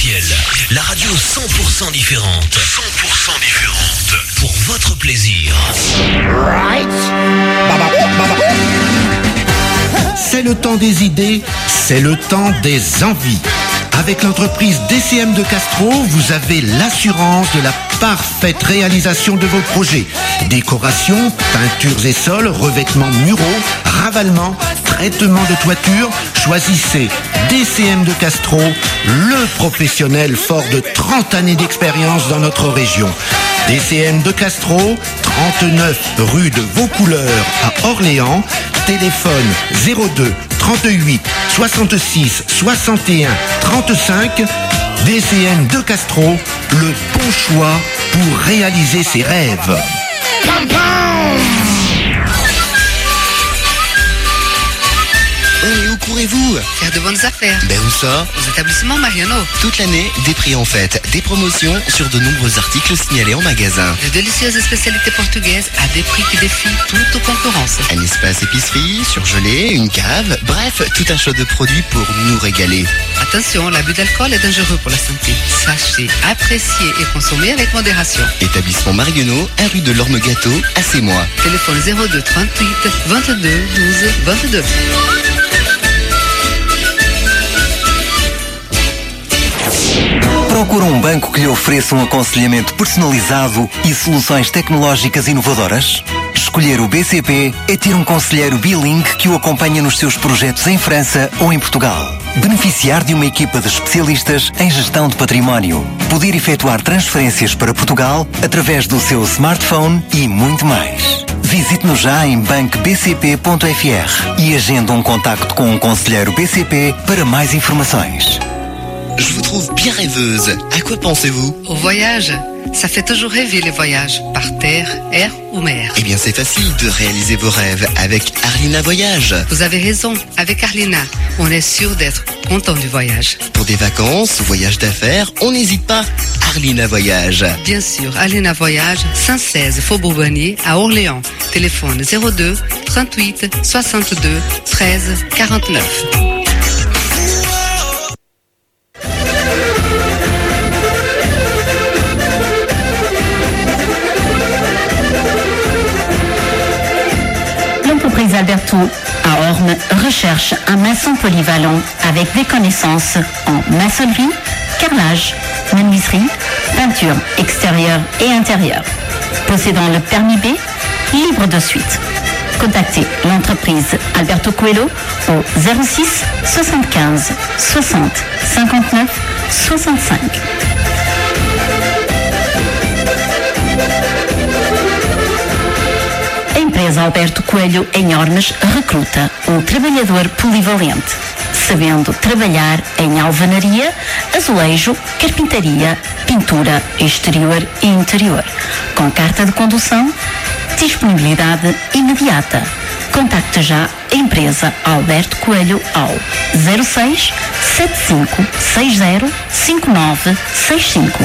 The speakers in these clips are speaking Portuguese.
Arc-en-Ciel, la radio 100% différente. 100% différente. Pour votre plaisir. C'est le temps des idées, c'est le temps des envies. Avec l'entreprise DCM de Castro, vous avez l'assurance de la parfaite réalisation de vos projets. Décoration, peintures et sols, revêtements muraux, ravalement, traitement de toiture. Choisissez DCM de Castro, le professionnel fort de 30 années d'expérience dans notre région. DCM de Castro, 39 rue de Vaucouleurs à Orléans. Téléphone 02 38 66 61 35. DCM de Castro, le bon choix pour réaliser ses rêves. Et où courez-vous? Faire de bonnes affaires. Ben où ça? Aux établissements Mariano. Toute l'année, des prix en fête, des promotions sur de nombreux articles signalés en magasin. De délicieuses spécialités portugaises à des prix qui défient toute concurrence. Un espace épicerie, surgelé, une cave, bref, tout un choix de produits pour nous régaler. Attention, l'abus d'alcool est dangereux pour la santé. Sachez, apprécier et consommer avec modération. Établissement Marguenot, 1 rue de l'Orme-Gâteau, à Sémois. Téléphone 02 38 22 12 22. Procura banco que lhe ofereça aconselhamento personalizado e soluções tecnológicas inovadoras? Escolher o BCP é ter conselheiro bilingue que o acompanha nos seus projetos em França ou em Portugal. Beneficiar de uma equipa de especialistas em gestão de património. Poder efetuar transferências para Portugal através do seu smartphone e muito mais. Visite-nos já em bancobcp.fr e agende contacto com conselheiro BCP para mais informações. Je vous trouve bien rêveuse. À quoi pensez-vous? Au voyage. Ça fait toujours rêver les voyages, par terre, air ou mer. Eh bien, c'est facile de réaliser vos rêves avec Arlina Voyage. Vous avez raison, avec Arlina, on est sûr d'être content du voyage. Pour des vacances, voyages d'affaires, on n'hésite pas. Arlina Voyage. Bien sûr, Arlina Voyage, 116 Faubourg Bonnier à Orléans. Téléphone 02 38 62 13 49. L'entreprise Alberto à Orme recherche un maçon polyvalent avec des connaissances en maçonnerie, carrelage, menuiserie, peinture extérieure et intérieure. Possédant le permis B, libre de suite. Contactez l'entreprise Alberto Coelho au 06 75 60 59 65. A empresa Alberto Coelho em Ormes recruta um trabalhador polivalente, sabendo trabalhar em alvenaria, azulejo, carpintaria, pintura exterior e interior, com carta de condução, disponibilidade imediata. Contacte já a empresa Alberto Coelho ao 06 75 60 59 65.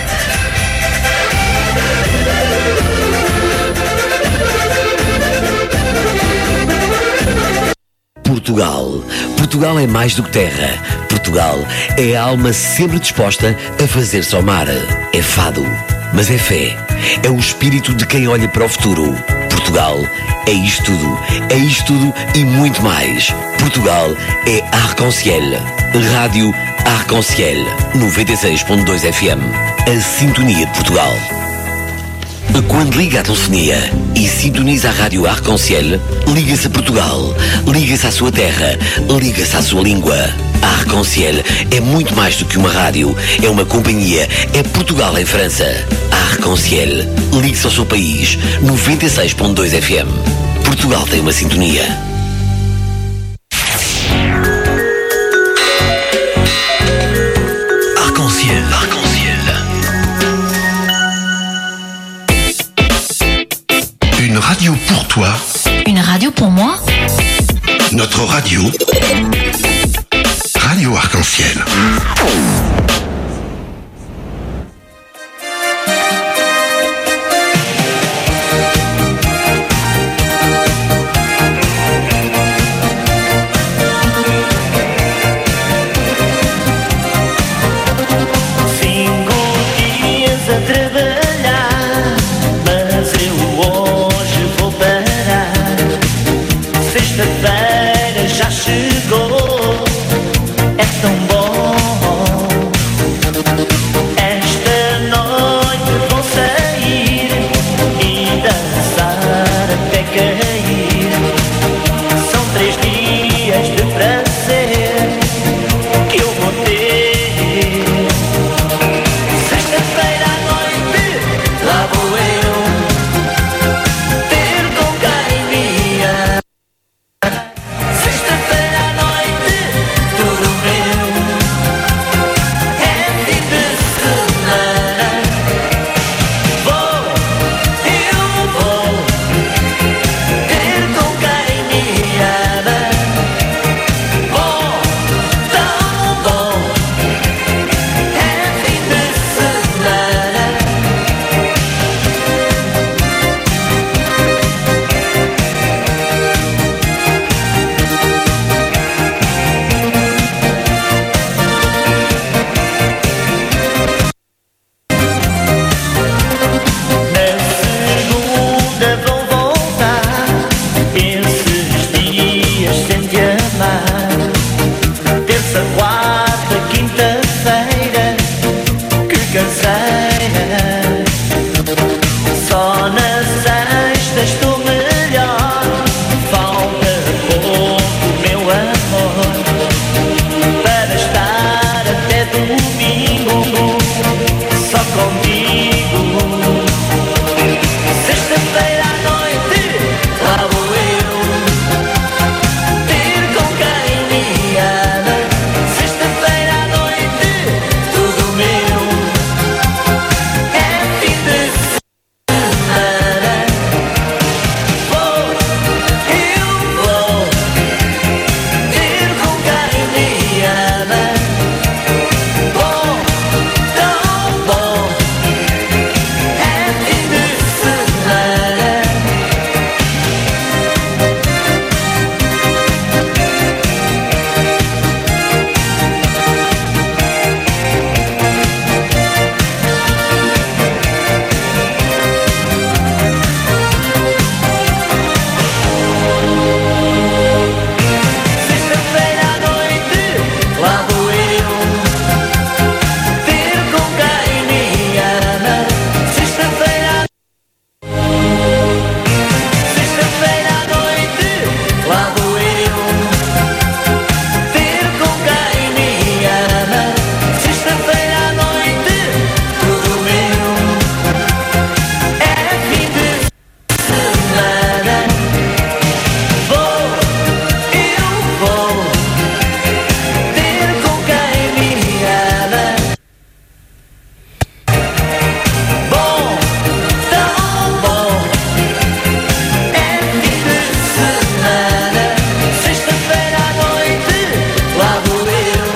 Portugal. Portugal é mais do que terra. Portugal é a alma sempre disposta a fazer-se ao mar. É fado, mas é fé. É o espírito de quem olha para o futuro. Portugal é isto tudo. É isto tudo e muito mais. Portugal é Arc-en-Ciel. Rádio Arc-en-Ciel 96.2 FM. A sintonia de Portugal. Quando liga a telefonia e sintoniza a rádio Arc-en-Ciel, liga-se a Portugal, liga-se à sua terra, liga-se à sua língua. A Arc-en-Ciel é muito mais do que uma rádio, é uma companhia, é Portugal em França. A Arc-en-Ciel, ligue-se ao seu país, 96.2 FM. Portugal tem uma sintonia. Arc-en-Ciel, Arc-en-Ciel. Une radio pour toi. Une radio pour moi? Notre radio. Radio Arc-en-Ciel. Sexta-feira já chegou, é tão bom. Esta noite vou sair e dançar até cair. São 3 dias de prazer que eu vou ter. Sexta-feira à noite, lá vou eu ter com quem me ama. Sexta-feira à noite, tudo meu. É fim de semana. Eu vou ter com quem me ama. Bom, tão bom. É fim de semana. Na segunda vão voltar esses dias sem te amar. Terça, quarta, quinta-feira, que canseira. Só na sexta estou melhor. Falta pouco, meu amor, para estar até domingo só contigo. Sexta-feira à noite, lá vou eu ter com quem me ama. Sexta-feira à noite, tudo meu. É fim de semana. Eu vou ter com quem me ama. Bom, tão bom. É fim de semana. Sexta-feira à noite, lá vou eu ter com quem me ama. Sexta-feira à noite, lá vou eu ter com quem me ama. Sexta-feira à noite, tudo meu. É fim de semana. Eu vou ter com quem me ama. Bom, tão bom. É fim de semana. Sexta-feira à noite, lá vou eu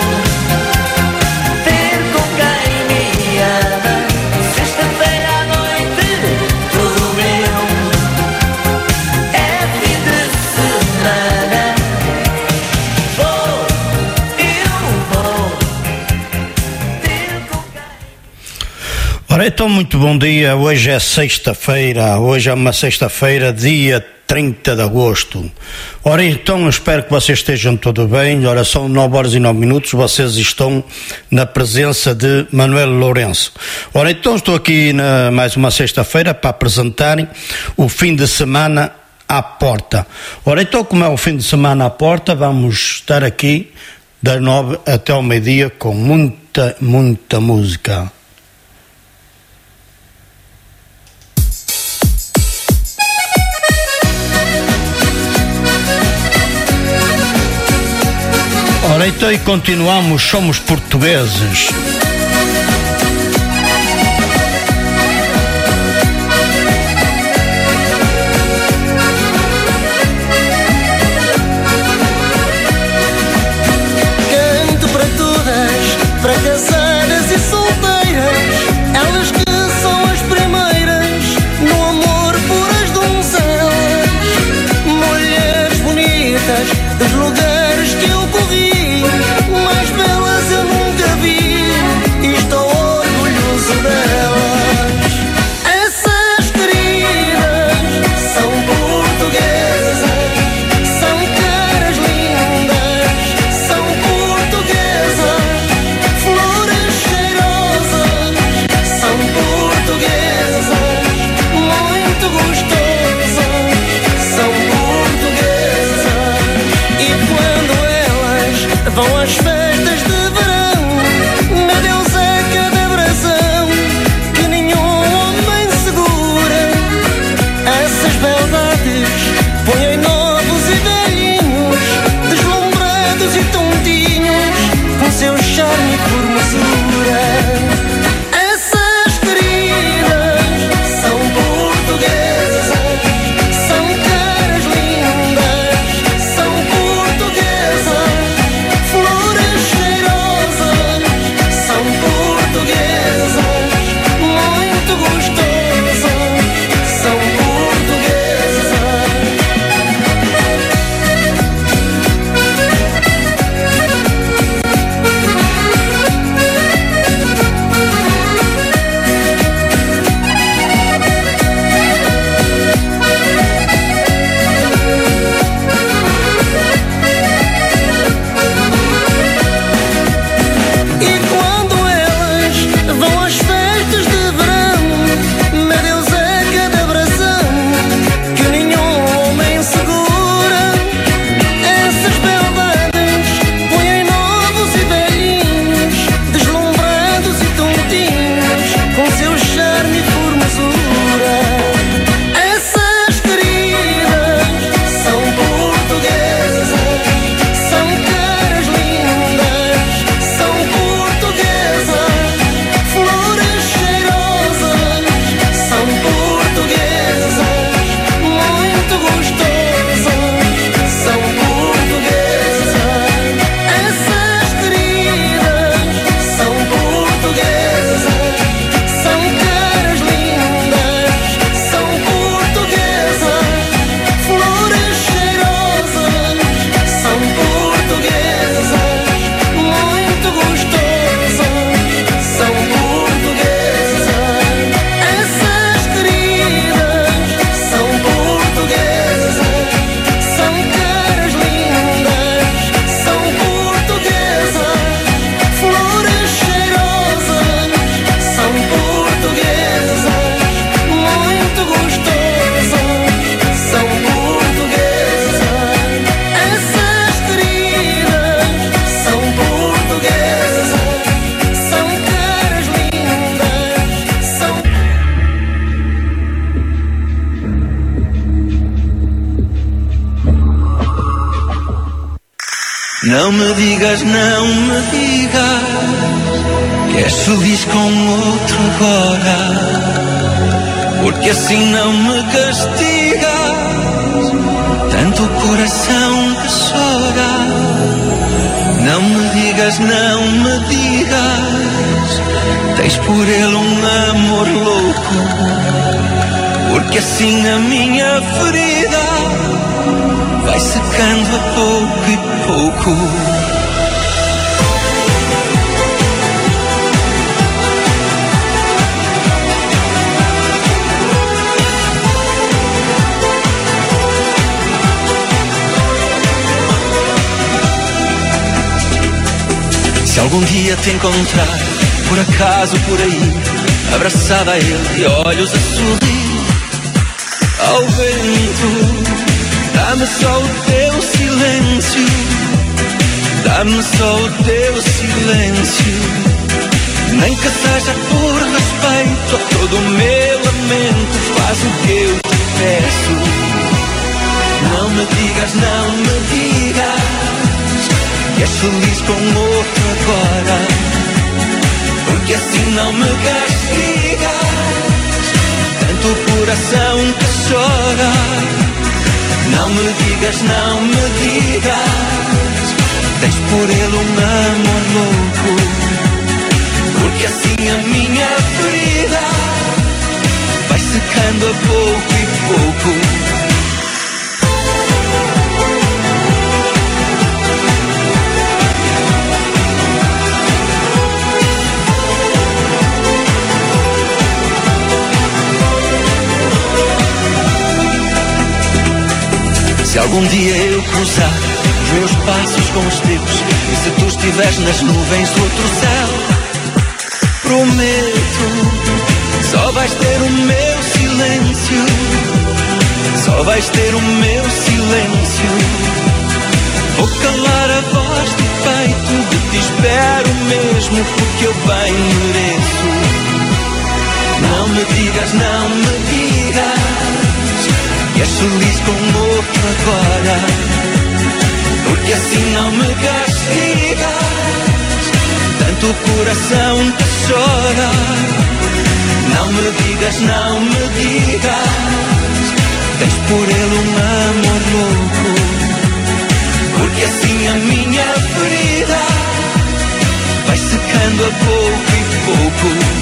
ter com quem me ama. Sexta-feira à noite, tudo meu. É fim de semana. Eu vou ter com quem. Ora, então, muito bom dia. Hoje é sexta-feira. Hoje é uma sexta-feira, dia 30 de agosto. Ora, então, eu espero que vocês estejam tudo bem. Ora, são 9 horas e 9 minutos. Vocês estão na presença de Manuel Lourenço. Ora, então, estou aqui mais uma sexta-feira para apresentarem o fim de semana à porta. Ora, então, como é o fim de semana à porta, vamos estar aqui das 9 até ao meio-dia com muita, muita música. Ora, então, e continuamos, somos portugueses. Canto para todas, para casadas e solteiras, elas que são as primeiras no amor por as donzelas, mulheres bonitas dos lugares que eu corri, mais belas eu nunca vi, e estou orgulhoso delas. Essas queridas são portuguesas, são vão às festas de verão. Meu Deus, é cada brasão que nenhum homem segura. Essas beldades põem novos e velhinhos, deslumbrados e tontinhos, com seu charme e formosura. Essas queridas são portuguesas, são caras lindas, são portuguesas, flores cheirosas, são portuguesas, muito gostosas, são portuguesas. E quando elas vão às festas de verão, meu Deus, é cada brasão que nenhum homem segura. Essas beldades põem novos e velhinhos, deslumbrados e tontinhos, com seu charme e formosura. Essas queridas são portuguesas, são caras lindas, são portuguesas, flores cheirosas, são portuguesas, muito gostosas, são portuguesas. Essas queridas são portuguesas, são caras lindas, são portuguesas, flores cheirosas, são portuguesas, muito gostosas, são portuguesas. Essas queridas são portuguesas, são caras lindas, são portuguesas, flores cheirosas, são portuguesas, muito gostosas, são portuguesas. Essas queridas são portuguesas, são caras lindas, são. Não me digas, não me digas que és feliz com outro agora, porque assim não me castigas tanto o coração que chora. Não me digas, não me digas, tens por ele um amor louco, porque assim a minha ferida vai secando a pouco e pouco. Se algum dia te encontrar, por acaso por aí, abraçada a ele e olhos a sorrir ao vento, dá-me só o teu silêncio, dá-me só o teu silêncio, nem que seja por respeito a todo o meu lamento, faz o que eu te peço. Não me digas, não me digas que és feliz com outro agora, porque assim não me castigas tanto o coração que chora. Não me digas, não me digas, tens por ele um amor louco, porque assim a minha ferida vai secando a pouco e pouco. Se algum dia eu cruzar os meus passos com os teus, e se tu estiveres nas nuvens do outro céu, prometo, só vais ter o meu silêncio, só vais ter o meu silêncio. Vou calar a voz do peito mesmo porque eu bem mereço. Não me digas, não me digas que és feliz com outro agora, porque assim não me castigas tanto o coração que chora. Não me digas, não me digas, tens por ele um amor louco, porque assim a minha ferida vai secando a pouco e pouco.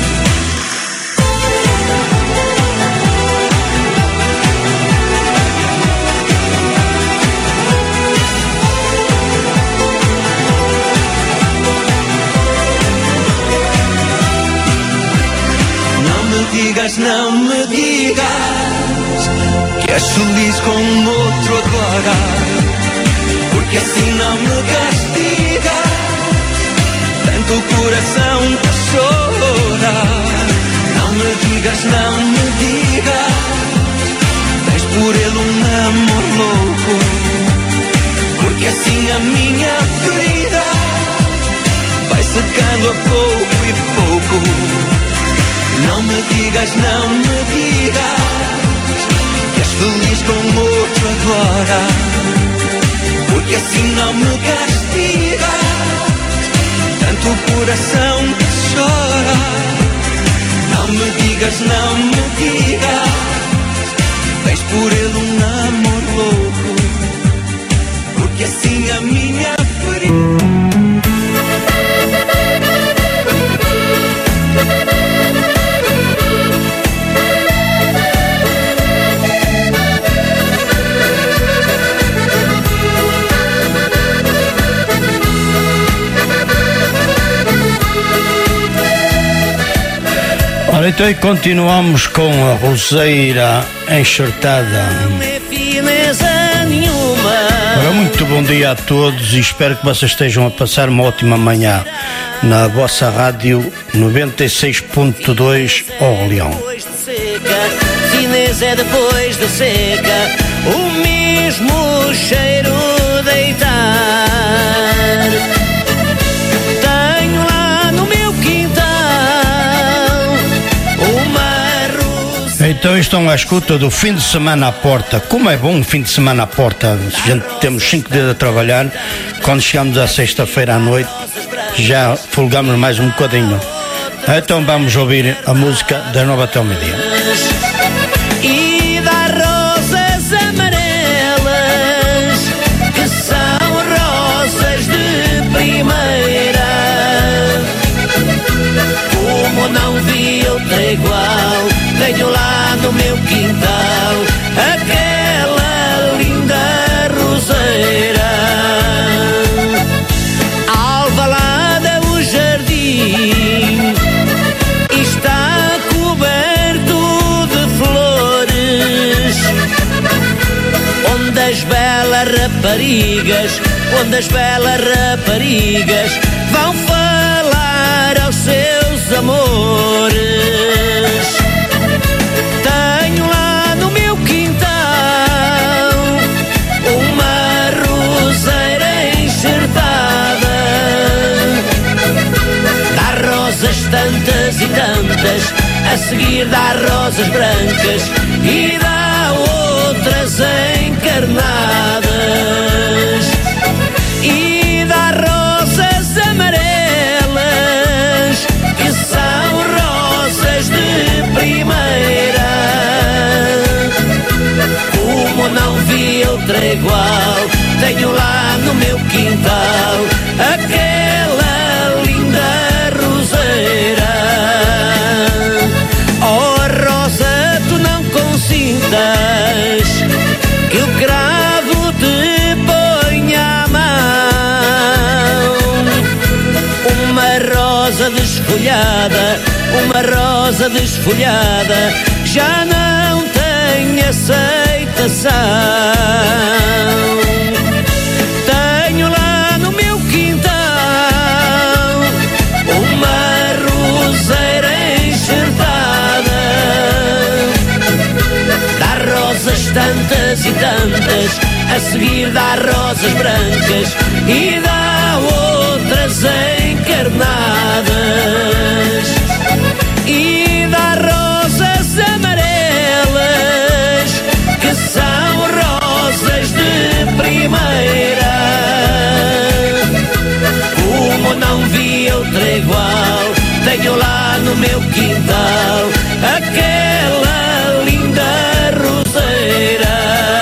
Não me digas que és feliz com outro agora, porque assim não me castigas tanto o coração que chora. Não me digas, não me digas, tens por ele um amor louco, porque assim a minha ferida vai secando a pouco e pouco. Não me digas, não me digas que és feliz com outro agora, porque assim não me castigas tanto o coração que chora. Não me digas, não me digas, tens por ele um amor louco, porque assim a minha ferida. Ora, então continuamos com a roseira enxertada. Ora, muito bom dia a todos e espero que vocês estejam a passar uma ótima manhã na vossa rádio 96.2 Orleão. Fineza é depois da seca, o mesmo cheiro deitar. Tenho lá no meu quintal uma. Então estão à escuta do fim de semana à porta. Como é bom um fim de semana à porta. A gente temos 5 dias a trabalhar. Quando chegamos à sexta-feira à noite já folgamos mais um bocadinho. Então vamos ouvir a música da Nova até ao meio-dia. E dá rosas amarelas, que são rosas de primeira. Como não vi outra igual, tenho lá no meu quintal aquela linda roseira. Alvalada o jardim está coberto de flores, onde as belas raparigas vão falar aos seus amores. Tenho lá no meu quintal uma roseira enxertada, dá rosas tantas e tantas, a seguir dá rosas brancas e dá outras encarnadas. E dá rosas amarelas, que são rosas de primeira. Como não vi outra igual, tenho lá no meu quintal aquela linda roseira. Oh rosa, tu não consintas que o cravo te ponha à mão. Uma rosa desfolhada já não tem aceitação. Tenho lá no meu quintal uma roseira enxertada, dá rosas tantas e tantas, a seguir dá rosas brancas e dá outras encarnadas. encarnadas e dá rosas amarelas que são rosas de primeira. Como não vi outra igual, tenho lá no meu quintal aquela linda roseira.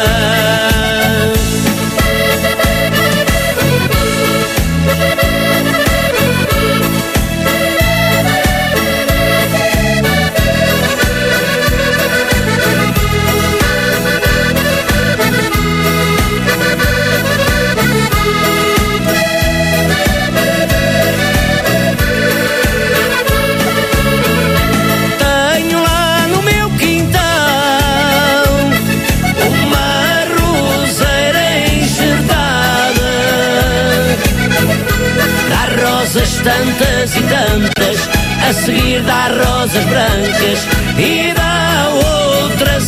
Tantas e tantas, a seguir dá rosas brancas e dá outras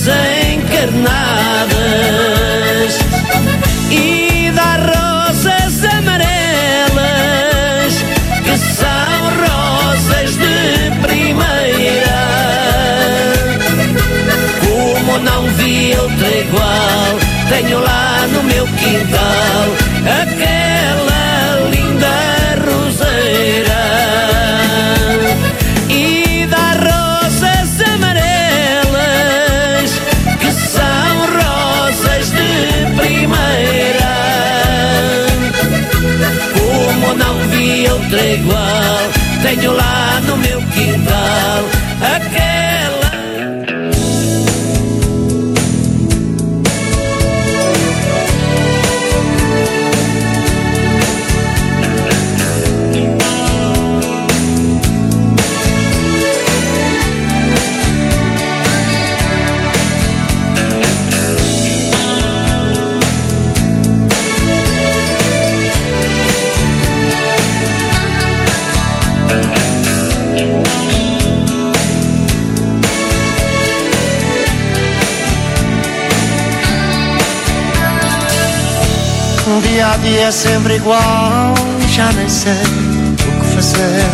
encarnadas e dá rosas amarelas que são rosas de primeira. Como não vi outra igual, tenho lá no meu quintal aquela linda roseira e dá rosas amarelas que são rosas de primeira. Como não vi outra igual, tenho lá no meu quintal aquela. Dia a dia é sempre igual, já nem sei o que fazer.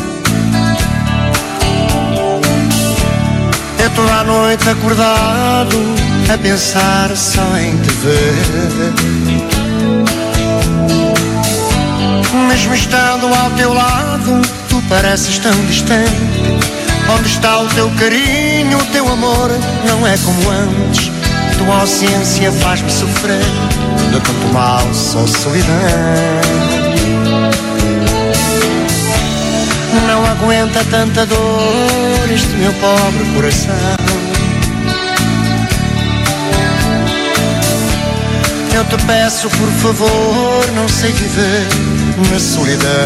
Eu toda a noite acordado a pensar só em te ver. Mesmo estando ao teu lado, tu pareces tão distante. Onde está o teu carinho, o teu amor, não é como antes. Tua ausência faz-me sofrer, de tanto mal sou solidão. Não aguenta tanta dor este meu pobre coração. Eu te peço por favor, não sei viver na solidão.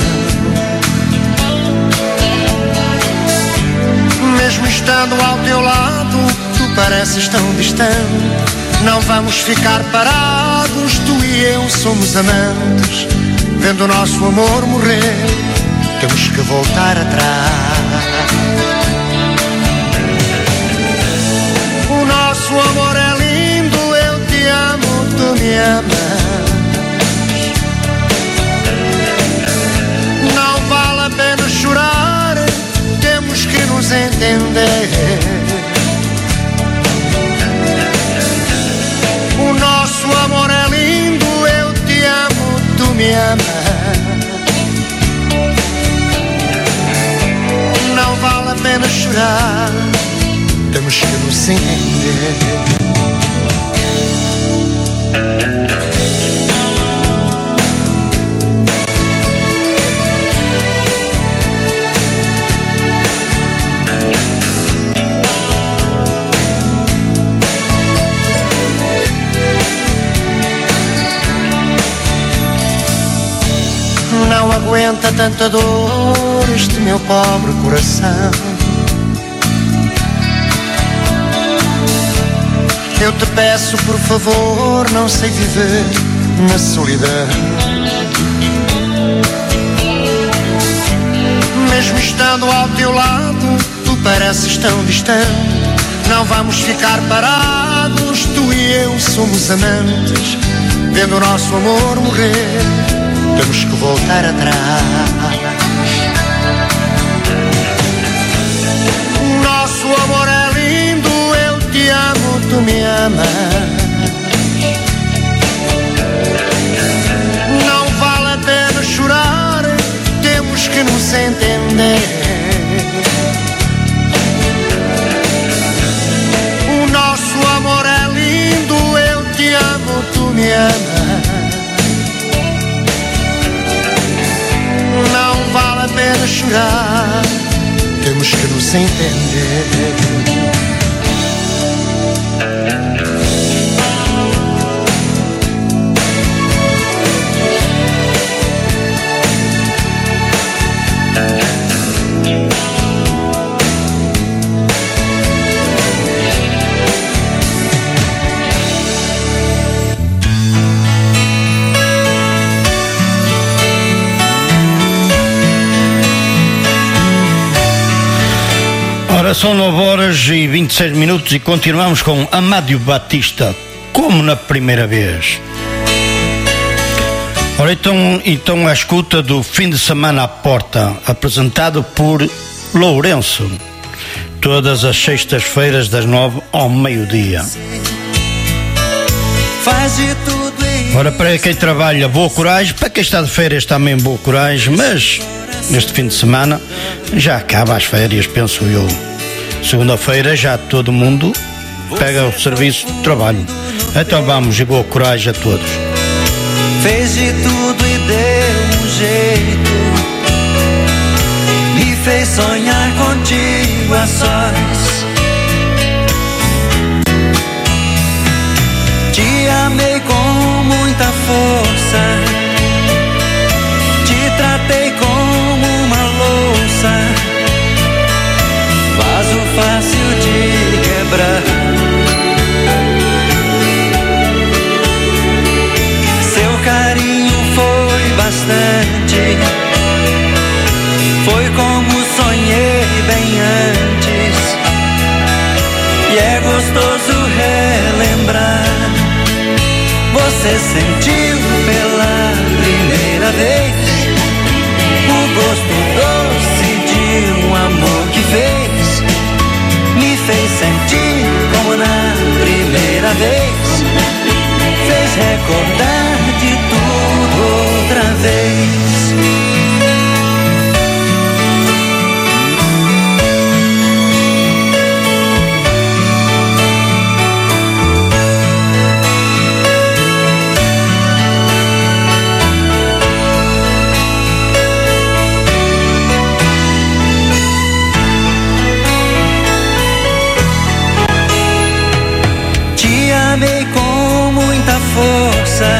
Mesmo estando ao teu lado, tu pareces tão distante. Não vamos ficar parados, tu e eu somos amantes. Vendo o nosso amor morrer, temos que voltar atrás. O nosso amor é lindo, eu te amo, tu me amas. Não vale a pena chorar, temos que nos entender. O nosso amor é lindo, eu te amo, tu me amas. Não vale a pena chorar, temos que nos entender. Não aguenta tanta dor este meu pobre coração. Eu te peço por favor, não sei viver na solidão. Mesmo estando ao teu lado, tu pareces tão distante. Não vamos ficar parados, tu e eu somos amantes. Vendo o nosso amor morrer, temos que voltar atrás. tu me amas. Não vale a pena chorar, temos que nos entender. O nosso amor é lindo, eu te amo, tu me amas. Não vale a pena chorar, temos que nos entender. Ora, são 9h26 e continuamos com Amádio Batista, como na primeira vez. Ora, então a escuta do Fim de Semana à Porta, apresentado por Lourenço, todas as sextas-feiras das 9 ao meio-dia. Ora, para quem trabalha, boa coragem, para quem está de férias também boa coragem, mas neste fim de semana já acaba as férias, penso eu. Segunda-feira já todo mundo pega o serviço de trabalho. Então vamos, e boa coragem a todos. Fez de tudo e deu um jeito, me fez sonhar contigo a sós. Te amei com muita força, te tratei como uma louça, vaso fácil de quebrar. Seu carinho foi bastante, foi como sonhei bem antes, e é gostoso relembrar. Você sentiu pela primeira vez o gosto doce de um amor que me fez sentir como na primeira vez, fez recordar de tudo outra vez. Amei com muita força,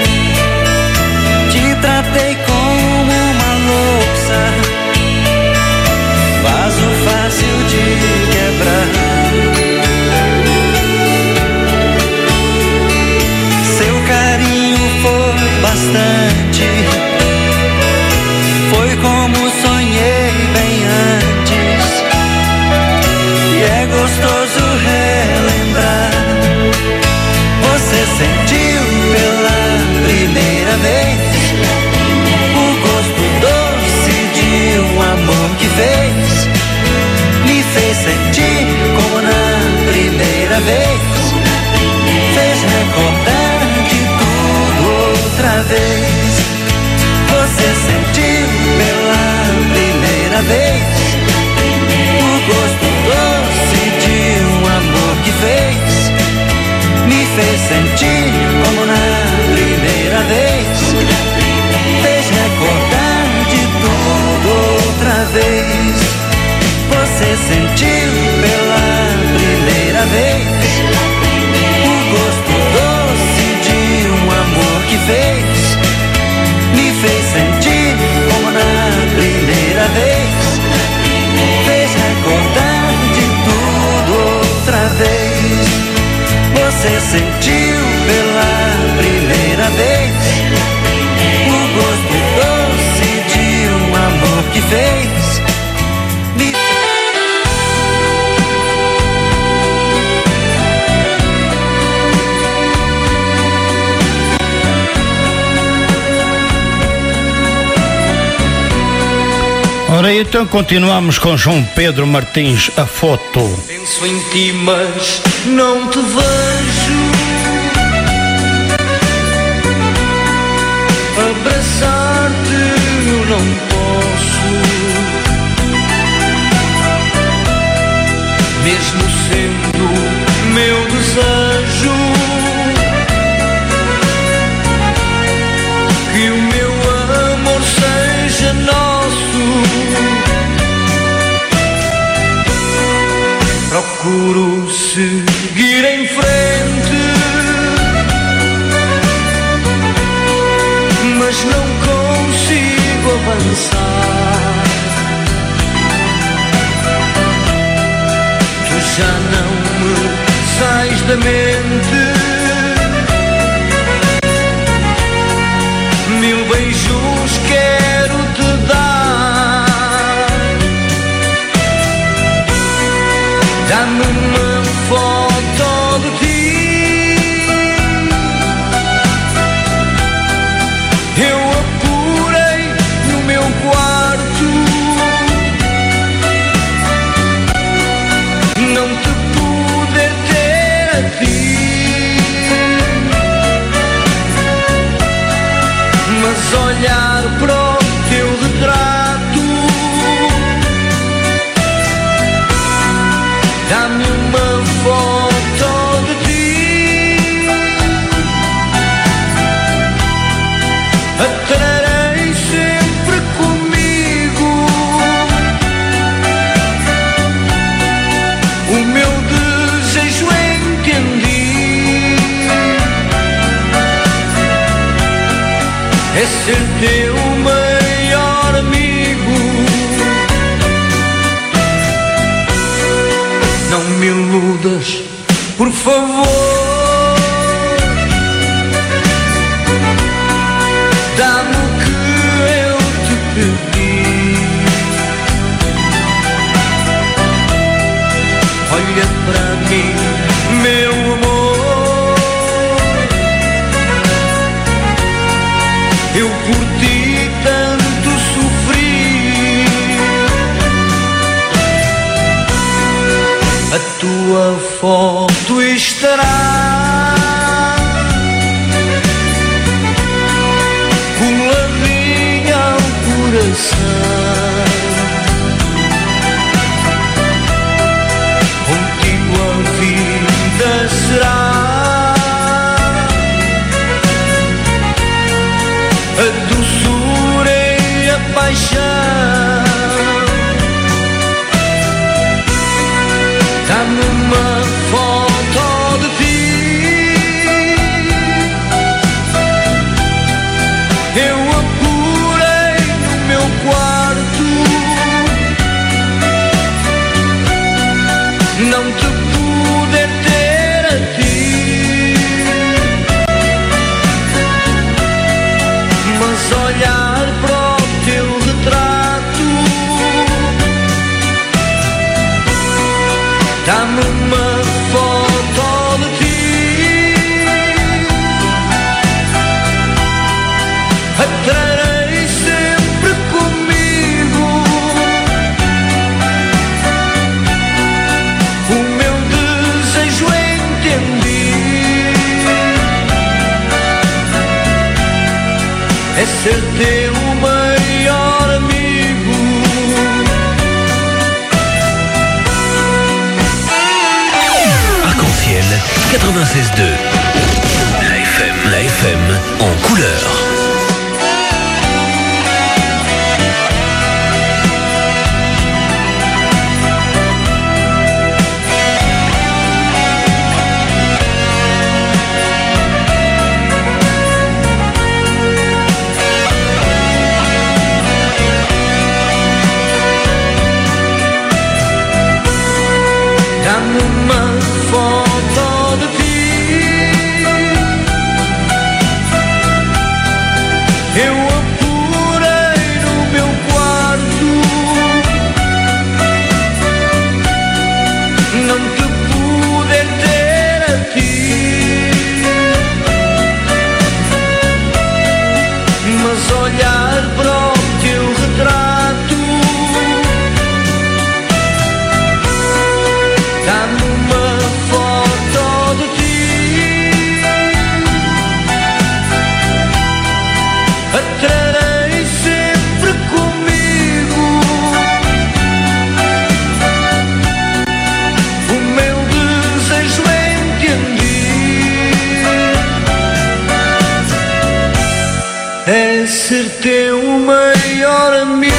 te tratei como uma louça, vaso fácil de quebrar. Seu carinho foi bastante, foi como sonhei bem antes, e é gostoso relembrar. Você sentiu pela primeira vez o gosto doce de um amor que me fez sentir como na primeira vez, fez recordar de tudo outra vez. Você sentiu pela primeira vez o gosto doce de um amor que me fez sentir como na primeira vez, fez recordar de tudo outra vez. Você sentiu pela primeira vez o gosto doce de um amor que me fez sentir como na primeira vez, fez recordar de tudo outra vez. Você sentiu pela primeira vez o gosto doce de um amor que Ora, então continuamos com João Pedro Martins, a foto. Penso em ti, mas não te vejo. Abraçar-te eu não posso, mesmo sendo meu desejo que o meu amor seja nosso. Procuro seguir em frente, mas não consigo avançar. Tu já não me sais da mente. Mil beijos quero te dar. Dá-me uma foto de ti. Eu apurei no meu quarto. Não te poder ter a ti, mas olhar para o teu retrato dá-me uma foto de ti. A trarei sempre comigo. O meu desejo entendi, é ser teu maior amigo. Não me iludas, por favor. Dá-me o que eu te pedi. Olha para mim, meu amor. Eu por ti tanto sofri. A tua foto estará coladinha ao coração. Contigo a vida será a doçura e a paixão. Dá-me uma foto de ti. Eu apurei no meu quarto. Não te poder ter a ti, mas olhar para o teu retrato dá-me uma foto de ti. A trarei sempre comigo. O meu desejo entendi, é ser teu maior amigo. Arc-en-ciel 96.2. La FM en couleur. Dá-me uma foto de ti. Eu apurei no meu quarto. Não te poder ter a ti, mas olhar para o teu retrato ser teu maior amigo.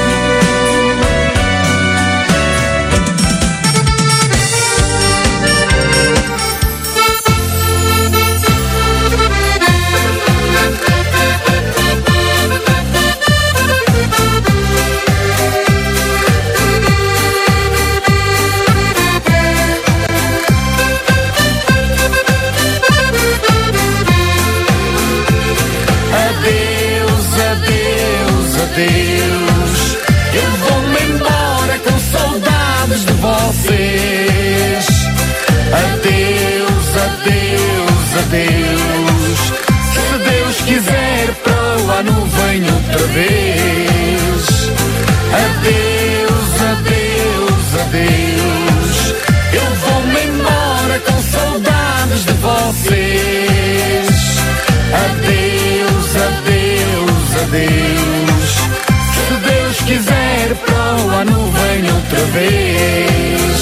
Adeus, eu vou-me embora com saudades de vocês. Adeus, adeus, adeus. Se Deus quiser, para o ano venho outra vez. Adeus, adeus, adeus. Eu vou-me embora com saudades de vocês. Adeus, adeus, adeus. Se Deus quiser, para o ano venho outra vez.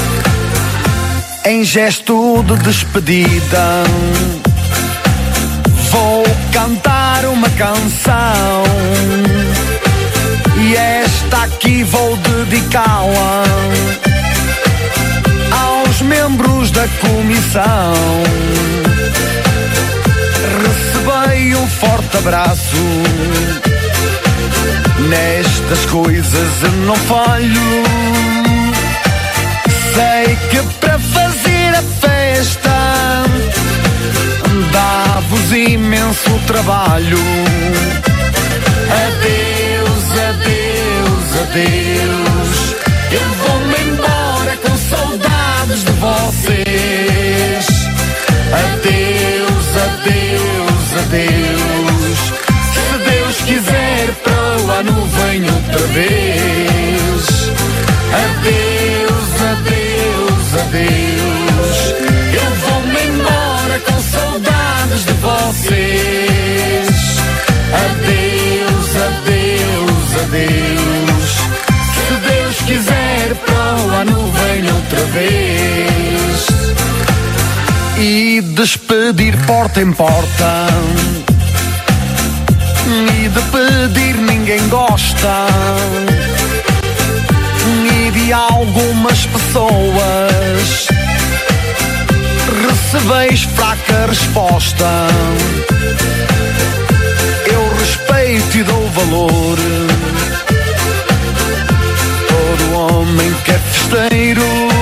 Em gesto de despedida, vou cantar uma canção, e esta aqui vou dedicá-la aos membros da comissão. Recebei um forte abraço, nestas coisas eu não falho. Sei que para fazer a festa dá-vos imenso trabalho. Adeus, adeus, adeus. Eu vou-me embora com saudades de vocês. Adeus, adeus, adeus. Se Deus quiser, para o ano venho outra vez. Adeus, adeus, adeus. Eu vou-me embora com saudades de vocês. Adeus, adeus, adeus. Se Deus quiser, para o ano venho outra vez. E despedir porta em porta, e de pedir ninguém gosta, e de algumas pessoas recebeis fraca resposta. Eu respeito e dou valor, todo homem que é festeiro.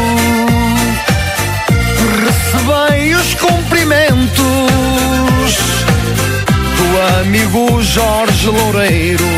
Recebei os cumprimentos do amigo Jorge Loureiro.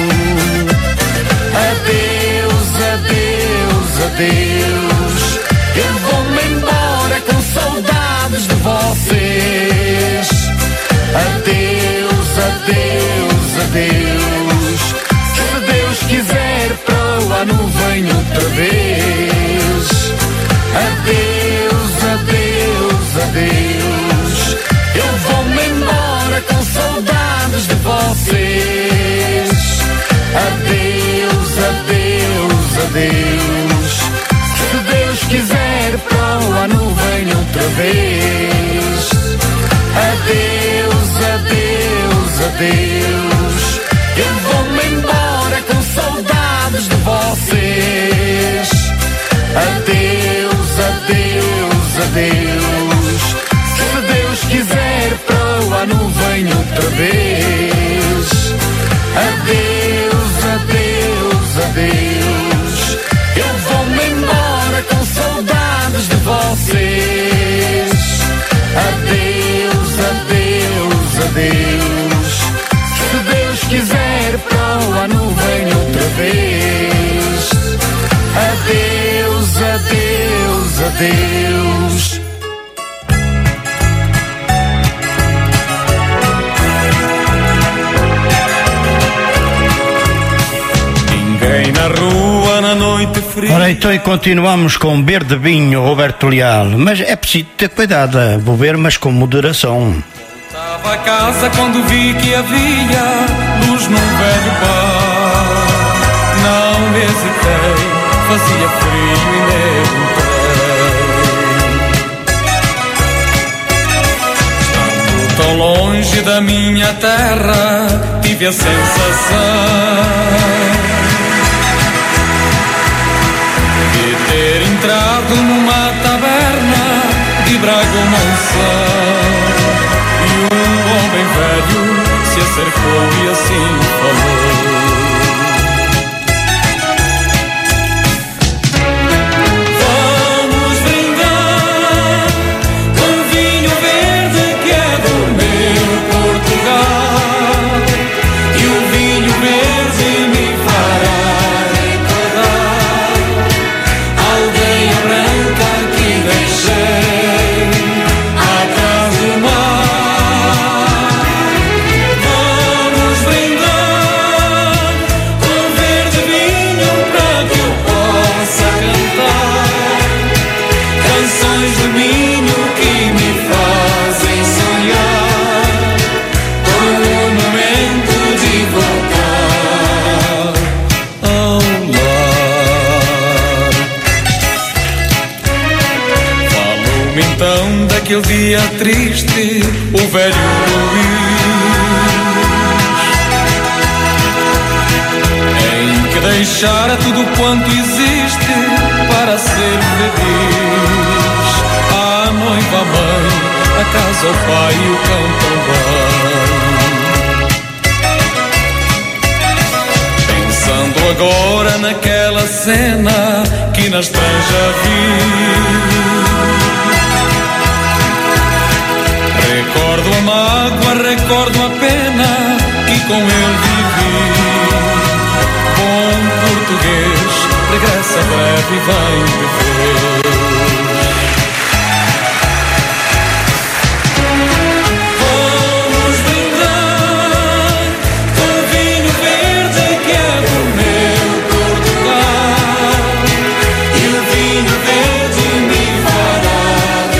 Adeus, adeus, adeus. Eu vou-me embora com saudades de vocês. Adeus, adeus, adeus. Se Deus quiser, para o ano venho outra vez. Adeus, adeus, adeus. Eu vou-me embora com saudades de vocês. Adeus, adeus, adeus. Se Deus quiser, para o ano venho outra vez. Adeus, adeus, adeus. Eu vou-me embora com saudades de vocês. Adeus, adeus, adeus. Se Deus quiser, para o ano venho outra vez. Adeus, adeus, adeus. Eu vou-me embora com saudades de vocês. Adeus, adeus, adeus. Se Deus quiser, para o ano venho outra vez. Adeus, adeus, adeus. Ninguém na rua na noite fria. Ora, então e continuamos com Verde Vinho, Roberto Leal. Mas é preciso ter cuidado, vou ver, mas com moderação. Estava a casa quando vi que havia luz num velho bar. Não hesitei, fazia frio e nem entrei. Estando tão longe da minha terra, tive tive a sensação de ter entrado numa taberna de Braga-Monção. E um homem velho se acercou e assim falou: aquele dia triste, o velho Luís, em que deixara tudo quanto existe para ser feliz. A noiva, a mãe, a casa, o pai e o cão também. Pensando agora naquela cena que na estranja vi, recordo a mágoa, recordo a pena que com ele vivi. Bom português, regressa breve e vem viver. Vamos brindar com o vinho verde que é do meu Portugal. E o vinho verde me fará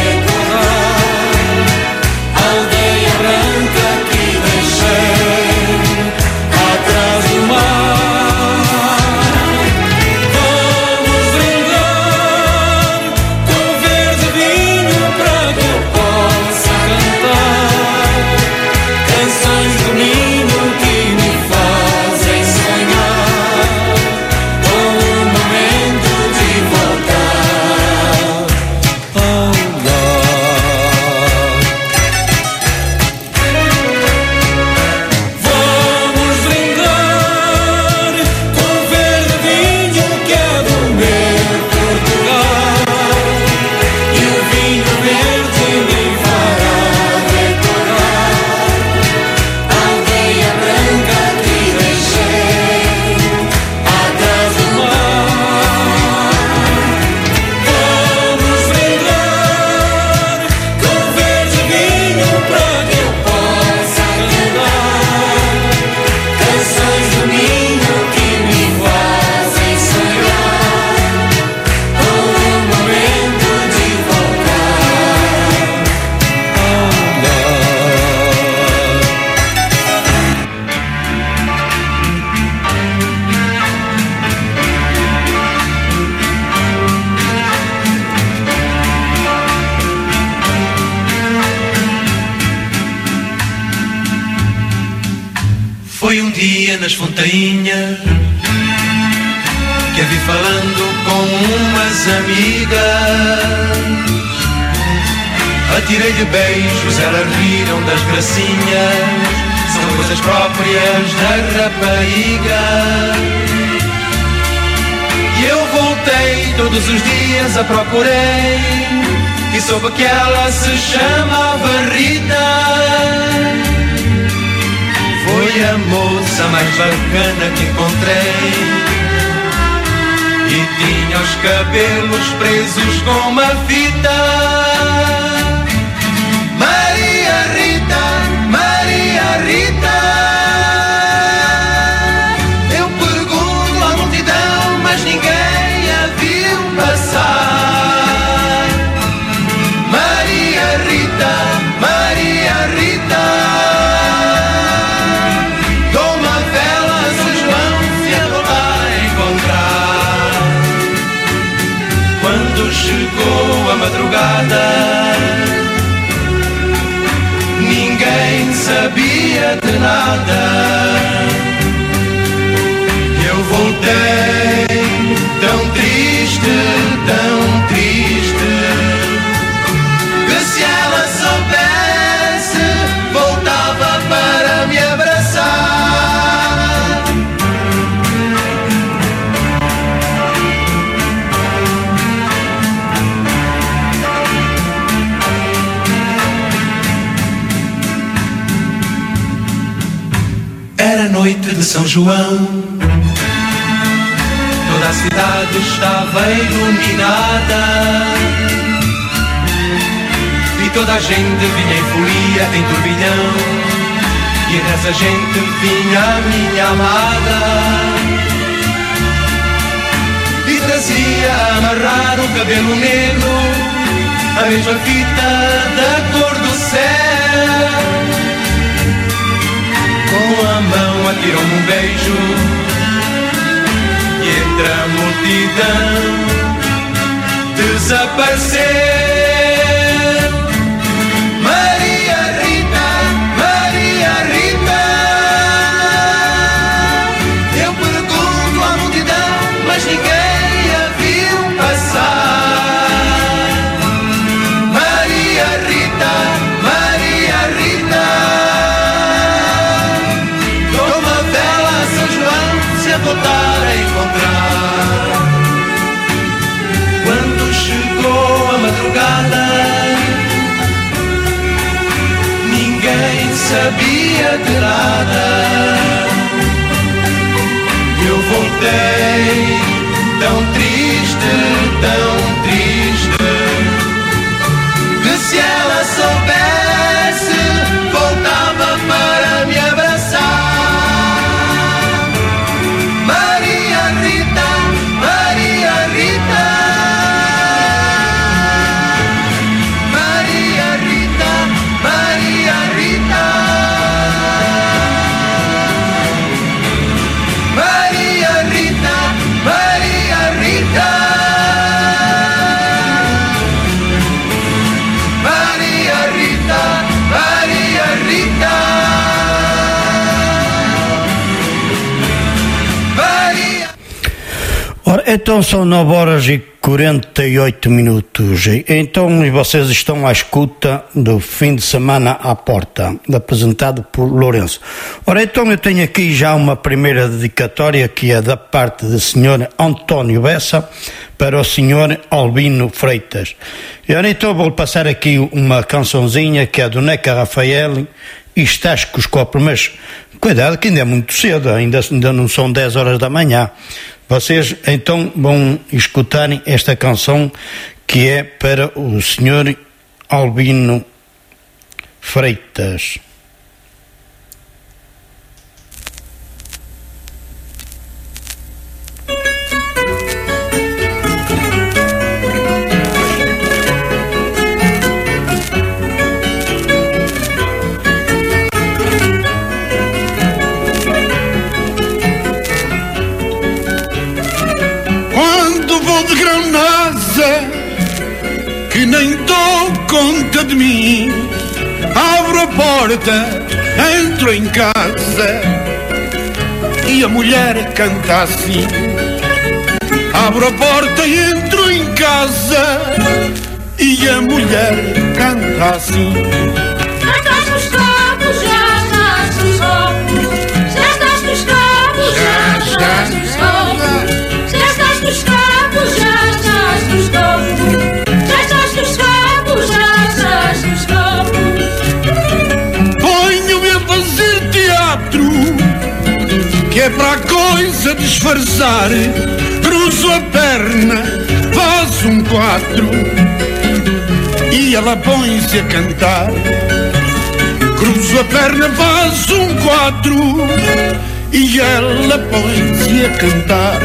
Foi um dia nas Fontainhas que a vi falando com umas amigas. Atirei-lhe beijos, elas riram das gracinhas. São coisas próprias da rapariga. E eu voltei todos os dias, a procurei e soube que ela se chamava Rita. Foi a moça mais bacana que encontrei e tinha os cabelos presos com uma fita. Maria Rita, Maria Rita. Eu pergunto à multidão, mas ninguém a viu passar. Maria Rita, Maria Rita. Chegou a madrugada, ninguém sabia de nada. noite de São João, toda a cidade estava iluminada e toda a gente vinha em folia, em turbilhão, e nessa gente vinha a minha amada e trazia amarrado o cabelo negro, a mesma fita da cor do céu. Com a mão atirou-me um beijo e entre a multidão desapareceu. Maria Rita, Maria Rita. Eu pergunto à multidão, mas ninguém a viu passar. Maria Rita, Maria Rita. Voltar a encontrar. Quando chegou a madrugada, ninguém sabia de nada. Eu voltei tão triste, que se ela soubesse, voltava para me abraçar. Ora, então são 9 horas e 48 minutos. Então vocês estão à escuta do fim de semana à porta, apresentado por Lourenço. Ora, então eu tenho aqui já uma primeira dedicatória que é da parte do Sr. António Bessa para o Sr. Albino Freitas. E ora, então vou passar aqui uma cançãozinha que é do Neca Rafael e Estás com os copos, mas cuidado que ainda é muito cedo, ainda não são 10 horas da manhã. Vocês então vão escutar esta canção que é para o Sr. Albino Freitas. De grandeza que nem dou conta de mim, abro a porta, entro em casa e a mulher canta assim. Abro a porta e entro em casa e a mulher canta assim. Já estás com os copos, já estás com os copos, já estás com os copos, já estás com os copos, já estás com os copos. Ponho-me a fazer teatro, que é para a coisa disfarçar. Cruzo a perna, faço um 4 e ela põe-se a cantar. Cruzo a perna, faço um 4 e ela põe-se a cantar.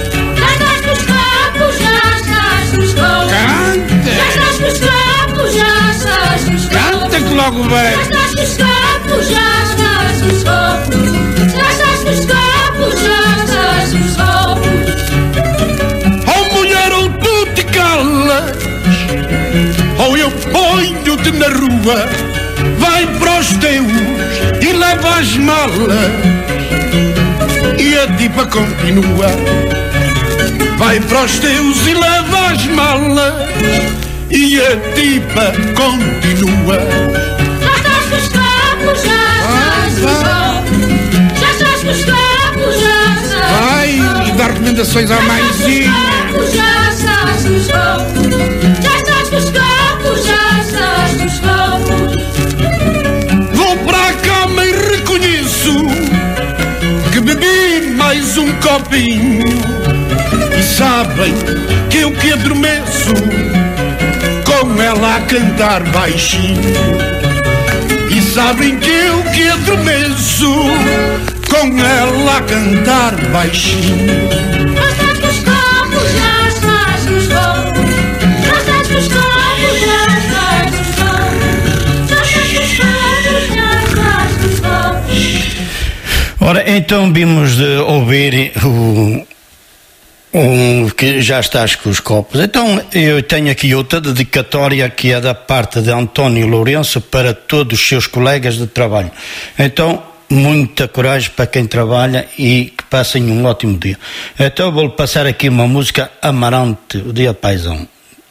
Canta! Já estás com os copos, já estás com os copos. Canta que logo vem! Já estás com os copos, já estás com os copos. Já estás com os copos, já estás com os copos. Oh mulher, ou tu te calas, ou eu ponho-te na rua. Vai para os teus e leva as malas e a tipa continua. Vai para os teus e leva as malas e a tipa continua. Já estás com os copos, já estás com os copos. Já estás com os copos, já estás. Vai dar recomendações à mãezinha. Já estás com os copos, já estás com os copos, já estás com os copos. Vou para a cama e reconheço que bebi mais um copinho. E sabem que eu que adormeço com ela a cantar baixinho. E sabem que eu que adormeço com ela a cantar baixinho. Já estás com os copos, já estás nos copos. Já estás com os copos, já estás nos copos. Já estás com os copos, já estás nos copos. Ora, então vimos de ouvir que já estás com os copos. Então eu tenho aqui outra dedicatória que é da parte de António Lourenço para todos os seus colegas de trabalho. Então, muita coragem para quem trabalha e que passem um ótimo dia. Então vou passar aqui uma música Amarante, o Dia Paisão.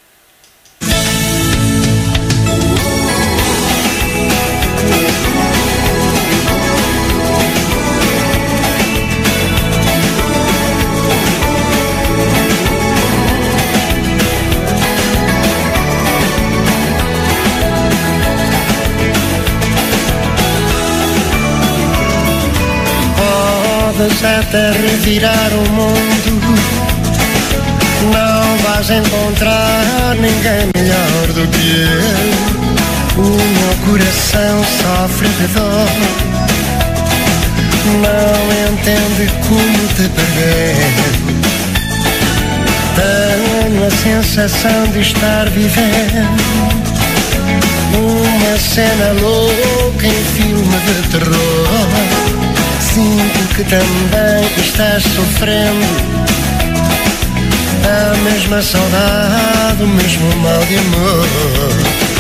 Podes até revirar o mundo, não vais encontrar ninguém melhor do que eu. O meu coração sofre de dor, não entende como te perder. Tenho a sensação de estar vivendo uma cena louca em filme de terror. Sinto que também estás sofrendo a mesma saudade, o mesmo mal de amor.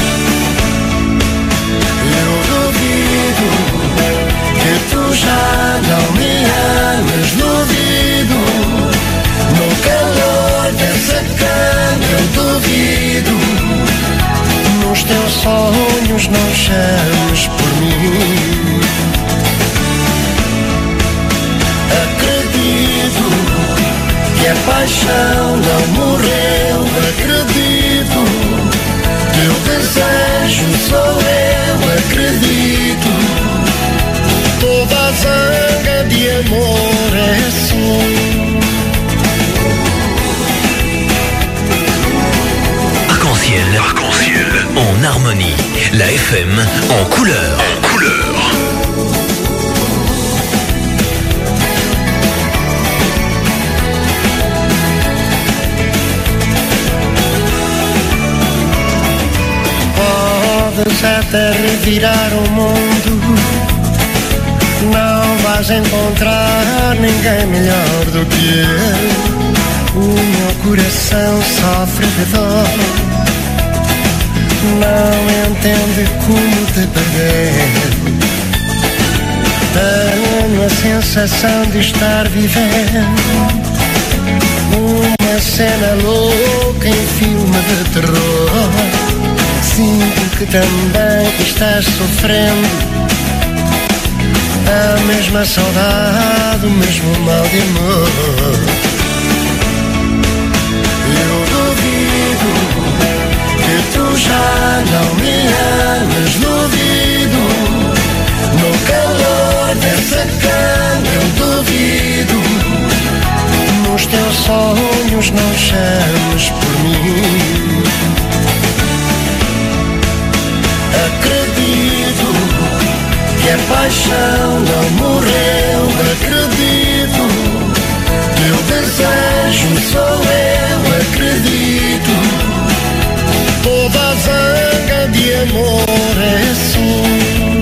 Eu duvido que tu já não me ames, duvido. No calor dessa cama eu duvido. Nos teus sonhos não chames por mim. Acredito que a paixão não morreu. Acredito que o desejo sou eu. Acredito toda a zanga de amor é assim. Arc-en-ciel, en harmonie. La FM en couleur. Podes até revirar o mundo, não vais encontrar ninguém melhor do que eu. O meu coração sofre de dor, não entende como te perder. Tenho a sensação de estar vivendo uma cena louca em filme de terror. Sinto que também estás sofrendo a mesma saudade, o mesmo mal de amor. Eu duvido que tu já não me ames, duvido. No calor dessa cama eu duvido. Nos teus sonhos não chames por mim. Acredito que a paixão não morreu. Acredito que o desejo sou eu. Acredito toda a zanga de amor é assim.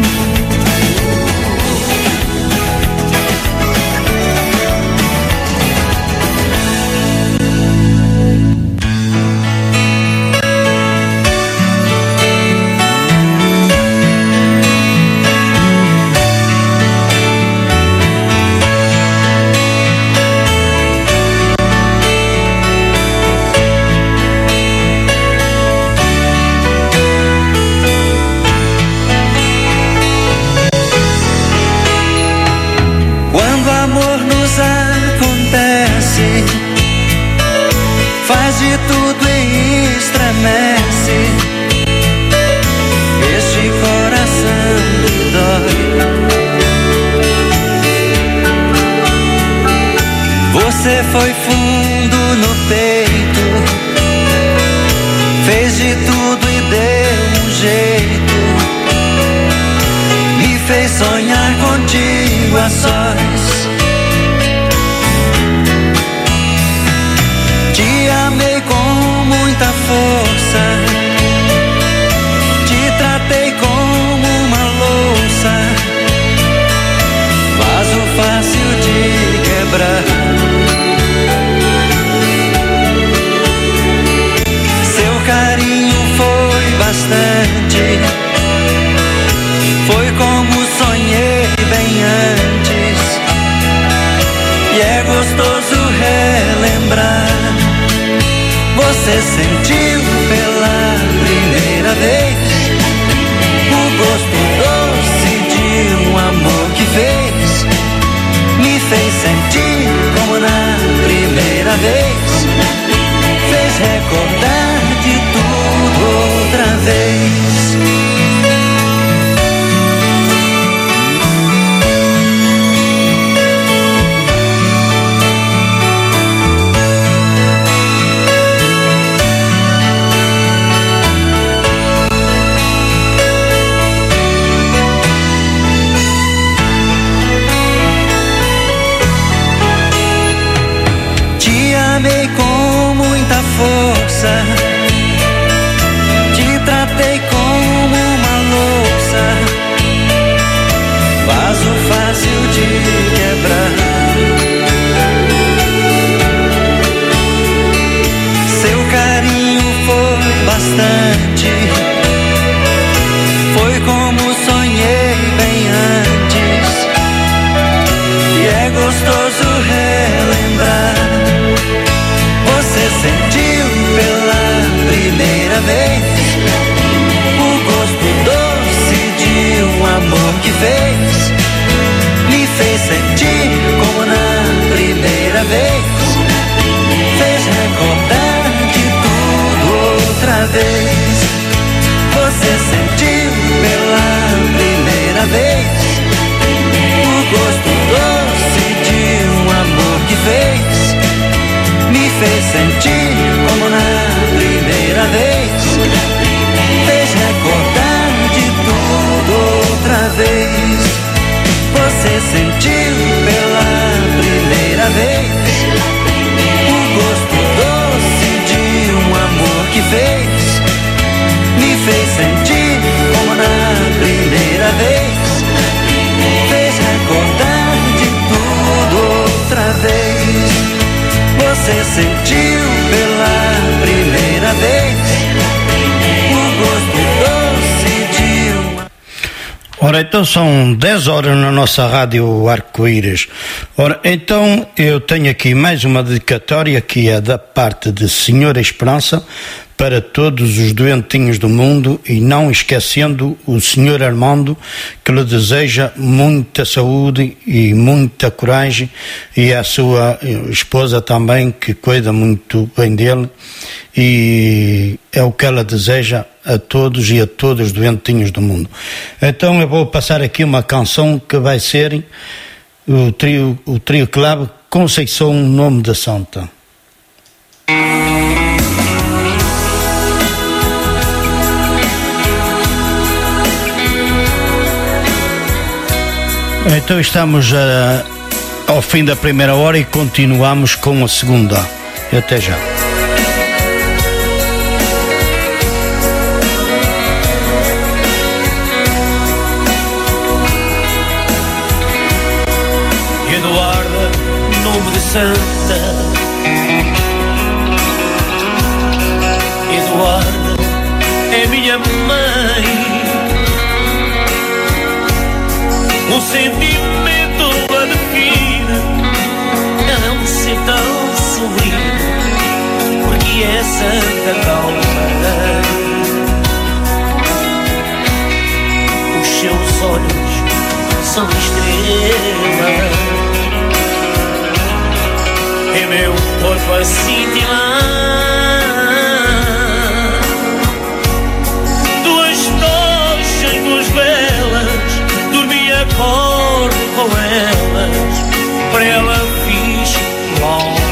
Faz de tudo e estremece. Este coração que dói. Você foi fundo no peito, fez de tudo e deu um jeito, me fez sonhar contigo a sós. Te amei com muita força, te tratei como uma louça, vaso fácil de quebrar. Seu carinho foi bastante, foi como sonhei bem antes, e é gostoso relembrar. Você sentiu pela primeira vez o gosto doce de um amor que fez, me fez sentir como na primeira vez, fez recordar de tudo outra vez. Amei com muita força, te tratei como uma louça, vaso fácil de quebrar. Seu carinho foi bastante, foi como sonhei bem antes, e é gostoso relembrar. Você sentiu pela primeira vez o gosto doce de um amor que fez, me fez sentir como na primeira vez, fez recordar de tudo outra vez. Você sentiu pela primeira vez o gosto doce de um amor que fez, me fez sentir como na primeira vez, fez recordar de tudo outra vez. Você sentiu pela primeira vez o gosto doce de um amor que fez, me fez sentir como na primeira vez, fez recordar de tudo outra vez. Você sentiu pela primeira vez o gosto doce de uma... Ora, então são 10 horas na nossa rádio Arco-Íris. Ora, então eu tenho aqui mais uma dedicatória que é da parte de Senhora Esperança para todos os doentinhos do mundo, e não esquecendo o Senhor Armando, que lhe deseja muita saúde e muita coragem, e a sua esposa também, que cuida muito bem dele, e é o que ela deseja a todos e a todos os doentinhos do mundo. Então eu vou passar aqui uma canção que vai ser o trio Clave Conceição, Nome da Santa. Então estamos ao fim da primeira hora e continuamos com a segunda. Até já. Eduarda, nome de santa. Eduarda é minha mãe. Um sentimento a define, ela é um ser tão sublime, porque é santa calma. Os seus olhos são estrelas, e meu corpo a cintilar. Duas tochas e duas velas, acordo com elas, para ela fiz logo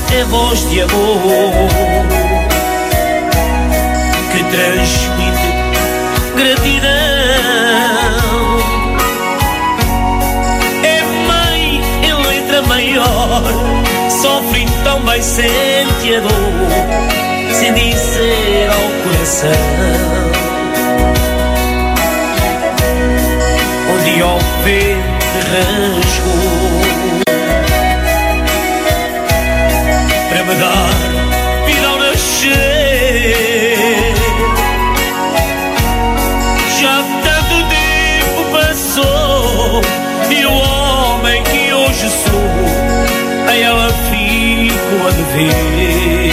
é voz de amor que transmite gratidão. É mãe em letra maior, sofre então bem sente a dor, sem dizer ao coração. Onde ao vento rasgou para me dar vida ao nascer. Já tanto tempo passou e o homem que hoje sou a ela fico a dever.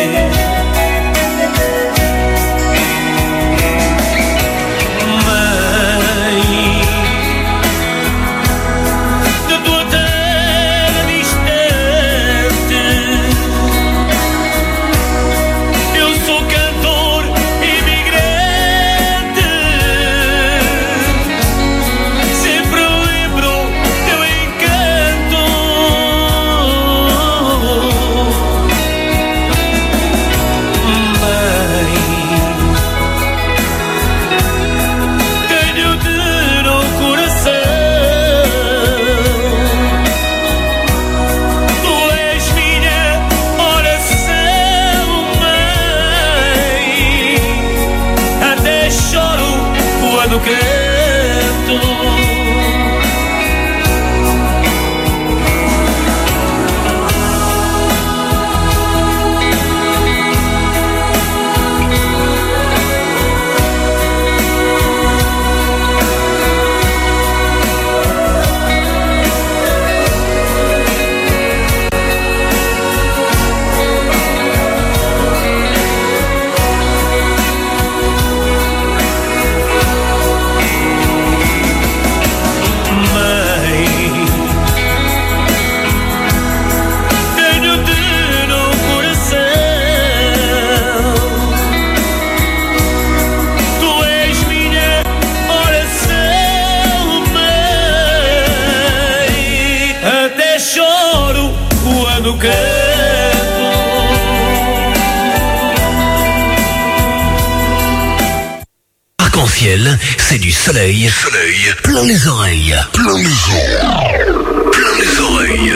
Arc-en-ciel, c'est du soleil, plein les oreilles, plein les oreilles.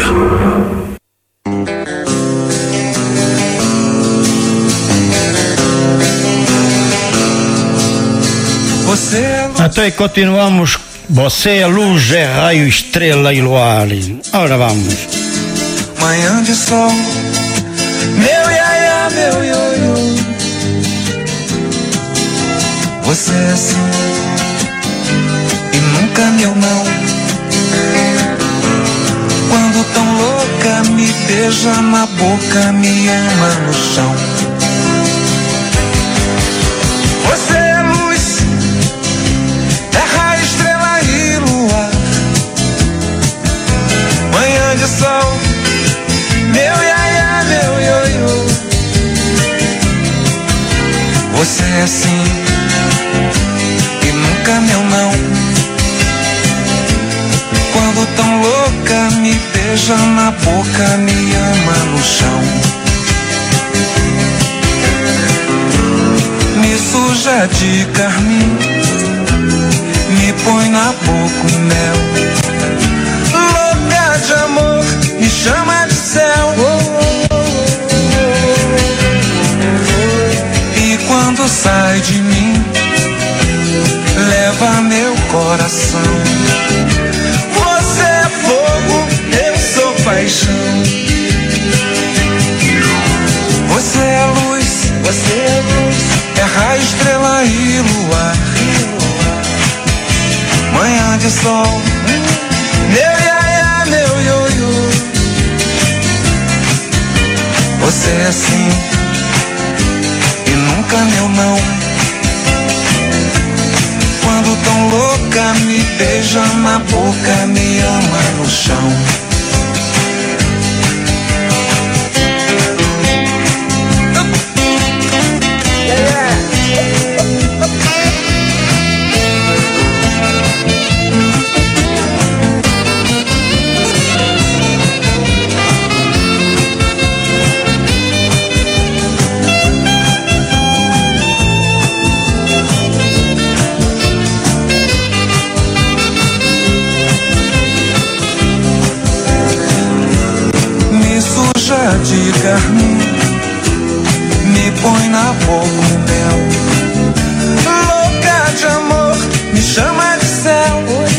Então aí continuamos. Você é luz, é raio, estrela e luar. Ora vamos. Manhã de sol, meu iaia, meu ioiô. Você é assim e nunca meu não. Quando tão louca me beija na boca, me ama no chão. Você é luz, é raio, estrela e luar. Manhã de sol, meu iaia, meu ioiô. Você é assim e nunca meu não. Quando tão louca me beija na boca, me ama no chão. Me suja de carmim, me põe na boca o mel. Louca de amor, me chama de céu. E quando sai de mim, leva meu coração. Você é fogo, eu sou paixão. Você é luz, é raio, estrela e luar. Manhã de sol, meu iaia, meu ioiô. Você é assim e nunca meu não. Quando tão louca me beija na boca, me ama no chão. carmim, me põe na boca um mel. Louca de amor, me chama de céu.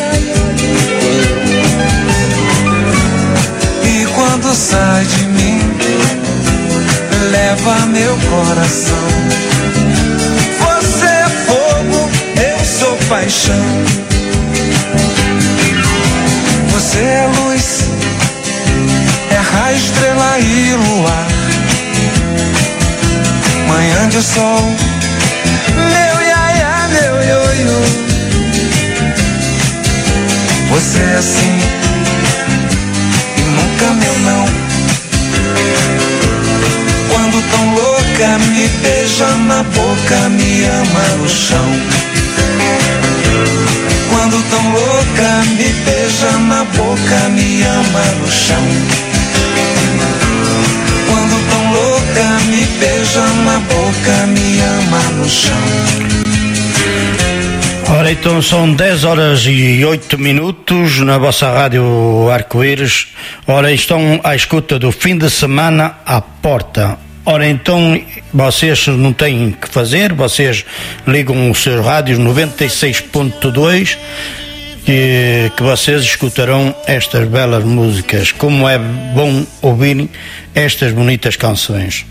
E quando sai de mim, leva meu coração. Você é fogo, eu sou paixão. Você é luz, é raio, estrela e luar. Manhã de sol, meu iaia, meu ioiô. Você é assim e nunca meu não. Quando tão louca me beija na boca, me ama no chão. Quando tão louca me beija na boca, me ama no chão. Quando tão louca me beija na boca, me ama no chão. Ora, então são 10 horas e 8 minutos na vossa rádio Arco-Íris. Ora, estão à escuta do fim de semana à porta. Ora, então vocês não têm que fazer, vocês ligam os seus rádios 96.2 que vocês escutarão estas belas músicas. Como é bom ouvir estas bonitas canções.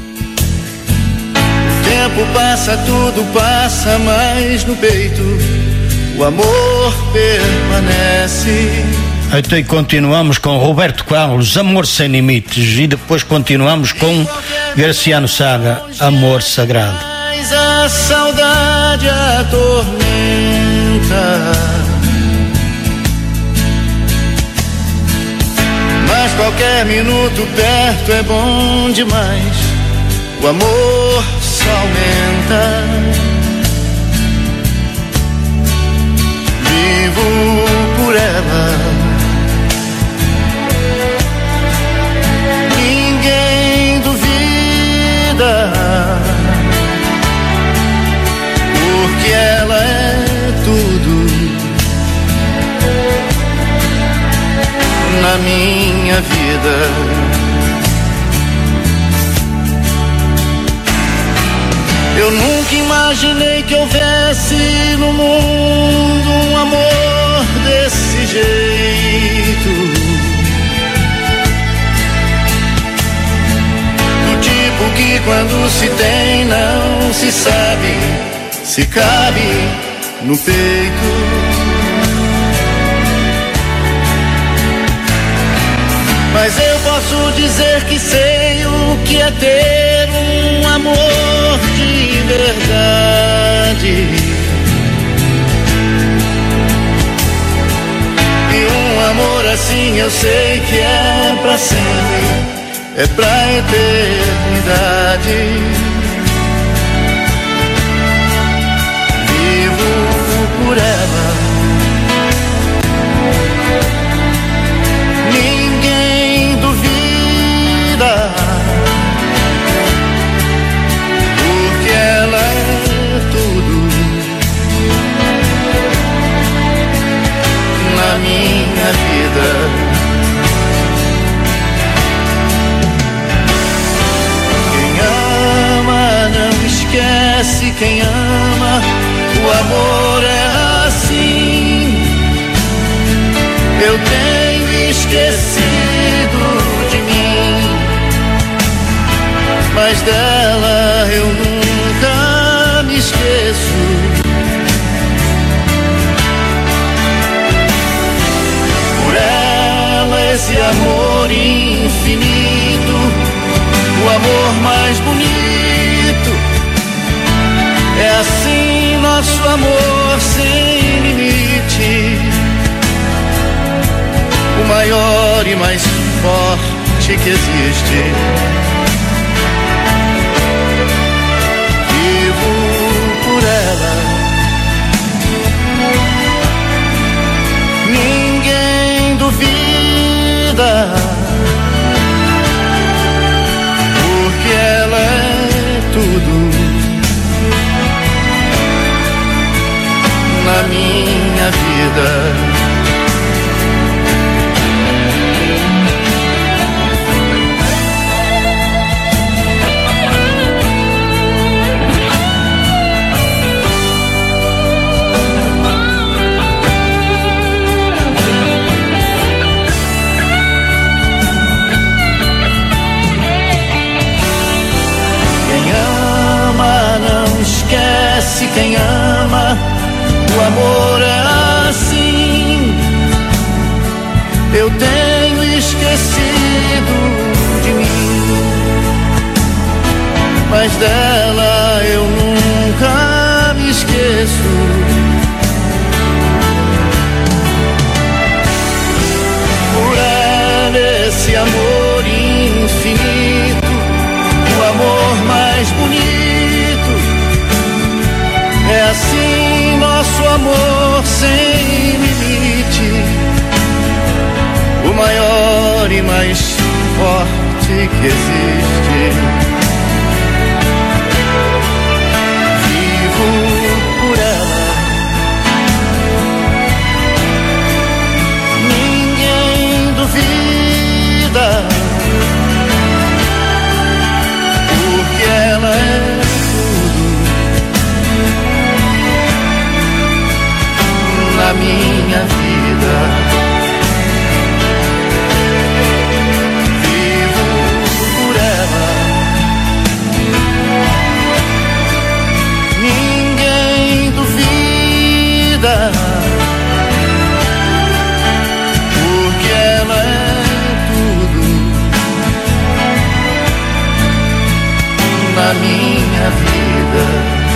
O tempo passa, tudo passa, mas no peito o amor permanece. Então continuamos com Roberto Carlos, Amor Sem Limites, e depois continuamos com Graciano Saga, Amor Sagrado. Mas a saudade atormenta, mas qualquer minuto perto é bom demais. O amor só aumenta. Vivo por ela, porque ela é tudo na minha vida. Eu nunca imaginei que houvesse no mundo um amor desse jeito. Que quando se tem não se sabe se cabe no peito. Mas eu posso dizer que sei o que é ter um amor de verdade. E um amor assim eu sei que é pra sempre, é pra eternidade. Vivo por ela, ninguém duvida, porque ela é tudo na minha vida. Esquece quem ama, o amor é assim. Eu tenho esquecido de mim, mas dela eu nunca me esqueço. Por ela esse amor infinito, o amor mais bonito. É assim nosso amor sem limite, o maior e mais forte que existe. Vivo por ela, ninguém duvida, porque ela é tudo na minha vida. mas dela eu nunca me esqueço. Por ela esse amor infinito, o amor mais bonito, é assim nosso amor sem limite, o maior e mais forte que existe. Vivo por ela, ninguém duvida, porque ela é tudo na minha vida. Porque ela é tudo na minha vida.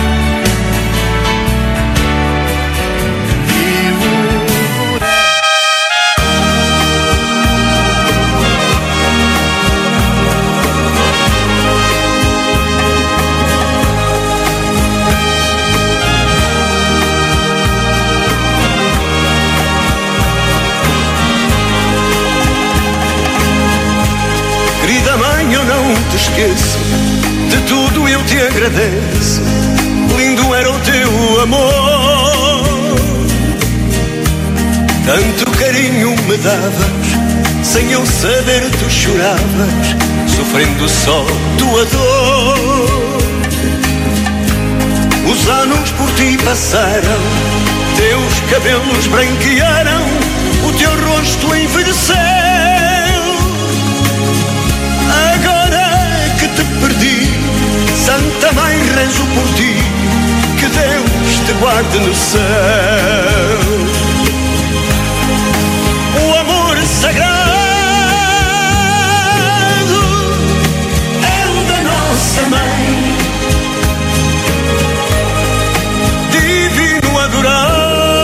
Vivo por ela. Querida mãe, eu não te esqueço, de tudo eu te agradeço. Lindo era o teu amor, tanto carinho me davas, sem eu saber tu choravas, sofrendo só tua dor. Os anos por ti passaram, teus cabelos branquearam, o teu rosto envelheceu. Agora que te perdi, Santa Mãe, rezo por ti, que Deus te guarde no céu. O amor sagrado é o da nossa mãe, divino adorado,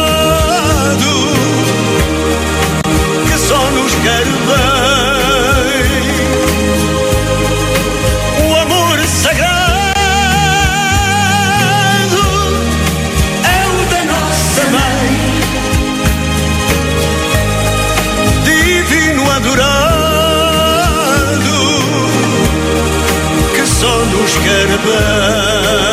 que só nos quer bem. Que só nos quer bem.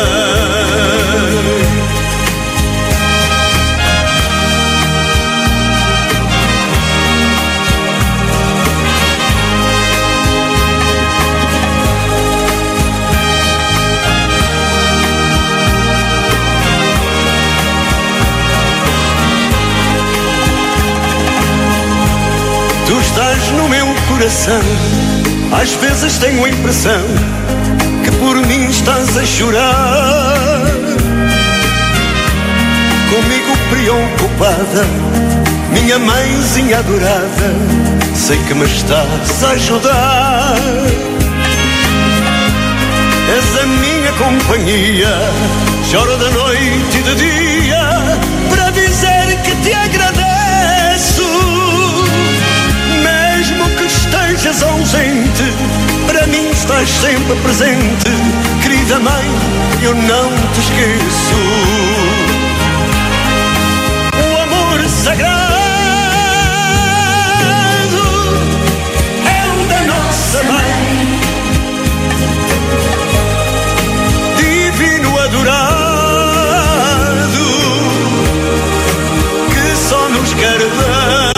Tu estás no meu coração, às vezes tenho a impressão que por mim estás a chorar. Comigo preocupada, minha mãezinha adorada, sei que me estás a ajudar. És a minha companhia, choro de noite e de dia, para dizer que te agradeço. Mesmo que estejas ausente, para mim estás sempre presente. Querida mãe, eu não te esqueço. O amor sagrado é o da nossa mãe, divino adorado, que só nos quer bem.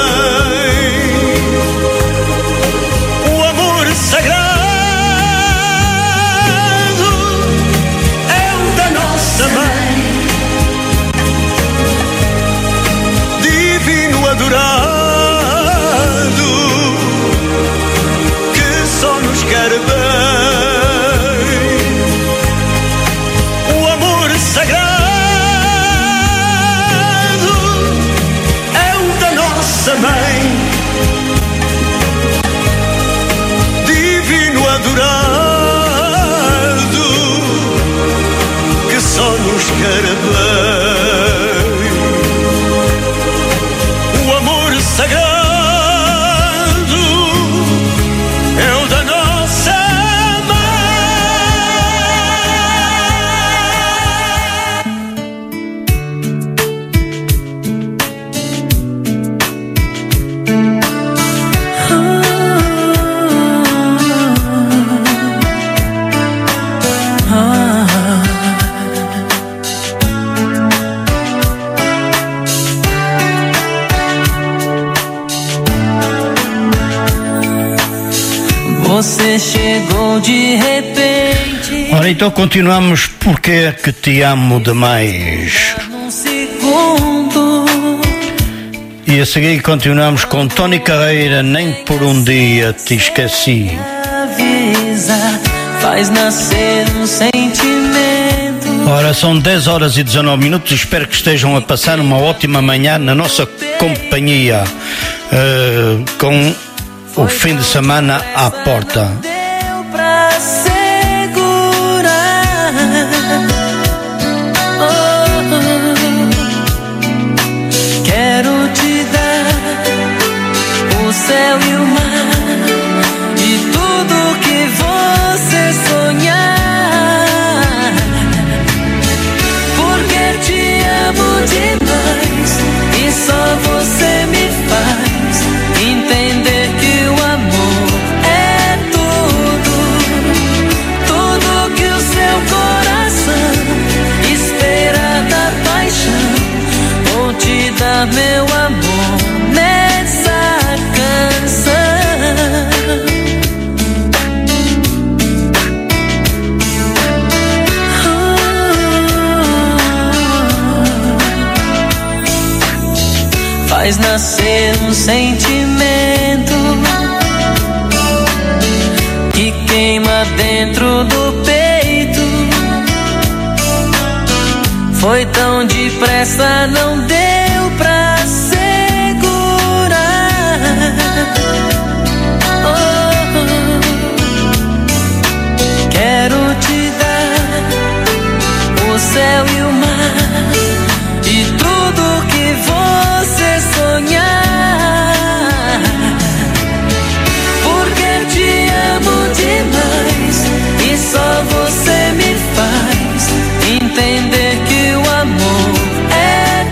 Divino Você chegou de repente. Ora, então continuamos. Porque é que te amo demais? Num segundo. E a seguir continuamos com Tony Carreira, Nem por um Dia Te Esqueci. Avisa, faz nascer um sentimento. Ora, são 10 horas e 19 minutos. Espero que estejam a passar uma ótima manhã na nossa companhia, com o fim de semana à porta. Deu pra segurar. Quero te dar o céu e o mar e tudo que você sonhar, porque te amo demais e só você me faz entender que o amor é tudo que o seu coração espera da paixão. Vou te dar meu amor nessa canção. Faz nascer um sentimento que queima dentro do peito. Foi tão depressa, não deu pra segurar. Quero te dar o céu e o mar e tudo que você sonhar, porque te amo demais e só você me faz entender que o amor é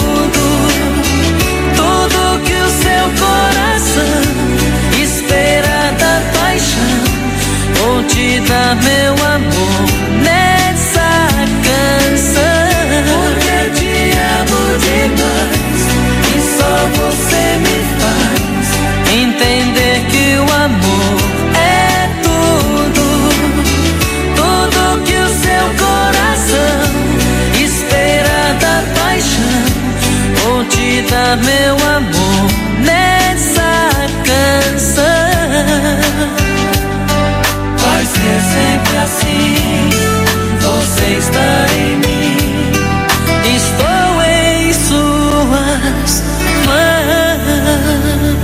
tudo que o seu coração espera da paixão. Vou te dar meu amor nessa canção, porque te amo demais e só você me faz entender que o amor é tudo que o seu coração espera da paixão. Vou te dar meu amor nessa canção. Vai ser sempre assim, você está em mim, estou em suas mãos.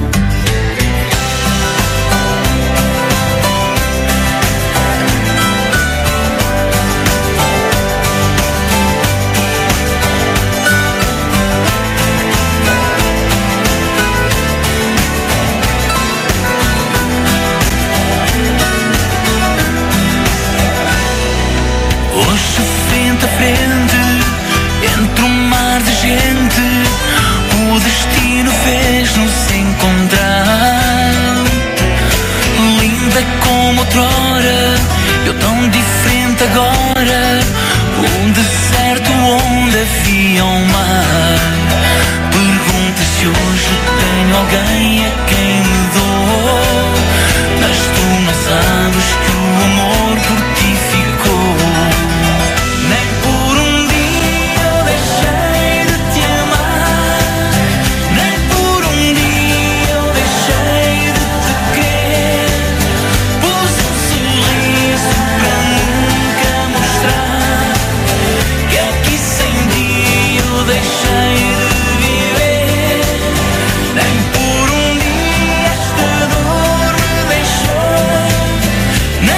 Hoje frente a frente, entre um mar de gente, o destino fez-nos encontrar. Linda como outrora, eu tão diferente agora. Um deserto onde havia um mar. Pergunta se hoje tenho alguém a quem me dou, mas tu não sabes que o amor por ti ficou. Nem por um dia eu deixei de te amar, nem por um dia eu deixei de te querer. Pus um sorriso para nunca mostrar que aqui sem ti eu deixei de viver. Nem por um dia esta dor me deixou,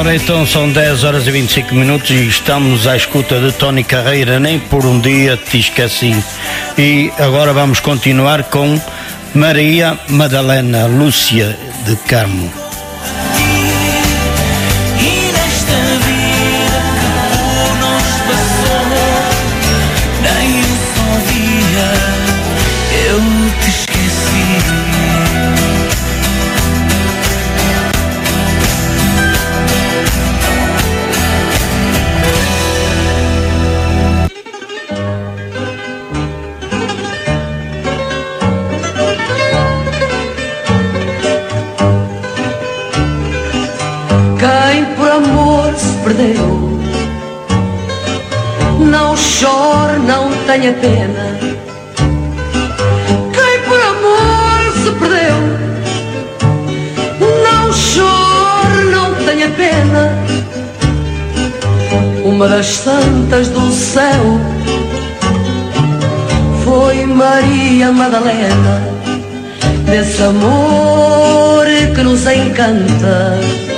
Ora, então são 10 horas e 25 minutos e estamos à escuta de Tony Carreira, Nem por um Dia Te Esqueci. E agora vamos continuar com Maria Madalena Lúcia de Carmo. Perdeu. Não chore, não tenha pena. Quem por amor se perdeu, não chore, não tenha pena. Uma das santas do céu foi Maria Madalena, desse amor que nos encanta.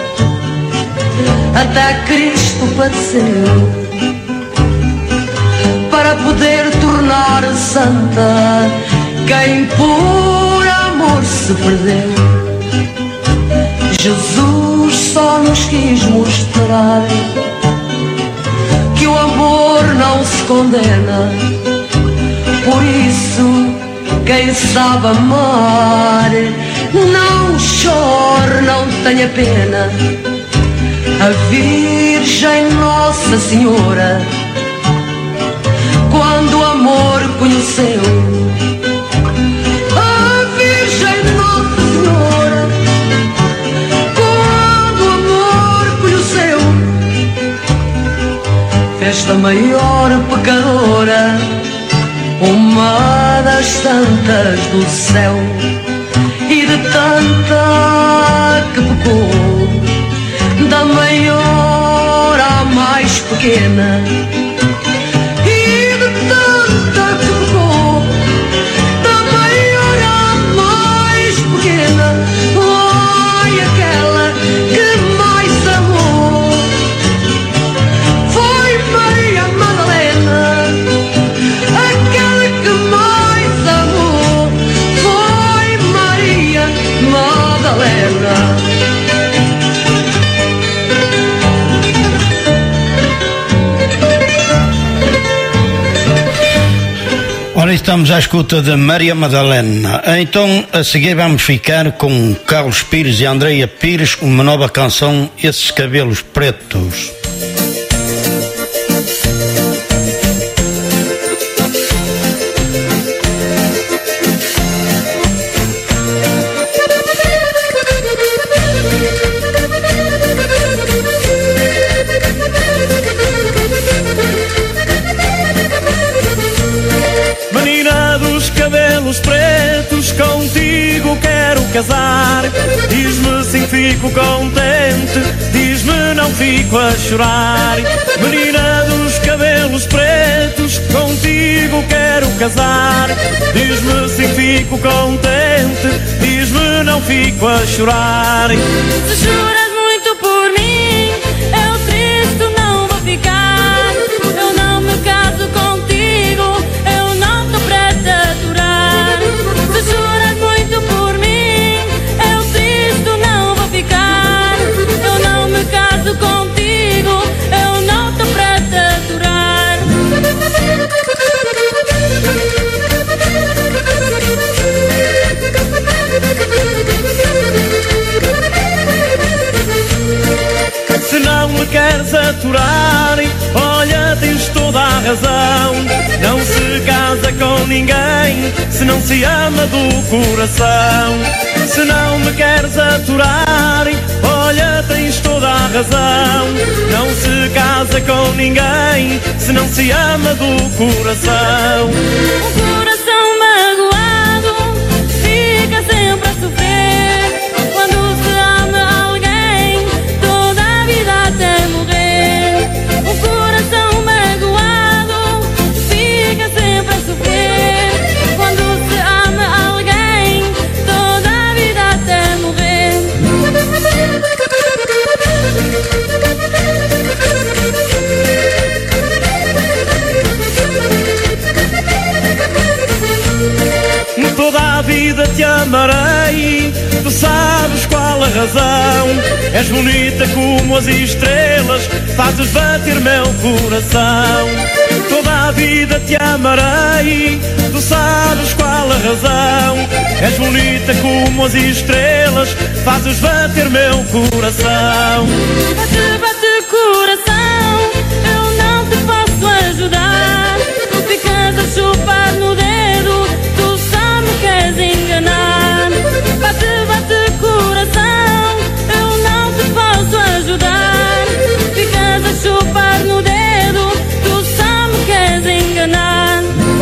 Até Cristo padeceu para poder tornar santa quem por amor se perdeu. Jesus só nos quis mostrar que o amor não se condena. Por isso, quem sabe amar, não chore, não tenha pena. A Virgem Nossa Senhora, quando o amor conheceu, a Virgem Nossa Senhora, quando o amor conheceu, fez da maior pecadora uma das santas do céu, e de tanta que pecou, da maior à mais pequena, e de tanta que pecou, da maior à mais pequena, ai, aquela que mais amou foi Maria Madalena. Aquela que mais amou foi Maria Madalena. Ora, estamos à escuta de Maria Madalena. Então, a seguir vamos ficar com Carlos Pires e Andreia Pires, uma nova canção, Esses Cabelos Pretos. Pretos, contigo quero casar. Diz-me sim, fico contente. Diz-me não, fico a chorar. Menina dos cabelos pretos, contigo quero casar. Diz-me sim, fico contente. Diz-me não, fico a chorar. Se choras muito por mim, eu triste não vou ficar. Eu não me caso contigo, eu não tô preta a aturar. Se choras muito por mim, eu triste não vou ficar. Eu não me caso contigo, eu não tô preta a aturar. Se não me queres aturar, olha, tens toda a razão. Não se casa com ninguém se não se ama do coração. Se não me queres aturar, olha, tens toda a razão. Não se casa com ninguém se não se ama do coração. Um coração magoado fica sempre a sofrer. Quando se ama alguém, toda a vida até morrer. Um coração magoado fica sempre a sofrer. Quando se ama alguém, toda a vida até morrer. Toda a vida te amarei, tu sabes qual a razão. És bonita como as estrelas, fazes bater meu coração. Toda a vida te amarei, tu sabes qual a razão. És bonita como as estrelas, fazes bater meu coração. Bate, bate coração, eu não te posso ajudar. Tu ficas a chupar no dedo, tu só me queres enganar. Bate, bate coração, eu não te posso ajudar. Ficas a chupar no dedo, tu só me queres enganar.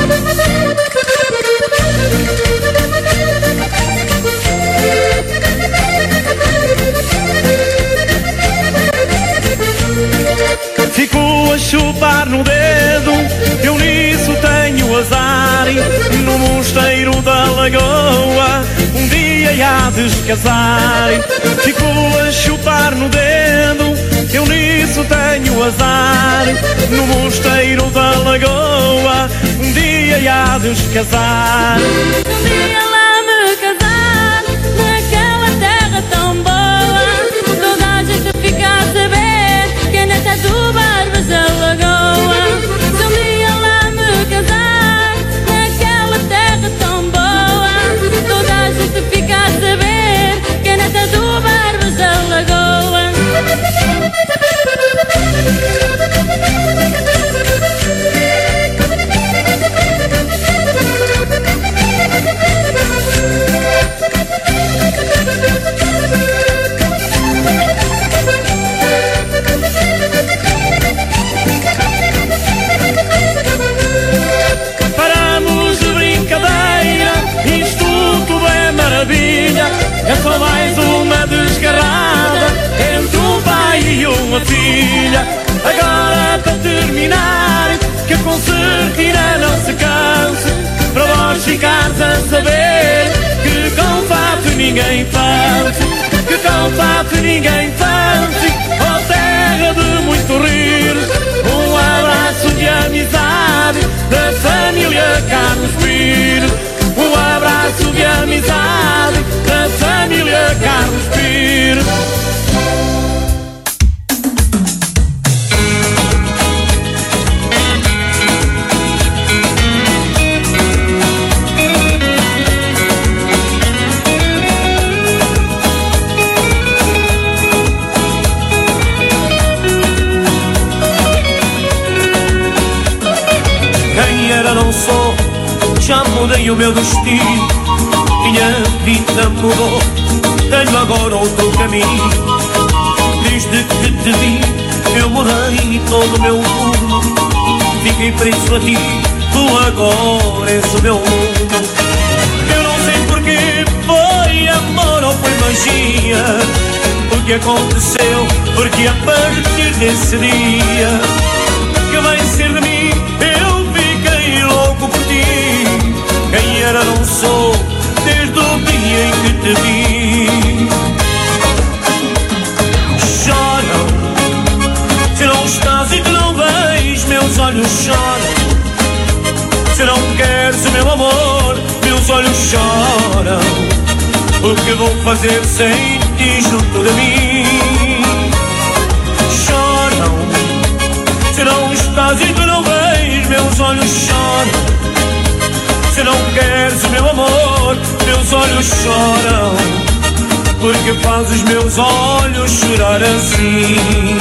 Fico a chupar no dedo, eu nisso tenho azar. No mosteiro da lagoa, um dia há de casar. Fico a chupar no dedo, eu nisso tenho azar. No mosteiro da lagoa, um dia há de casar. Um dia lá me casar, naquela terra tão boa. Toda a gente fica a saber que é nessa do Barbas da Lagoa. Se um dia lá me casar, naquela terra tão boa. Toda a gente fica a saber que é nessa do Barbas da Lagoa. Paramos de brincadeira, isto tudo é maravilha. É só mais uma desgarrada entre um pai e uma filha. Agora para terminar, que a concertina não se canse, para vós ficares a saber que com fato ninguém faz, que com fato ninguém faz. Ó terra de muito rir, um abraço de amizade da família Carlos Pires. Um abraço de amizade da família Carlos Pires. Não sou, já mudei o meu destino. Minha vida mudou, tenho agora outro caminho. Desde que te vi, eu mudei todo o meu mundo. Fiquei preso a ti, tu agora és o meu mundo. Eu não sei porque foi amor ou foi magia. O que aconteceu, porque a partir desse dia que vai ser de mim, eu fiquei louco por ti. Quem era não sou, desde o dia em que te vi. Choram, se não estás e que não vês, meus olhos choram. Se não queres o meu amor, meus olhos choram. O que vou fazer sem ti junto de mim? Choram, se não estás e que não vês, meus olhos choram. Se não queres o meu amor, meus olhos choram. Porque fazes meus olhos chorar assim.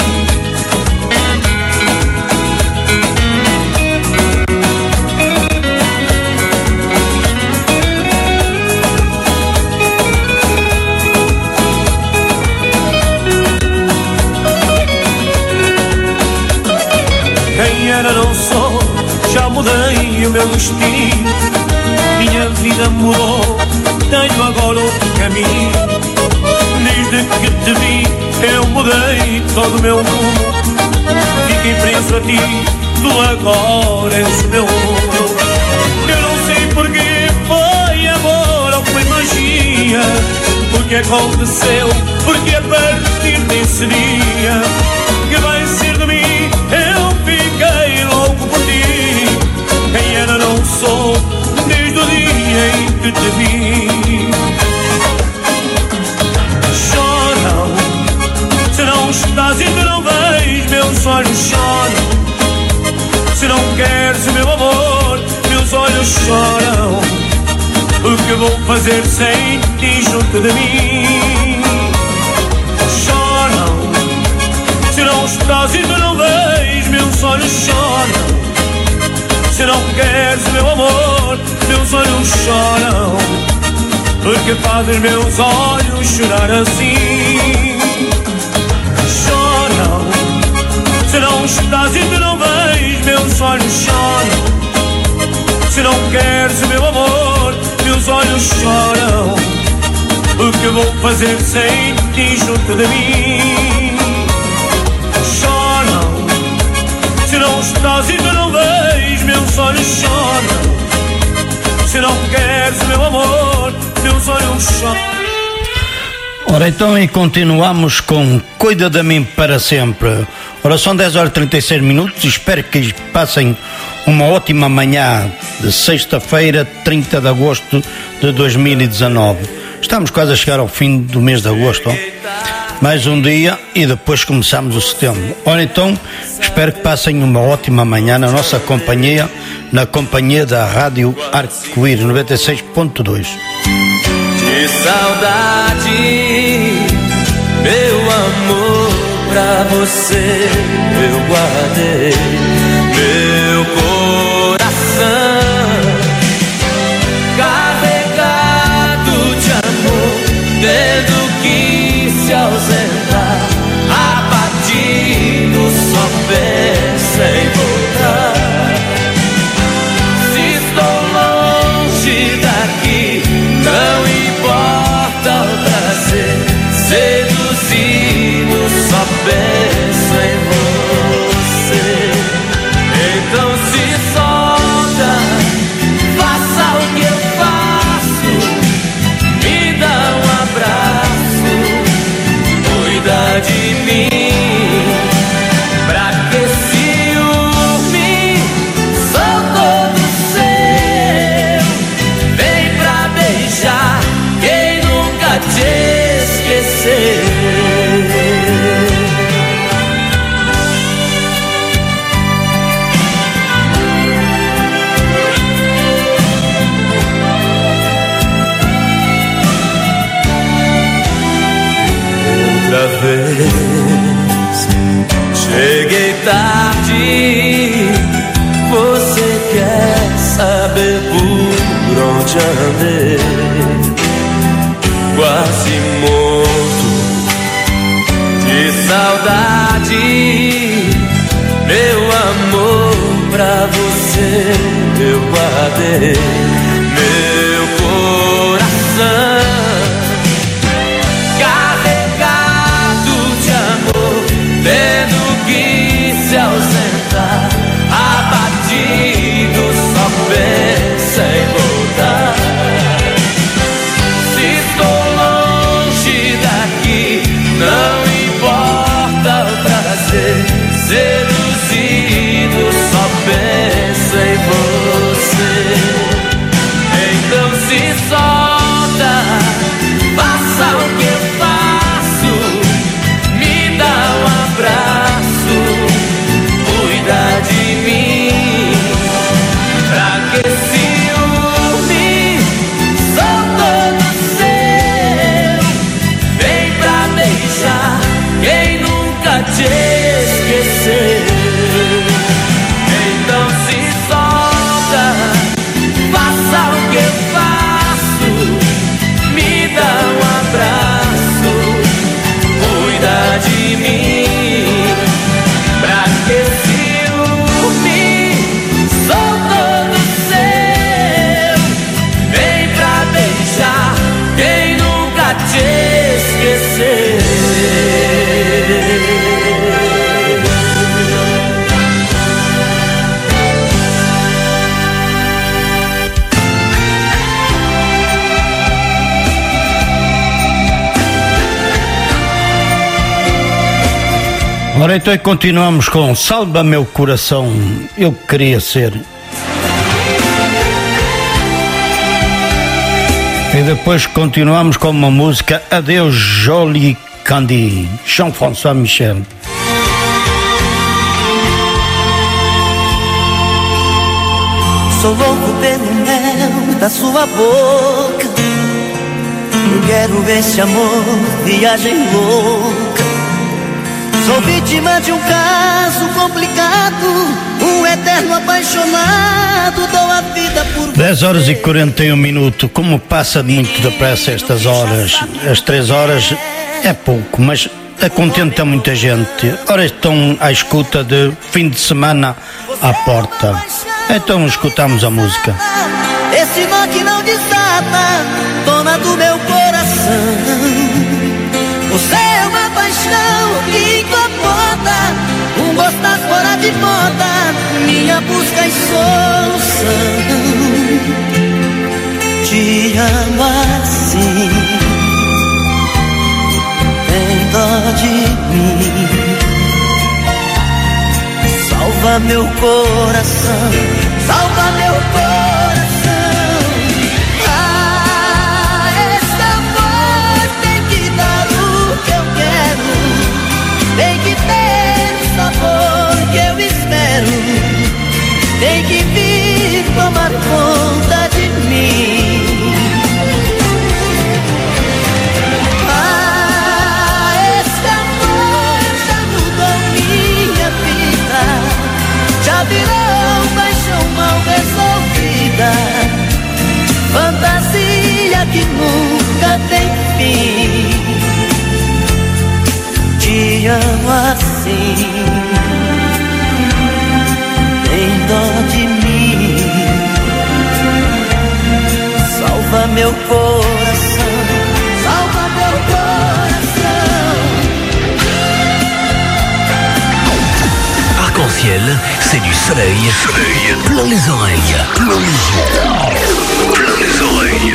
Quem era não sou, já mudei o meu destino. Minha vida mudou, tenho agora outro caminho. Desde que te vi, eu mudei todo o meu mundo. Fiquei preso a ti, tu agora és o meu mundo. Eu não sei porque foi amor ou foi magia. O que aconteceu, porque a partir desse dia que vai ser de mim, eu fiquei louco por ti. Quem era não sou, desde o dia em que que te vi. Choram, se não estás e tu não vês, meus olhos choram. Se não queres o meu amor, meus olhos choram. O que vou fazer sem ti junto de mim? Choram, se não estás e tu não vês, meus olhos choram. Se não queres o meu amor, meus olhos choram. Porque fazes meus olhos chorar assim? Choram, se não estás e tu não vês, meus olhos choram. Se não queres o meu amor, meus olhos choram. O que vou fazer sem ti junto de mim? Choram, se não estás e tu não vês, meus olhos choram. Se não queres o meu amor, meus olhos choram. Ora então, e continuamos com Cuida de Mim para Sempre. Ora, são 10h36, espero que passem uma ótima manhã de sexta-feira, 30 de agosto de 2019. Estamos quase a chegar ao fim do mês de agosto, ó. Mais um dia e depois começamos o setembro. Ora então, espero que passem uma ótima manhã na nossa companhia, na companhia da Rádio Arco-Íris 96.2. De saudade, meu amor, pra você eu guardei meu coração, carregado de amor, tendo que se ausentar, abatido, só pensa em voltar. Se estou longe daqui, não importa o prazer, seduzido, só penso em você. Então se solta, faça o que eu faço, me dá um abraço, cuida de mim, pra que ciúme, sou todo seu, vem pra beijar quem nunca te esqueceu. Outra vez cheguei tarde, você quer saber por onde andei? Quase morto de saudade, meu amor, pra você eu guardei meu coração, carregado de amor, tendo que se ausentar, abatido, só pensa em voltar. Se estou longe daqui, não importa o prazer, seduzido, só penso em você. Então se solta, faça o que eu faço, me dá um abraço, cuida de mim, pra que ciúme, sou todo seu, vem pra beijar quem nunca te esqueceu. Então se solta, faça o que eu faço, me dá um abraço, cuida de mim, pra que ciúme, sou todo seu, vem pra beijar quem nunca te esqueceu. Ora então, continuamos com Salva Meu Coração, eu queria ser. E depois continuamos com uma música Adeus Jolie Candy, Jean-François Michel. Sou louco pelo mel da sua boca. Eu quero esse amor, viagem louca. Sou vítima de um caso complicado, um eterno apaixonado, dou a vida por 10 horas e 41 minutos. Como passa muito depressa estas horas. As 3 horas é pouco, mas acontenta muita gente. Ora estão à escuta de fim de semana à porta. Então escutamos a música. esse nó que não desata, dona do meu coração. Você é uma paixão que incomoda, um gostar fora de moda, minha busca e solução. Te amo assim, tem dó de mim. Salva meu coração, salva meu coração. Ah, esse amor tem que dar o que eu quero, tem que ter o sabor que eu espero, tem que vir tomar conta de mim. Ah, esse amor já mudou minha vida, já virou paixão mal resolvida, fantasia que nunca tem fim. Te amo assim, tem dó de mim. Salva meu coração, salva meu coração. Arc-en-ciel, c'est du soleil, plein les oreilles, plein les oreilles.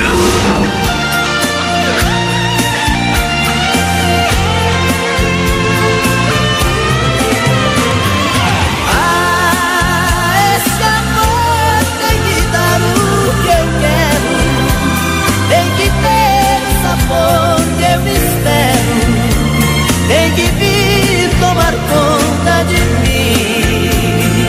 Esse amor tem que dar o que eu quero, tem que ter o sabor que eu espero, tem que vir tomar conta de mim.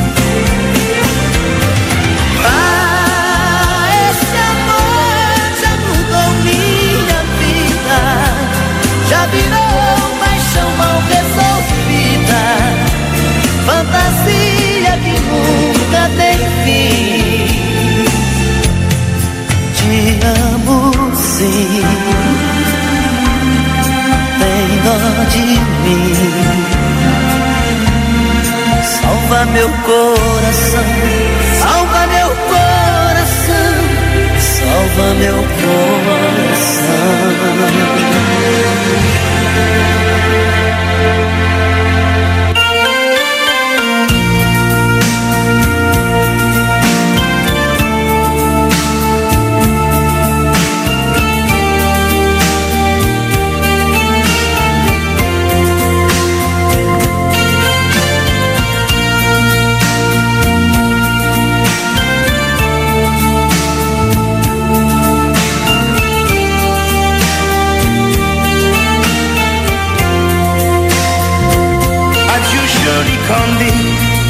Ah, esse amor já mudou minha vida, já virou paixão mal resolvida, fantasia que nunca tem fim. Te amo sim, tem dó de mim. Salva meu coração, salva meu coração, salva meu coração. Candy,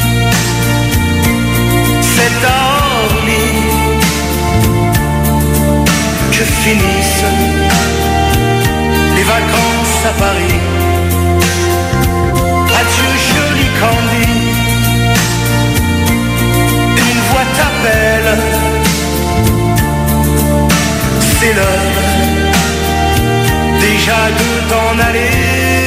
c'est à Orly que finissent les vacances à Paris. Adieu joli Candy, une voix t'appelle, c'est l'heure déjà de t'en aller.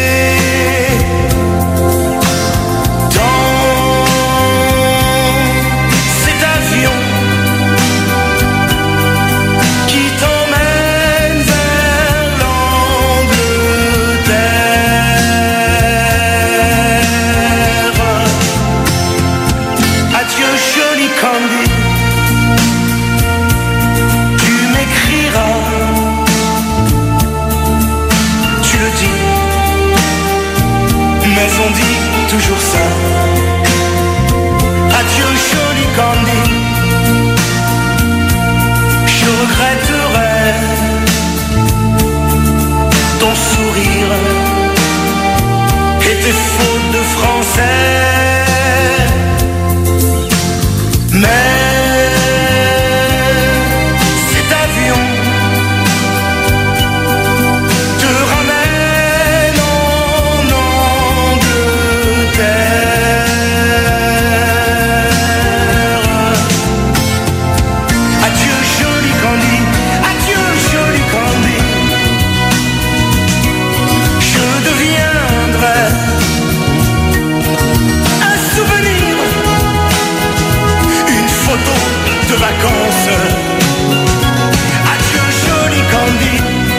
On dit toujours ça. Adieu joli Candy, je regretterai ton sourire et tes fautes de français. Mais cet avion te ramène en Angleterre. Adieu joli Candy, adieu joli Candy. Je deviendrai un souvenir, une photo de vacances. Adieu joli Candy,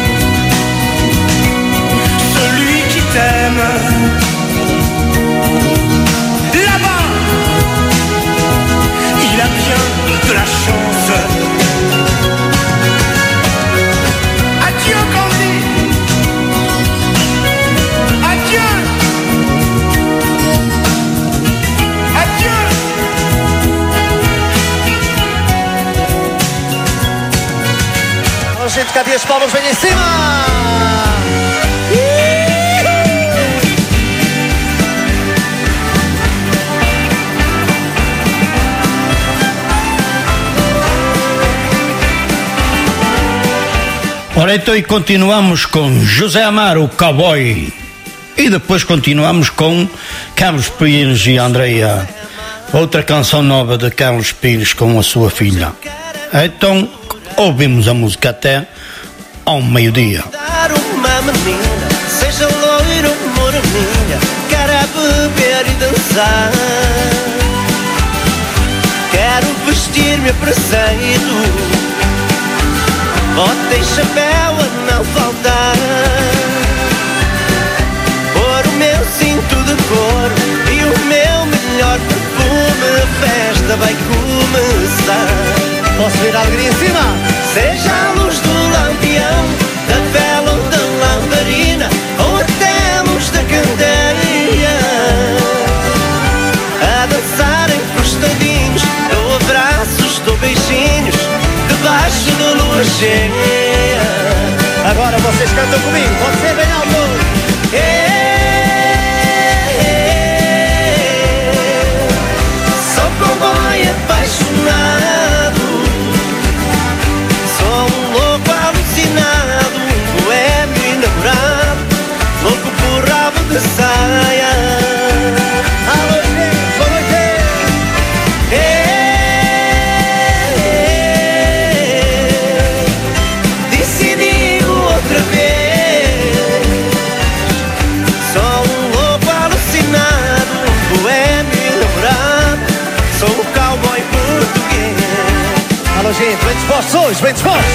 celui qui t'aime. Là-bas, il a bien de la chance. Adieu Candy, adieu, adieu. A gente, cadê as palmas? Vem em cima! Ora, então, e continuamos com José Amaro, o cowboy. E depois continuamos com Carlos Pires e Andreia. Outra canção nova de Carlos Pires com a sua filha. Então, ouvimos a música até ao meio-dia. Dar uma menina, seja loira ou moreninha, quero beber e dançar. Quero vestir-me a preceito, bota e chapéu a não faltar. Pôr o meu cinto de couro e o meu melhor perfume, a festa vai começar. Posso ver a alegria em cima? Seja a luz do lampião, da vela ou da lamparina, ou até a luz da candeia. A dançar encostadinhos, dou abraços, dou beijinhos, debaixo da lua cheia. Agora vocês cantam comigo, pode ser bem alto. Sou cowboy apaixonado, sou um louco alucinado, um boêmio enamorado, louco por rabo de saia. Alô, gente, boa noite. Disse e digo outra vez, sou um louco alucinado, um boêmio enamorado, sou um cowboy português. Alô, gente, bem dispostos hoje, bem dispostos.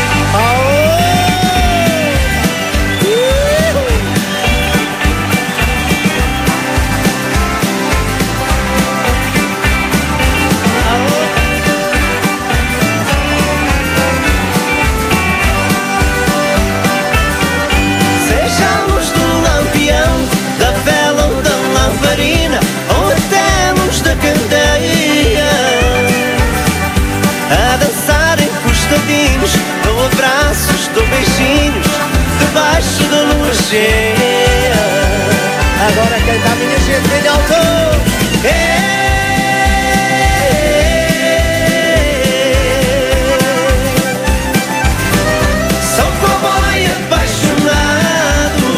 Seja a luz do lampião, da vela ou da lamparina, ou até a luz da candeia. A dançar encostadinhos, dou abraços, dou beijinhos, debaixo da lua cheia. Agora canta a minha gente bem alto. Sou cowboy apaixonado,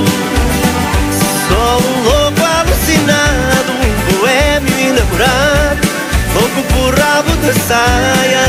sou um louco alucinado, um boêmio enamorado, louco por rabo de saia.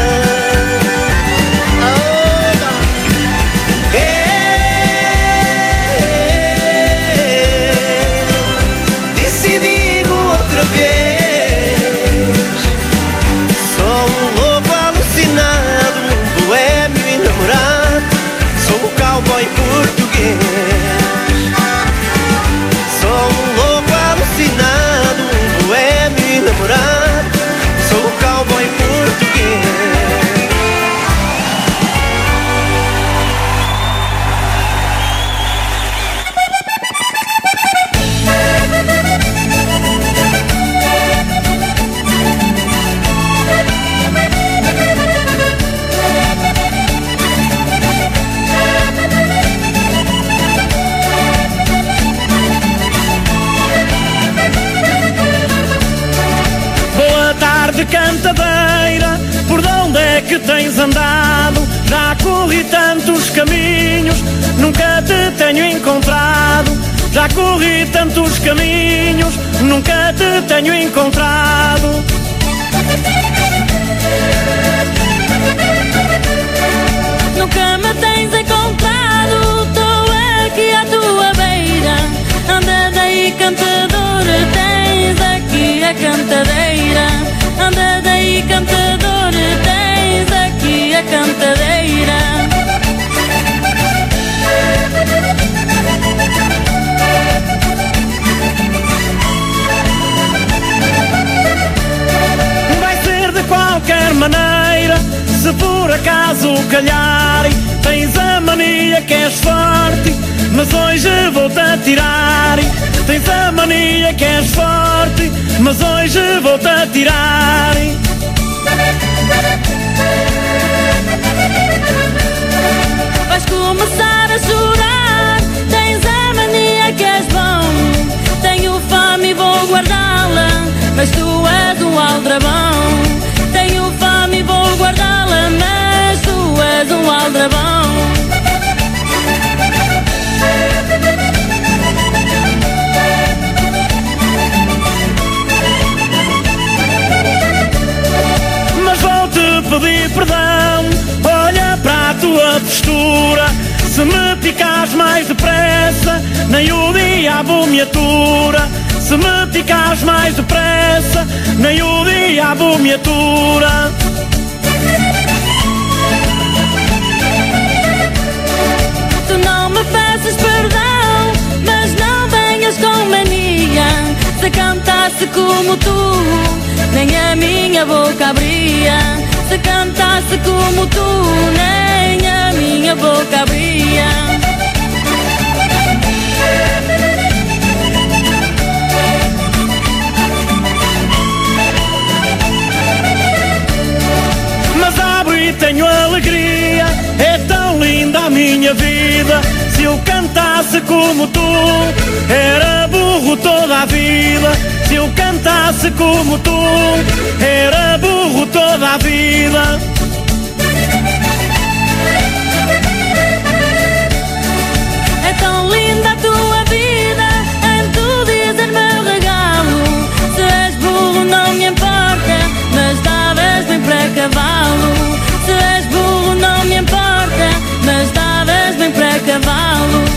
Disse e digo outra vez, sou um louco alucinado, um boêmio enamorado, sou um cowboy português. Sou um louco alucinado, um boêmio enamorado, sou um cowboy português. andado, já corri tantos caminhos, nunca te tenho encontrado. Já corri tantos caminhos, nunca te tenho encontrado. Nunca me tens encontrado, estou aqui à tua beira. Anda daí, cantador, tens aqui a cantadeira. Anda daí, cantador, tens aqui a cantadeira. Vai ser de qualquer maneira, se por acaso calhar. Tens a mania que és forte, mas hoje vou-te atirar. Tens a mania que és forte, mas hoje vou-te atirar. Vais começar a chorar, tens a mania que és bom. Tenho fome e vou guardá-la, mas tu és um aldrabão. Tenho fome e vou guardá-la, mas tu és um aldrabão. Mas vou-te pedir perdão, olha para a tua postura. Se me picares mais depressa, nem o diabo me atura. Se me picares mais depressa, nem o diabo me atura. Tu não me peças perdão, mas não venhas com mania. Se cantasse como tu, nem a minha boca abria. Se cantasse como tu, nem a minha boca abria. Mas abro e tenho alegria, é tão linda a minha vida. Se eu cantasse como tu, era burro toda a vida. Se eu cantasse como tu, era burro toda a vida. É tão linda a tua vida, em tu dizer meu regalo. Se és burro não me importa, mas davas bem para cavalo. Se és burro não me importa, mas davas bem para cavalo.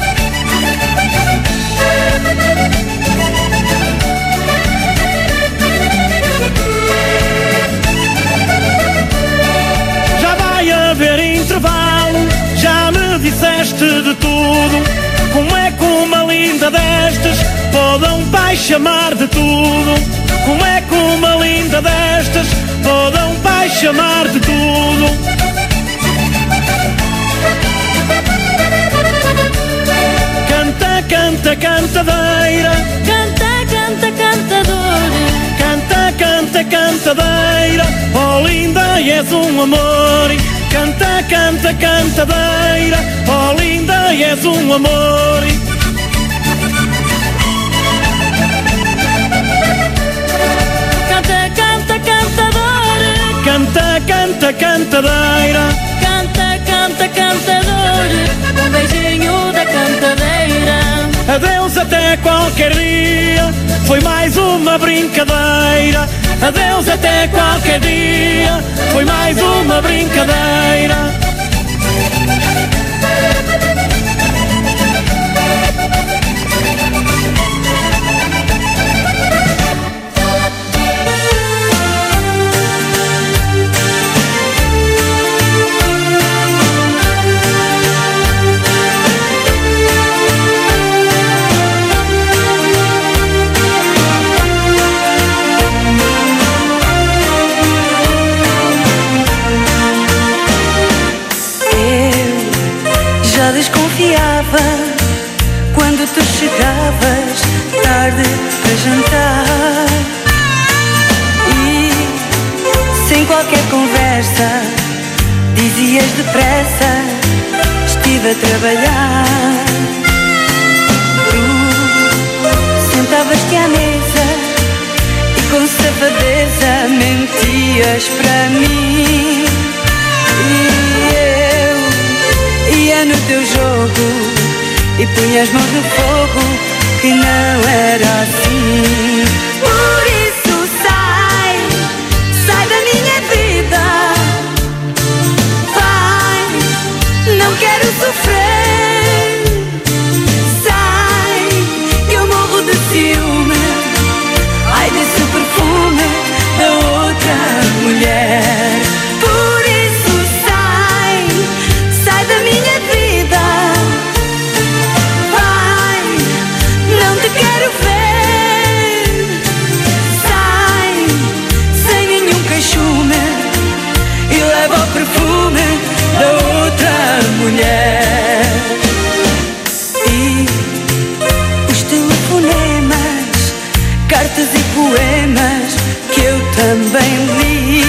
Já vai haver intervalo, já me disseste de tudo. Como é que uma linda destas pode um pai chamar de tudo? Como é que uma linda destas pode um pai chamar de tudo? Canta, canta, cantadeira. Canta, canta, cantador. Canta, canta, cantadeira. Oh linda, és um amor. Canta, canta, cantadeira. Oh linda, és um amor. Canta, canta, cantador. Canta, canta, cantadeira. Canta, canta, cantador. Um beijinho da cantadeira. Adeus até qualquer dia, foi mais uma brincadeira. Adeus até qualquer dia, foi mais uma brincadeira. Desconfiava quando tu chegavas tarde para jantar e sem qualquer conversa dizias depressa: estive a trabalhar. Tu sentavas-te à mesa e com safadeza mentias para mim. E eu ia no teu jogo e punha as mãos no fogo, que não era assim. Por isso sai, sai da minha vida. Vai, não quero sofrer. Sai, que eu morro de ciúme. Ai, desse perfume da outra mulher. Por isso sai, sai da minha vida. Vai, não te quero ver. Sai, sem nenhum queixume, e leva o perfume da outra mulher. E os telefonemas, cartas e poemas que eu também li.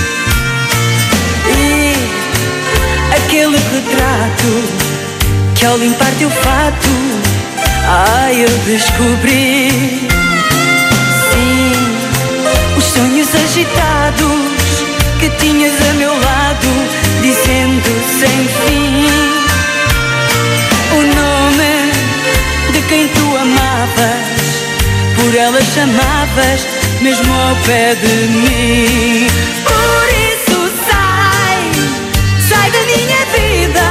E aquele retrato que ao limpar teu fato, ai, eu descobri. Sim, os sonhos agitados que tinhas a meu lado, dizendo sem fim o nome de quem tu amavas, por ela chamavas, mesmo ao pé de mim. Por isso sai, sai da minha vida.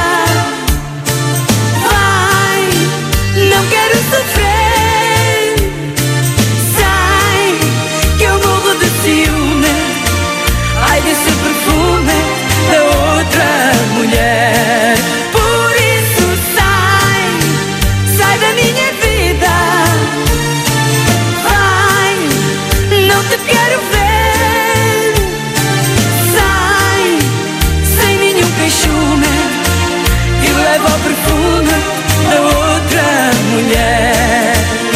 Vai, não quero sofrer. Sai, que eu morro de ciúme. Ai, desse perfume da outra mulher. Por isso sai, sai da minha vida. Vai, não te quero ver. Sai, sem nenhum queixume, e leva o perfume da outra mulher.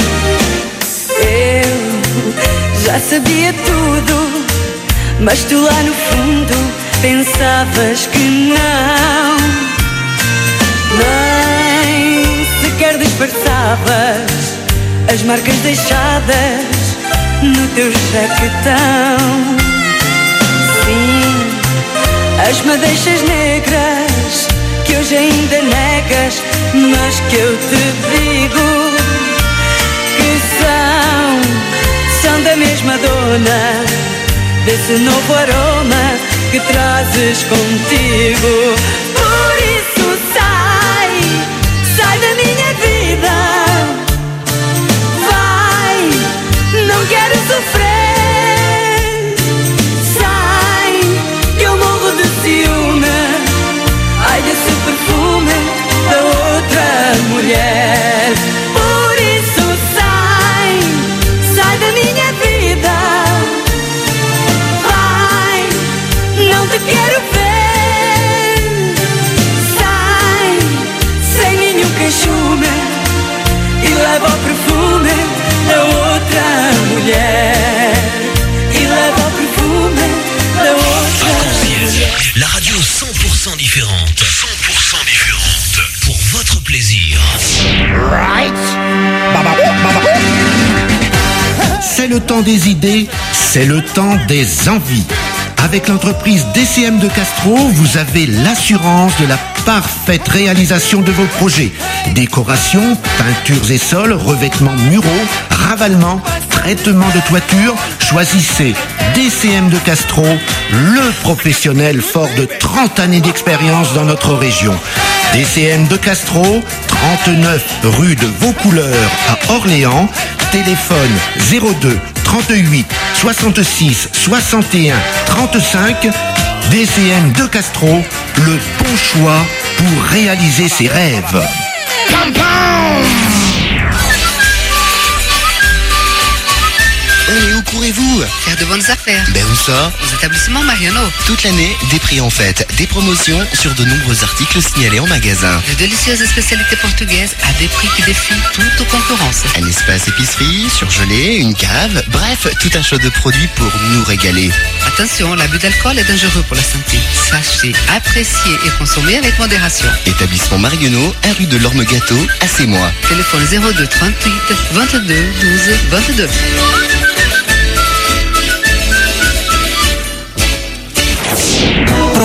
Eu já sabia tudo, mas tu lá no fundo pensavas que não. Nem sequer disfarçavas as marcas deixadas no teu jaquetão. Sim, as madeixas negras que hoje ainda negas, mas que eu te digo que são da mesma dona, desse novo aroma que trazes contigo. Por isso sai, sai da minha vida. Vai, não quero sofrer. Sai, que eu morro de ciúme. Ai, desse perfume da outra mulher. Por isso sai, sai da minha vida. Não te quero ver. Sai, sem nenhum queixume, e leva o perfume da outra mulher. E leva o perfume da outra mulher. La radio 100% différente. 100% différente. Pour votre plaisir. Right. C'est le temps des idées, c'est le temps des envies. Avec l'entreprise DCM de Castro, vous avez l'assurance de la parfaite réalisation de vos projets. Décoration, peintures et sols, revêtements muraux, ravalement, traitement de toiture. Choisissez DCM de Castro, le professionnel fort de 30 années d'expérience dans notre région. DCM de Castro, 39 rue de Vaucouleurs à Orléans. Téléphone 02 38 66 61 35. DCM de Castro, le bon choix pour réaliser ses rêves. Et où courez-vous? Faire de bonnes affaires. Ben où ça? Aux établissements Mariano. Toute l'année, des prix en fête, des promotions sur de nombreux articles signalés en magasin. De délicieuses spécialités portugaises à des prix qui défient toute concurrence. Un espace épicerie, surgelé, une cave, bref, tout un choix de produits pour nous régaler. Attention, l'abus d'alcool est dangereux pour la santé. Sachez, apprécier et consommer avec modération. Établissement Marionneau, 1 rue de l'Orme-Gâteau, à Sémois. Téléphone 02 38 22 12 22.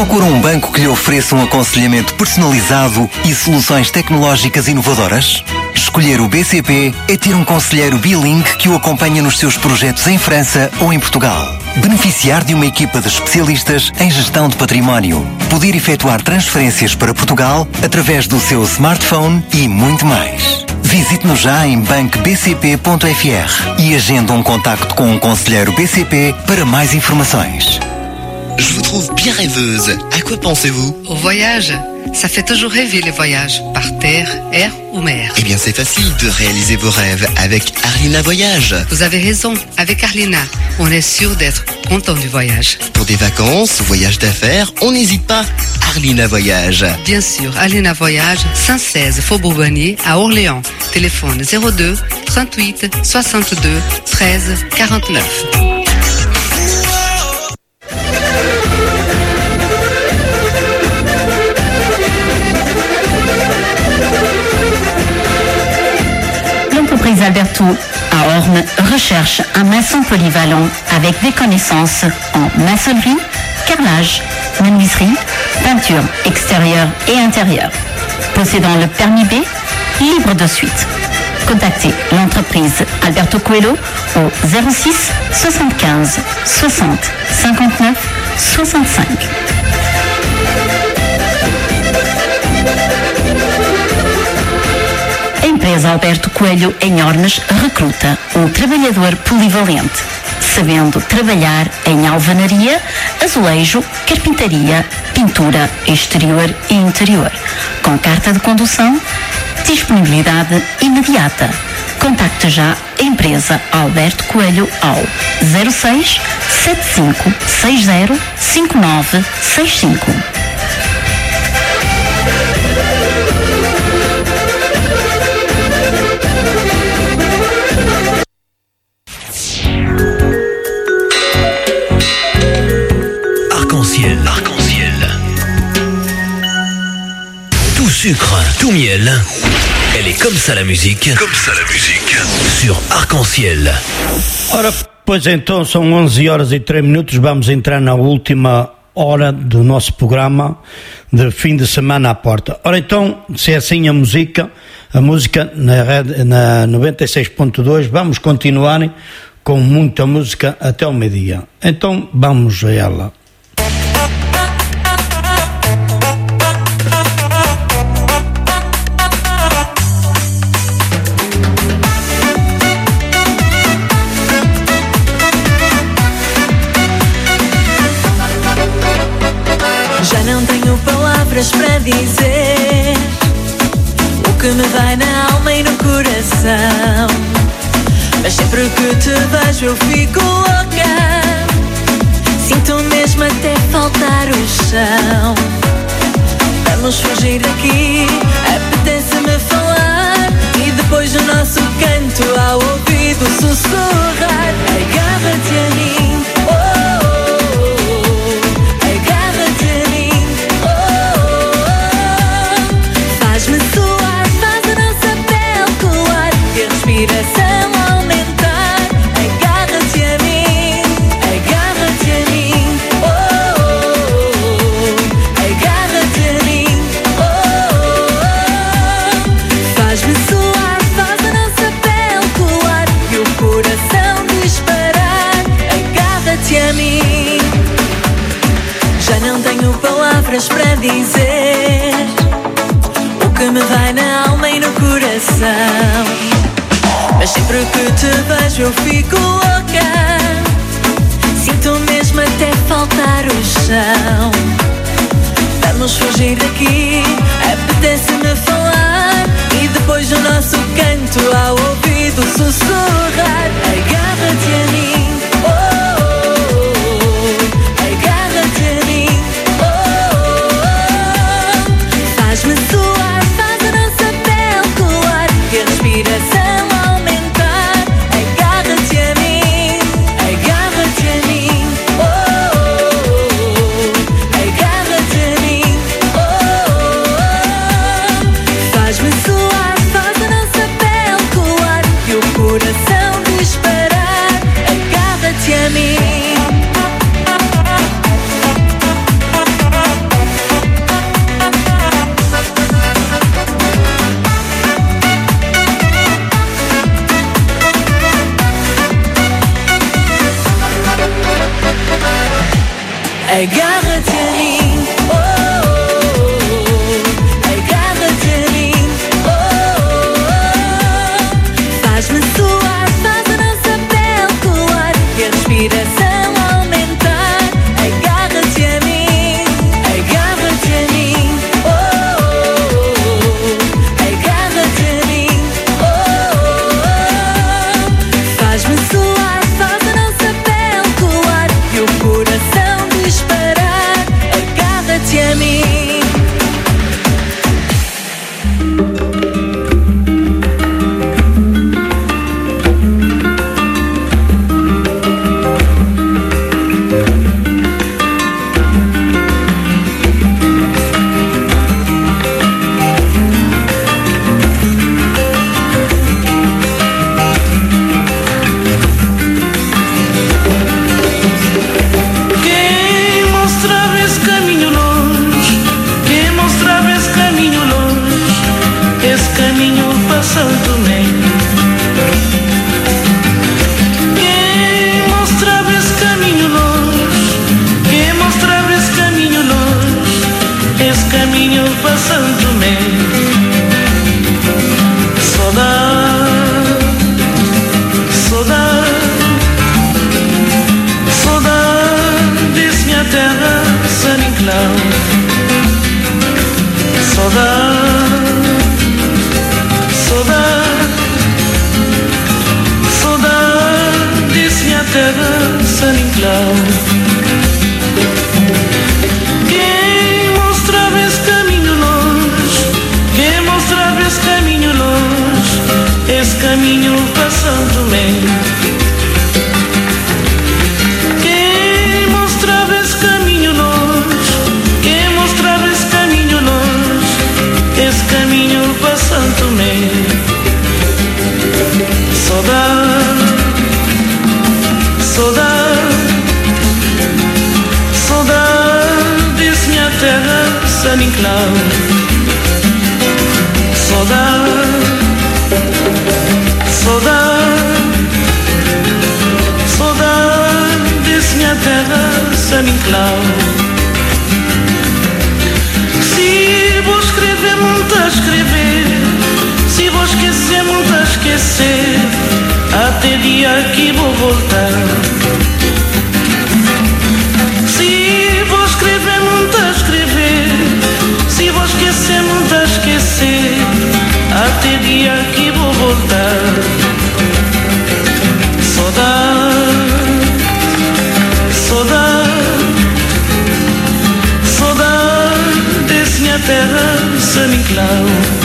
Procura um banco que lhe ofereça um aconselhamento personalizado e soluções tecnológicas inovadoras? Escolher o BCP é ter um conselheiro bilingue que o acompanha nos seus projetos em França ou em Portugal. Beneficiar de uma equipa de especialistas em gestão de património. Poder efetuar transferências para Portugal através do seu smartphone e muito mais. Visite-nos já em bancobcp.fr e agenda um contacto com um conselheiro BCP para mais informações. Je vous trouve bien rêveuse. À quoi pensez-vous? Au voyage. Ça fait toujours rêver les voyages, par terre, air ou mer. Eh bien, c'est facile de réaliser vos rêves avec Arlina Voyage. Vous avez raison, avec Arlina, on est sûr d'être content du voyage. Pour des vacances, voyages d'affaires, on n'hésite pas. Arlina Voyage. Bien sûr, Arlina Voyage, 116 Faubourg Bonnier à Orléans. Téléphone 02 38 62 13 49. L'entreprise Alberto à Orne recherche un maçon polyvalent avec des connaissances en maçonnerie, carrelage, menuiserie, peinture extérieure et intérieure. Possédant le permis B, libre de suite. Contactez l'entreprise Alberto Coelho au 06 75 60 59 65. A empresa Alberto Coelho em Ornes recruta um trabalhador polivalente, sabendo trabalhar em alvenaria, azulejo, carpintaria, pintura exterior e interior, com carta de condução, disponibilidade imediata. Contacte já a empresa Alberto Coelho ao 06 75 60 59 65. Arc-en-ciel. Tout sucre, tout miel. Elle est comme ça la musique. Sur Arc-en-ciel. Ora, pois então, são 11 horas e 3 minutos. Vamos entrar na última hora do nosso programa de fim de semana à porta. Ora então, se é assim a música na 96.2, vamos continuar com muita música até o meio-dia. Então, vamos a ela. Já não tenho palavras para dizer o que me vai na alma e no coração, mas sempre que te vejo eu fico louca. Sinto mesmo até faltar o chão. Vamos fugir daqui, apetece-me falar, e depois do nosso canto ao ouvido sussurrar. Agarra-te a mim, oh, oh, oh. Agarra-te a mim, oh, oh, oh. Faz-me suar, faz a nossa pele colar e a respiração aumentar. Agarra-te a mim, agarra-te a mim, oh, oh, oh. Agarra-te a mim, oh, oh, oh. Faz-me suar, faz a nossa pele colar e o coração disparar. Agarra-te a mim. Já não tenho palavras para dizer o que me vai na alma e no coração, mas sempre que te vejo eu fico louca. Sinto mesmo até faltar o chão. Vamos fugir daqui, apetece-me falar, e depois do nosso canto ao ouvido sussurrar. Agarra-te a mim, oh, oh, oh. Agarra-te a mim, oh, oh, oh. Faz-me suar, faz a nossa pele colar e a respiração aumentar. Agarra-te a mim, agarra-te a mim, oh, oh, oh. Agarra-te a mim, oh, oh, oh. agarra-te a mim, oh, oh, oh. Agarra-te a mim, oh, oh, oh. Faz-me suar, faz a nossa pele colar e a respiração aumentar. Agarra-te a mim, agarra-te a mim, oh, oh, oh. Agarra-te a mim, oh, oh, oh. Faz-me suar, faz a nossa pele colar e o coração disparar. Agarra-te a mim. Quem mostrava esse caminho longe? Quem mostrava esse caminho longe? Esse caminho para Santo Tomé. Quem mostrava esse caminho longe? Quem mostrava esse caminho longe? Esse caminho para Santo Tomé. Saudade, saudade, saudade desse minha terra, San Inclau. Saudade, saudade, saudade desse minha terra, San Inclau. Quem mostrava esse caminho longe? Quem mostrava esse caminho longe? Esse caminho para Santo Tomé. Quem mostrava esse caminho longe? Quem mostrava esse caminho longe? Esse caminho para Santo Tomé. Saudade, saudade, saudade desse minha terra, San Inclau. Saudade, saudade, saudade desse minha terra, San Inclau. Se vou escrever, muito a escrever. Se vou esquecer, muito a esquecer. Até dia que vou voltar. Se vou escrever, muito a escrever. Se vou esquecer, muito a esquecer. Até dia que vou voltar. Saudade, saudade, saudade desse minha terra, San Inclau.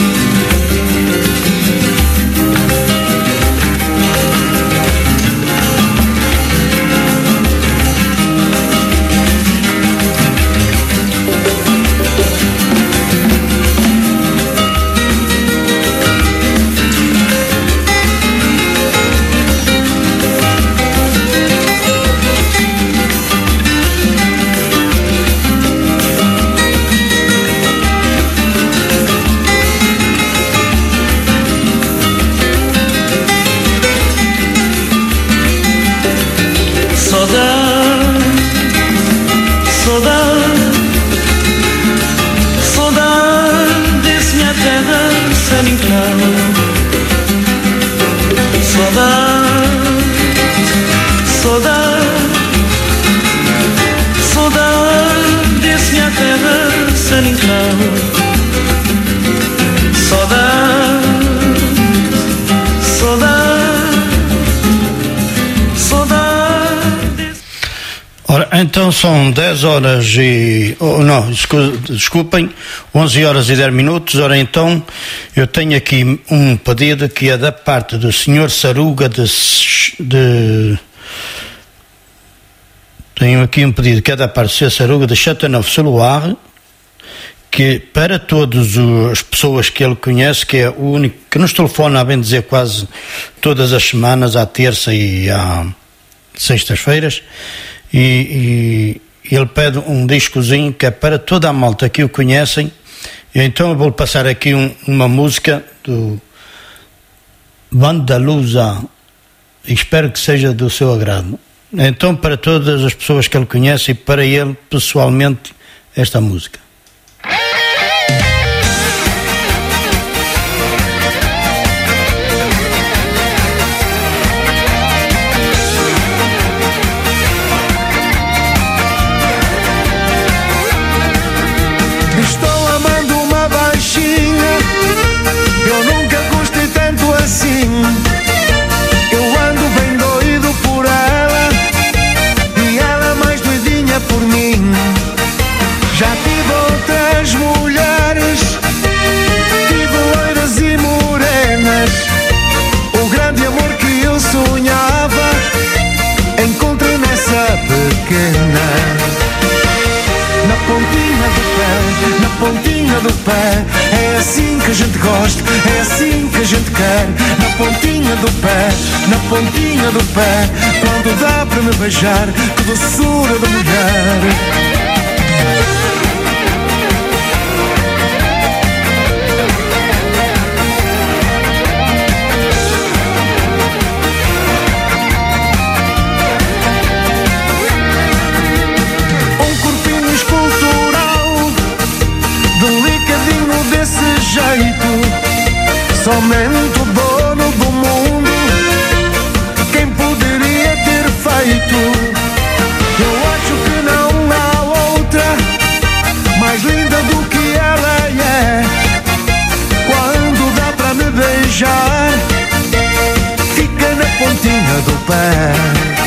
Saudade, saudade, saudade desse minha terra, San Inclau. Saudade, saudade, saudade desse minha terra, San Inclau. Saudade, saudade, saudade. Ora, então são 10 horas e... não, desculpem, 11 horas e 10 minutos. Ora, então, eu tenho aqui um pedido que é da parte do Sr. Saruga tenho aqui um pedido que é da parte do Sr. Saruga de Châteauneuf-sur-Loire, que para todas as pessoas que ele conhece, que é o único que nos telefona, a bem dizer, quase todas as semanas, à terça e à sextas-feiras, e ele pede um discozinho que é para toda a malta que o conhecem. E então eu vou passar aqui uma música do Vandaluza, e espero que seja do seu agrado. Então, para todas as pessoas que ele conhece e para ele pessoalmente, esta música. Estou amando uma baixinha, eu nunca gostei tanto assim. Eu ando bem doido por ela e ela mais doidinha por mim. Já tive outras mulheres, tive loiras e morenas. O grande amor que eu sonhava encontrei nessa pequena. Na pontinha do pé, na pontinha do pé, é assim que a gente gosta, é assim que a gente quer. Na pontinha do pé, na pontinha do pé, quando dá para me beijar, que doçura de mulher. Somente o dono do mundo, quem poderia ter feito? Eu acho que não há outra mais linda do que ela é. Quando dá pra me beijar, fica na pontinha do pé.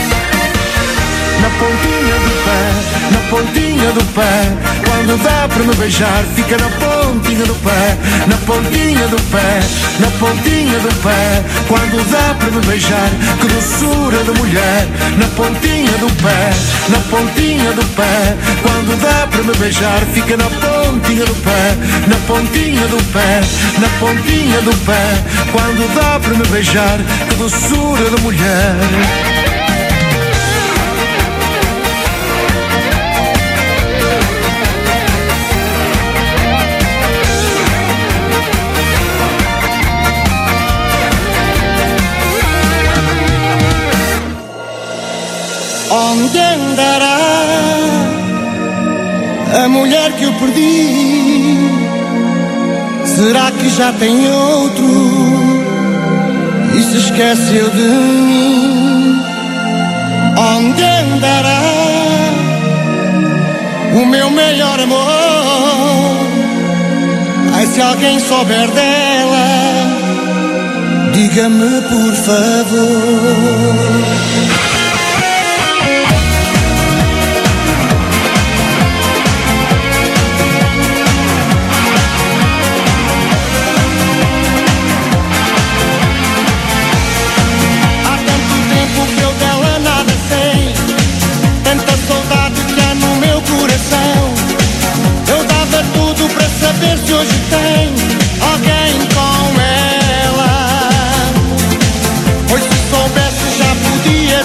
Na pontinha do pé, na pontinha do pé. Quando dá pra me beijar, fica na pontinha do pé. Na pontinha do pé, na pontinha do pé. Quando dá pra me beijar, que doçura de mulher. Na pontinha do pé, na pontinha do pé. Quando dá pra me beijar, fica na pontinha do pé. Na pontinha do pé, na pontinha do pé. Quando dá pra me beijar, que doçura de mulher. Onde andará a mulher que eu perdi? Será que já tem outro e se esqueceu de mim? Onde andará o meu melhor amor? Ai, se alguém souber dela, diga-me por favor. Eu dava tudo para saber se hoje tem alguém com ela. Pois se soubesse já podia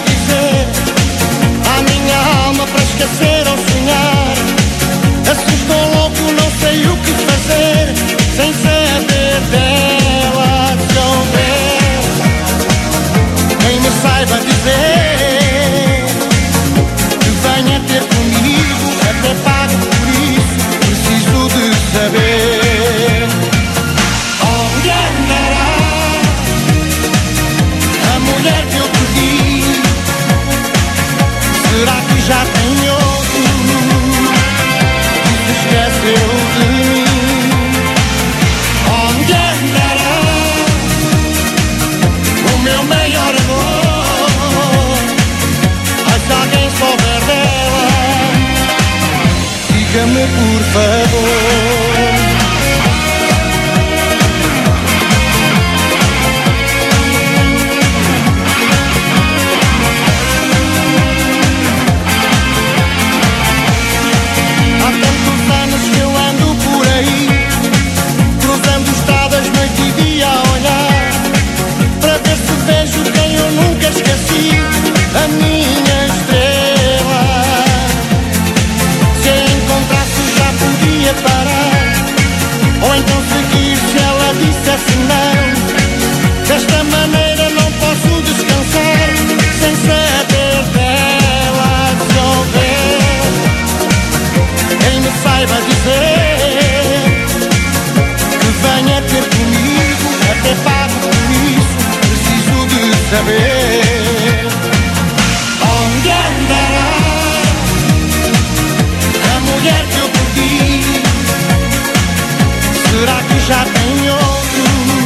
já tem outro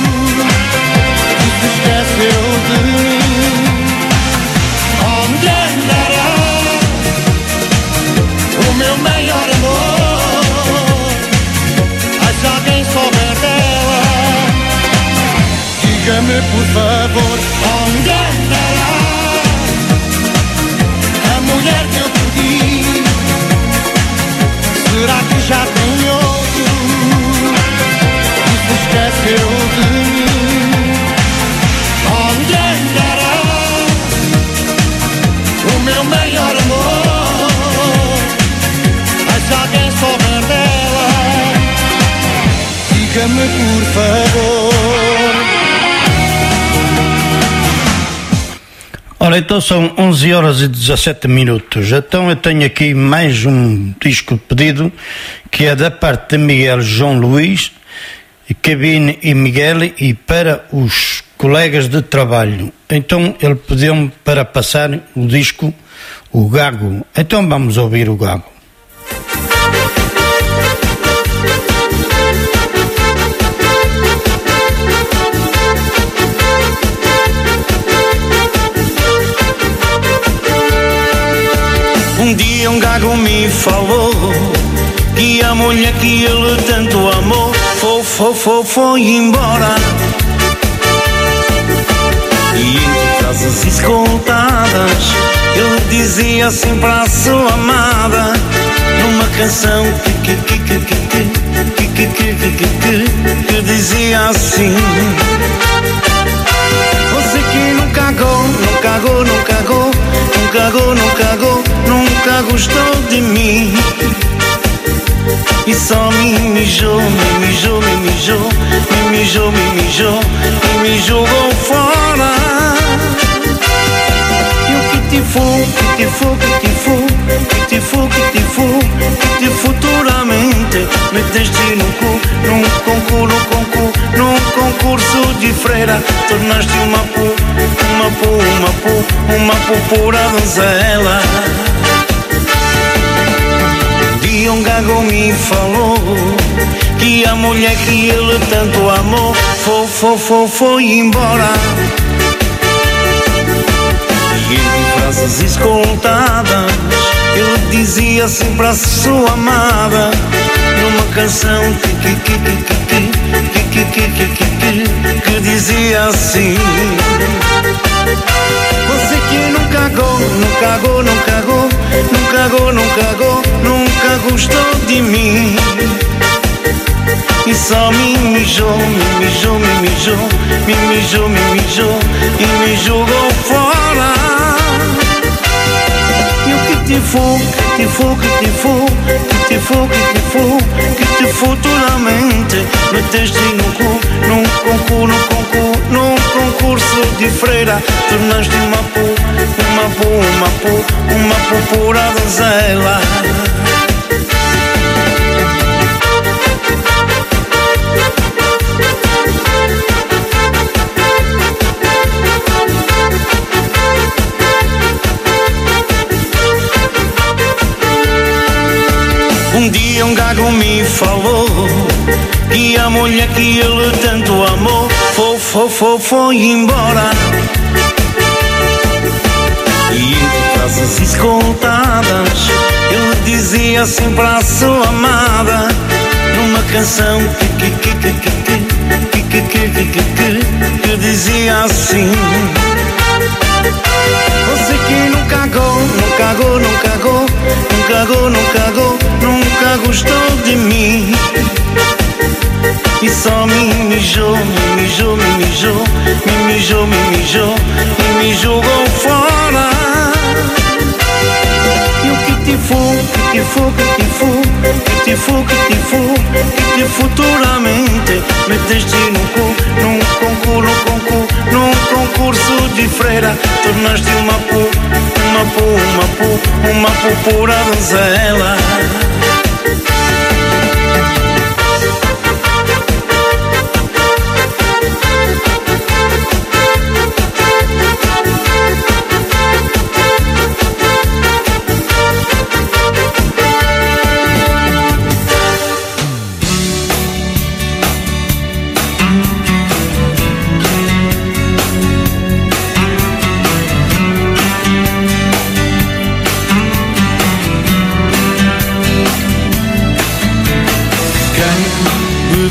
e se esqueceu de mim. Onde andará o meu maior amor? Ai, se alguém souber dela, diga-me por favor. Onde andará a mulher que eu pedi? Será que já tem outro e se esqueceu de mim? Onde andará o meu maior amor? Ai, se alguém souber dela, diga-me por favor. Ora, então são 11 horas e 17 minutos. Então eu tenho aqui mais um disco pedido, que é da parte de Miguel João Luís, Cabine e Miguel, e para os colegas de trabalho. Então ele pediu-me para passar o disco O Gago. Então vamos ouvir o Gago. Um dia um gago me falou que a mulher que ele tanto amou foi embora. E entre frases escoltadas ele dizia assim para a sua amada, numa canção que dizia assim: você que não cagou, não cagou, não cagou, não cagou, não cagou, nunca gostou de mim. E só me mijou, me mijou, me mijou, me mijou, me mijou, e me jogou fora. E o que te fu, que te fu, que te fu, que te fu, que te fu, que te futuramente meteste no cu, num concurso de freira, tornaste uma pura donzela. E um gago me falou que a mulher que ele tanto amou foi embora. E entre frases escoltadas ele dizia assim para a sua amada, numa canção que dizia assim: você que não cagou, não cagou, não cagou, não cagou, não cagou, nunca gostou de mim. E só me mijou, me mijou, me mijou, me mijou, me mijou, e me jogou fora. E o que te fu, que te fu, que te fu, que te fu, que te fu, que te futuramente meteste no cu, num concurso de freira, tornaste uma pura donzela. Um dia um gago me falou que a mulher que ele tanto amou foi embora. E entre frases escoltadas ele dizia assim para a sua amada, numa canção que dizia assim: você que não cagou, não cagou, não cagou, não cagou, não cagou, nunca gostou de mim. E só me mijou, me mijou, me mijou, me mijou, me mijou, e me jogou fora. E o que te fu, que te fu, que te fu, que te fu, que te fu, que te futuramente meteste no cu, num concurso de freira, tornaste uma pura donzela.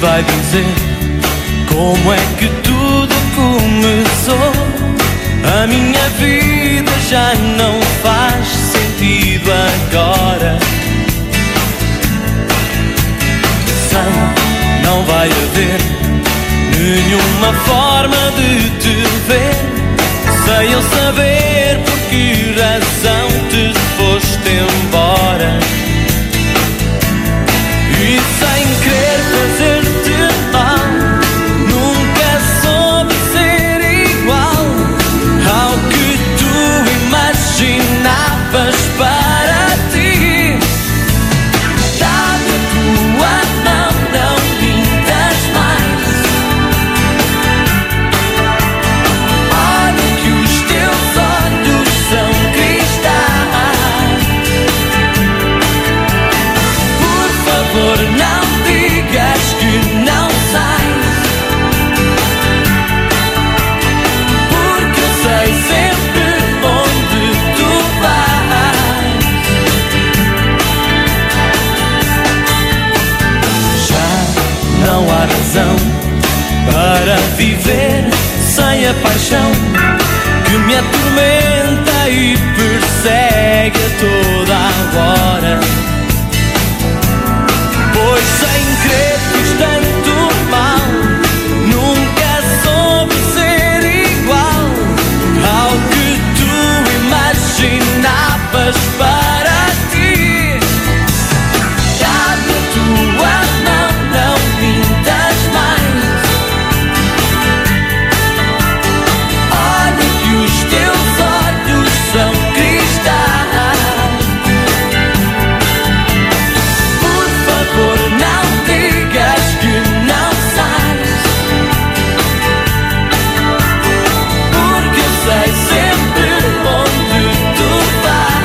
vai dizer como é que tudo começou. A minha vida já não faz sentido agora. Sei, não vai haver nenhuma forma de te ver. Sei eu saber por que razão te foste embora. E sem querer fazer-te mal, nunca soube ser igual ao que tu imaginavas para ti. Dá-me a tua mão, não mintas mais. Olha que os teus olhos são cristais. Por favor, não digas que não sais, porque eu sei sempre onde tu vais. Já não há razão para viver sem a paixão que me atormenta e persegue a toda a hora. Pois sem querer fiz tanto mal, nunca soube ser igual ao que tu imaginavas para ti. Dá-me a tua mão, não mintas mais. Olha que os teus olhos são cristais. Por favor, não digas que não sais, porque eu sei sempre onde tu vais.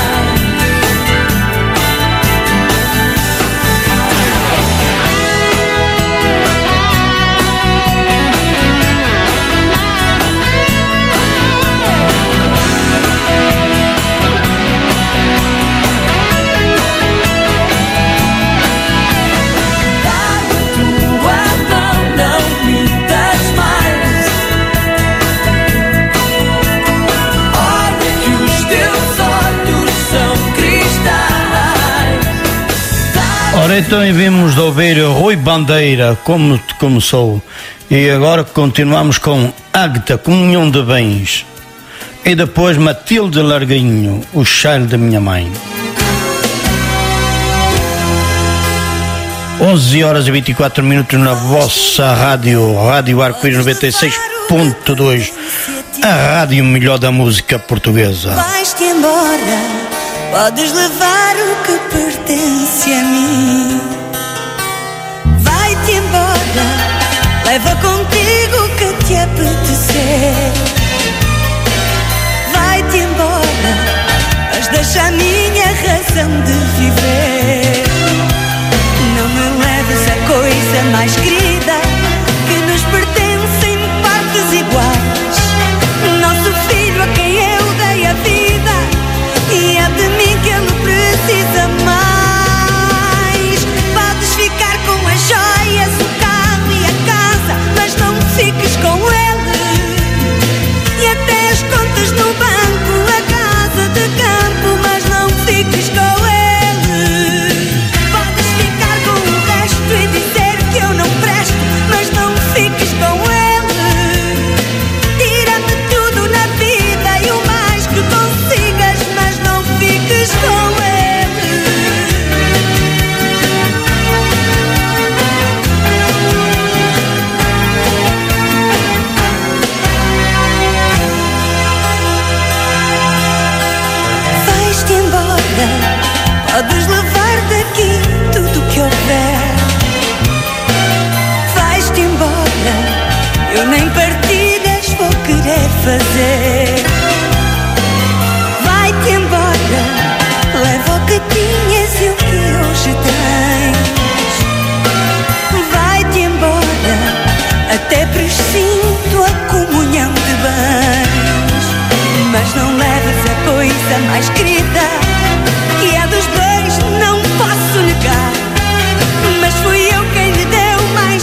Tua mão, não mintas mais. Olha que os teus olhos são cristais. Ora, então vimos de ouvir Rui Bandeira, Como Te Começou. E agora continuamos com Águeda, Comunhão de Bens. E depois Matilde Larguinho, O Cheiro da Minha Mãe. 11 horas e 24 minutos na vossa Rádio Arco-Íris 96.2, a rádio melhor da música portuguesa. Vais-te embora, podes levar o que pertence a mim. Vai-te embora, leva contigo o que te apetecer. Vai-te embora, mas deixa a minha razão de viver. Não me leves a coisa mais querida que nos pertence em partes iguais. Nosso filho a quem eu dei a vida, e é de mim que ele precisa mais. Podes ficar com as joias, o carro e a casa, mas não fiques com ele. E até as contas no banco, a casa de campo, mas não fiques com ele. Podes ficar com o resto e dizer que eu não presto, mas não fiques com ele. Tira-me tudo na vida e o mais que consigas, mas não fiques com ele. Vais-te embora, podes levar daqui tudo que houver. Vais-te embora, eu nem partidas vou querer fazer. Vai-te embora, leva o que tinhas e o que hoje tens. Vai-te embora, até presinto a comunhão de bens. Mas não leves a coisa mais querida, que é dos dois, não posso negar. Mas fui eu quem lhe deu mais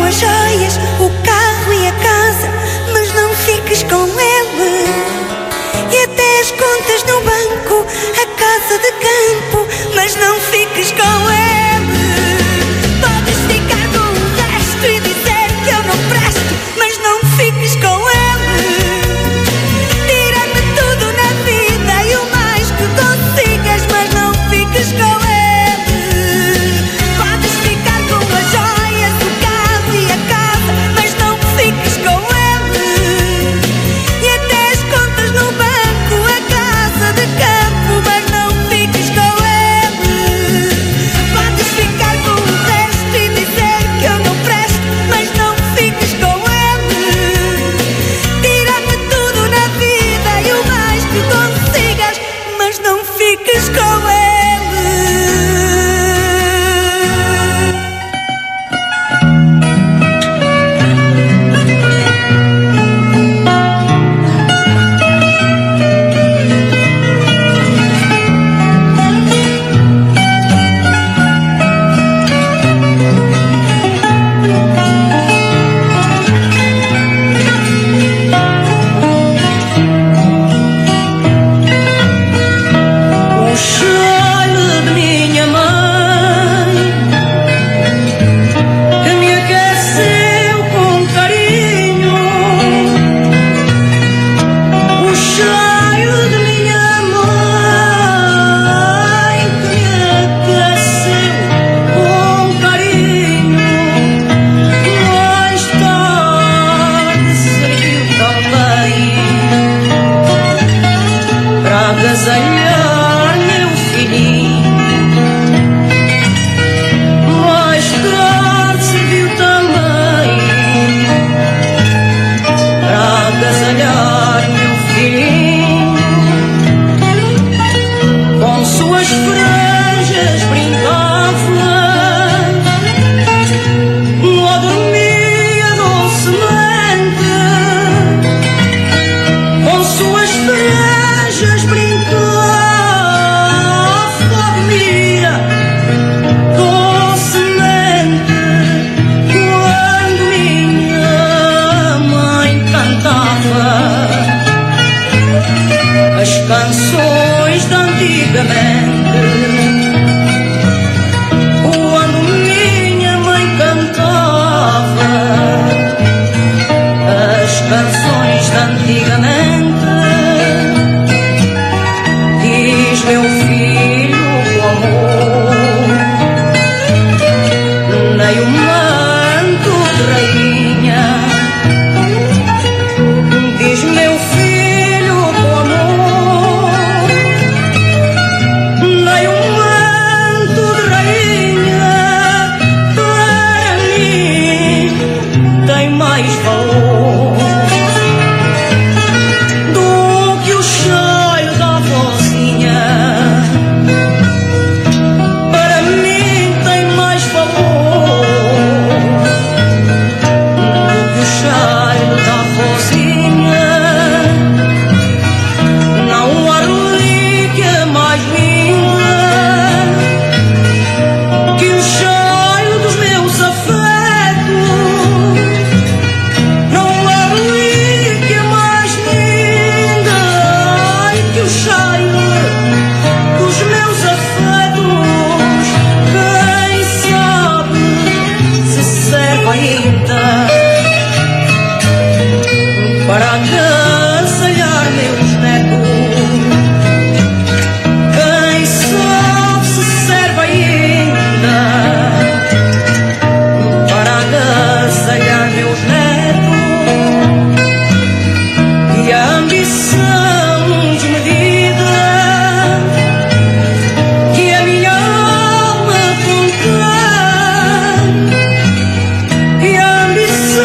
as joias, o carro e a casa, mas não fiques com ele. E até as contas no banco, a casa de campo, mas não fiques com ele. Podes ficar com o resto e dizer que eu não presto, mas não fiques com ele. Tira-me tudo na vida e o mais que consigas, mas não fiques com ele. Podes ficar com as joias, o carro e a casa, mas não fiques com ele. E até as contas no banco, a casa de campo, mas não fiques com ele. Podes ficar com o resto e dizer que eu não presto, mas não fiques com ele. Tira-me tudo na vida e o mais que consigas, mas não fiques com ele. O cheiro de minha mãe que me aqueceu com carinho. O cheiro de minha mãe que me aqueceu com carinho. Mais tarde serviu também para agasalhar meu filhinho. Mais tarde serviu também para agasalhar meu filhinho. Com suas franjas brincava, não dormia docemente. Com suas franjas brincava, dormia docemente. Quando minha mãe cantava as canções de antigamente. Quando minha mãe cantava as canções de antigamente, diz meu filho com amor, nem o manto de rainha. Diz meu filho com amor, nem o manto de rainha para mim tem mais valor do que o cheiro da vozinha. Para mim tem mais valor do que o cheiro da vozinha. Não há relíquia mais linda que o cheiro dos meus afetos. Não há relíquia mais linda que o cheiro dos meus afetos. Quem sabe se serve ainda para agasalhar meus netos. Quem sabe se serve ainda para agasalhar meus netos. E a ambição desmedida que a minha alma contém. E a ambição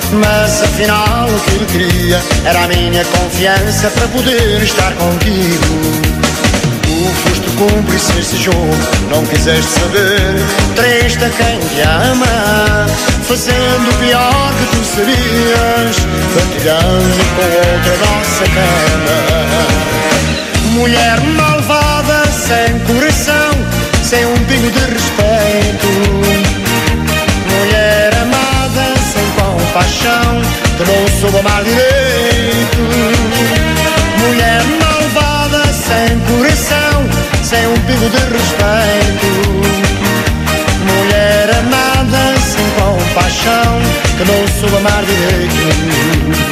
Mas afinal o que ele queria era a minha confiança para poder estar contigo. Tu foste cúmplice nesse jogo, não quiseste saber. Triste a quem te ama, fazendo o pior que tu sabias, partilhando com outra nossa cama. Mulher malvada, sem coração, sem um pingo de respeito. Mulher amada, sem compaixão, que não soube amar direito. Mulher malvada, sem coração, sem um pingo de respeito. Mulher amada, sem compaixão, que não soube amar direito.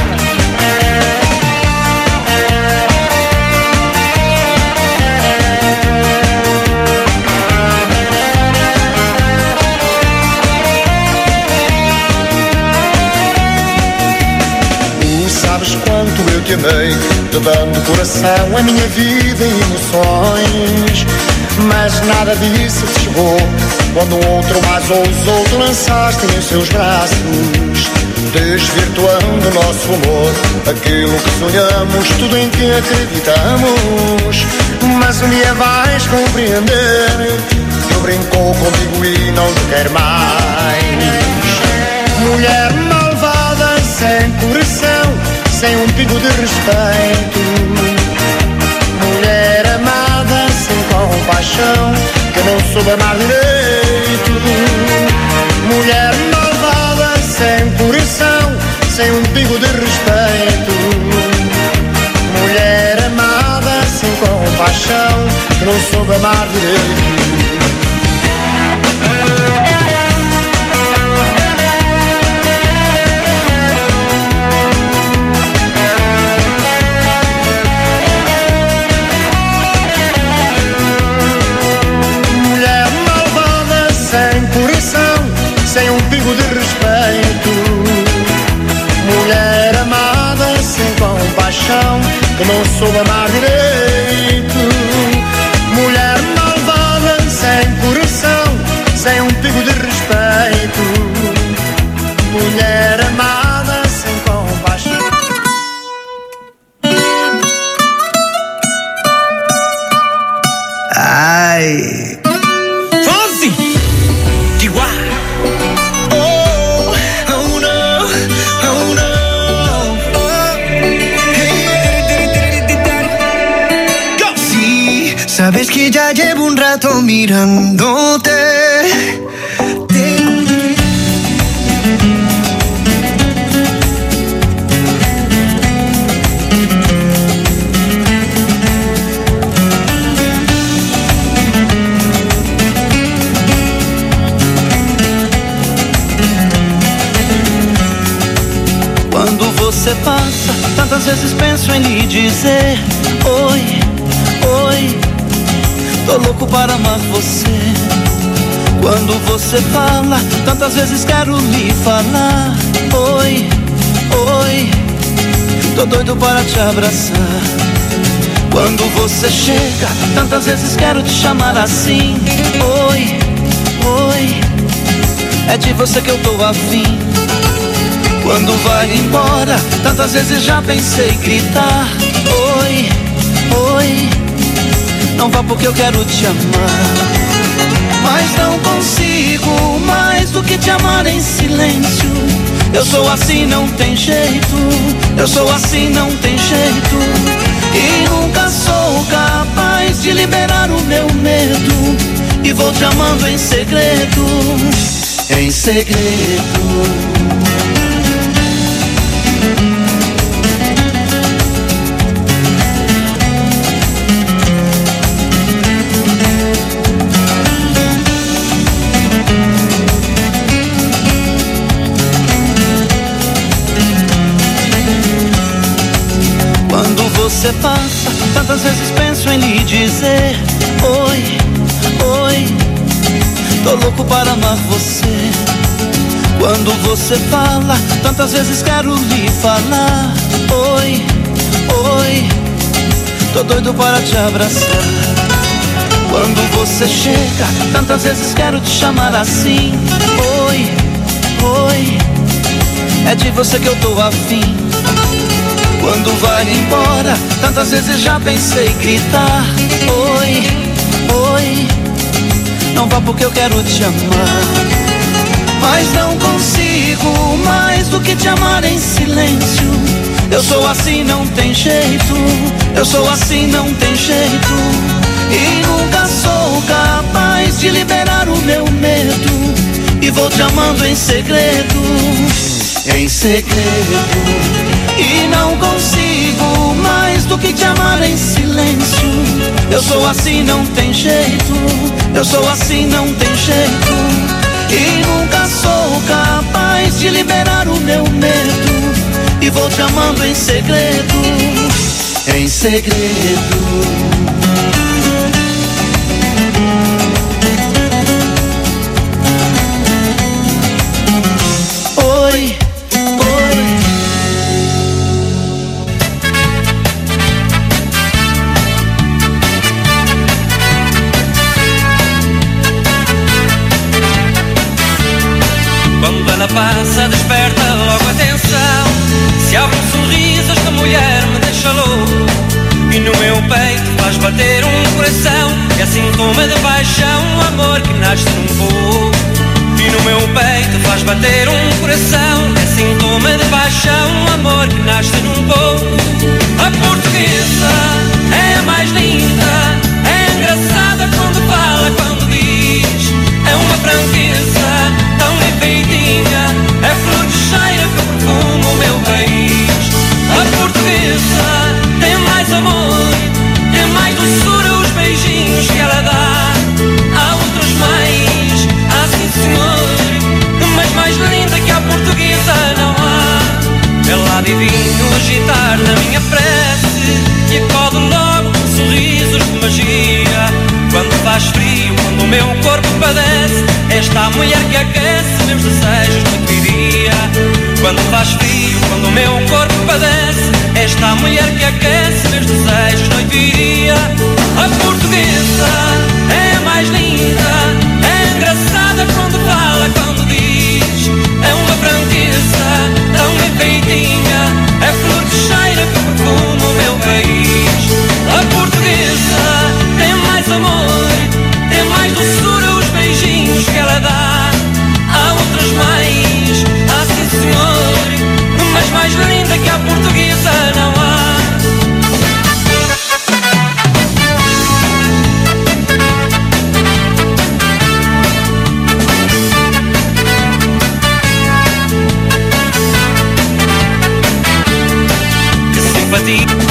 Quanto eu te amei, te dando coração, a minha vida e emoções. Mas nada disso te chegou quando um outro mais ousou, te lançaste em seus braços, desvirtuando o nosso amor, aquilo que sonhamos, tudo em que acreditamos. Mas um dia vais compreender que eu brincou comigo e não te quero mais. Mulher malvada, sem coração, sem um pingo de respeito. Mulher amada, sem compaixão, que não soube amar direito. Mulher malvada, sem coração, sem um pingo de respeito. Mulher amada, sem compaixão, que não soube amar direito. Sem um pingo de respeito. Mulher amada, sem compaixão, que não soube amar direito. Mulher malvada, sem coração, sem um pingo de respeito. Mulher amada, sem compaixão. Ai. Fonzi! Chihuahua! Sabes que ya llevo un rato mirándote. Quando você passa, tantas vezes penso em lhe dizer oi, oi. Tô louco para amar você. Quando você fala, tantas vezes quero lhe falar oi, oi. Tô doido para te abraçar. Quando você chega, tantas vezes quero te chamar assim oi, oi. É de você que eu tô afim. Quando vai embora, tantas vezes já pensei gritar oi, oi. Não vá porque eu quero te amar, mas não consigo mais do que te amar em silêncio. Eu sou assim, não tem jeito. Eu sou assim, não tem jeito. E nunca sou capaz de liberar o meu medo. E vou te amando em segredo, em segredo. Você passa, tantas vezes penso em lhe dizer oi, oi. Tô louco para amar você. Quando você fala, tantas vezes quero lhe falar oi, oi. Tô doido para te abraçar. Quando você chega, tantas vezes quero te chamar assim oi, oi. é de você que eu tô afim. Quando vai embora, tantas vezes já pensei gritar: oi, oi, não vá porque eu quero te amar. Mas não consigo mais do que te amar em silêncio. Eu sou assim, não tem jeito. Eu sou assim, não tem jeito. E nunca sou capaz de liberar o meu medo. E vou te amando em segredo, em segredo. E não consigo mais do que te amar em silêncio. Eu sou assim, não tem jeito. Eu sou assim, não tem jeito. E nunca sou capaz de liberar o meu medo. E vou te amando em segredo, em segredo. Oi, oi. Quando ela passa, desperta logo a atenção. Se abre um sorriso, esta mulher me deixa louco. E no meu peito faz bater um coração. É sintoma de paixão, um amor que nasce num pouco. E no meu peito faz bater um coração. É sintoma de paixão, um amor que nasce num pouco. A portuguesa é a mais linda, é engraçada quando fala, quando diz. É uma franqueza tão enfeitinha, é flor de cheira que perfuma o meu país. A portuguesa tem mais amor, tem mais doçura, os beijinhos que ela dá. Há outros mais, há sim senhor, mas mais linda que a portuguesa não há. Ela adivinha agitar na minha prece e acode logo com sorrisos de magia. Quando faz frio, quando o meu corpo padece, esta mulher que aquece meus desejos noite e dia. Quando faz frio, quando o meu corpo padece, esta mulher que aquece meus desejos noite e dia. A portuguesa é a mais linda, é engraçada quando fala, quando diz. É uma franqueza tão enfeitinha, é flor de cheira que perfuma o meu país. A portuguesa tem mais amor, tem mais doçura, os beijinhos que ela dá. Há outras mais, há sim senhor, mas mais linda que a portuguesa não há. Que simpatia.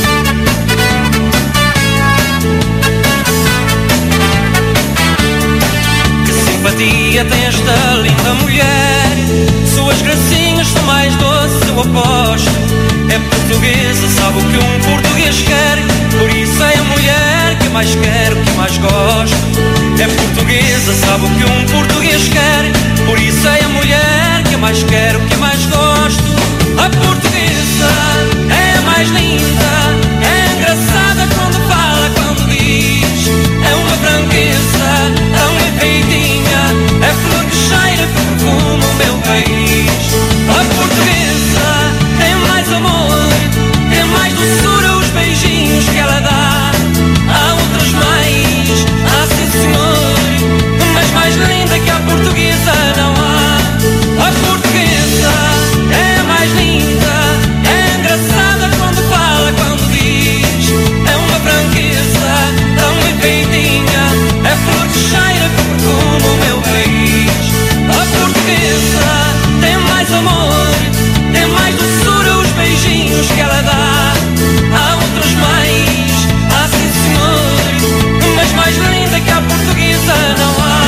Simpatia tem esta linda mulher. Suas gracinhas são mais doces, eu aposto. É portuguesa, sabe o que um português quer. Por isso é a mulher que mais quero, que mais gosto. É portuguesa, sabe o que um português quer. Por isso é a mulher que mais quero, que mais gosto. A portuguesa é a mais linda, é engraçada quando fala, quando diz. É uma franqueza tão enfeitinha, é flor que cheira que perfuma o meu país. A portuguesa tem mais amor, tem mais doçura, os beijinhos que ela dá. Há outras mais, há sim senhor, mas mais linda que a portuguesa não há. A portuguesa é a mais linda, é engraçada quando fala, quando diz. É uma franqueza tão enfeitinha, é flor que cheira que perfuma o meu país. A portuguesa tem mais amor, tem mais doçura, os beijinhos que ela dá. Há outras mais, há sim senhor, mas mais linda que a portuguesa não há.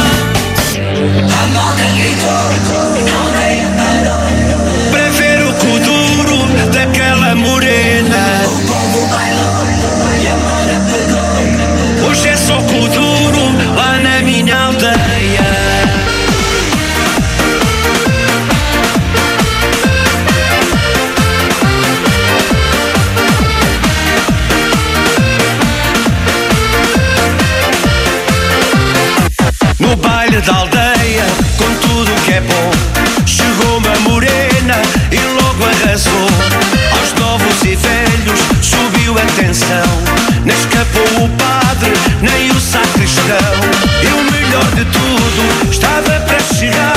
Prefiro o duro daquela morena. Hoje é só com duro lá na minha aldeia. No baile da aldeia, com tudo que é bom, chegou uma morena arrasou. Aos novos e velhos subiu a tensão. Nem escapou o padre, nem o sacristão. E o melhor de tudo estava para chegar.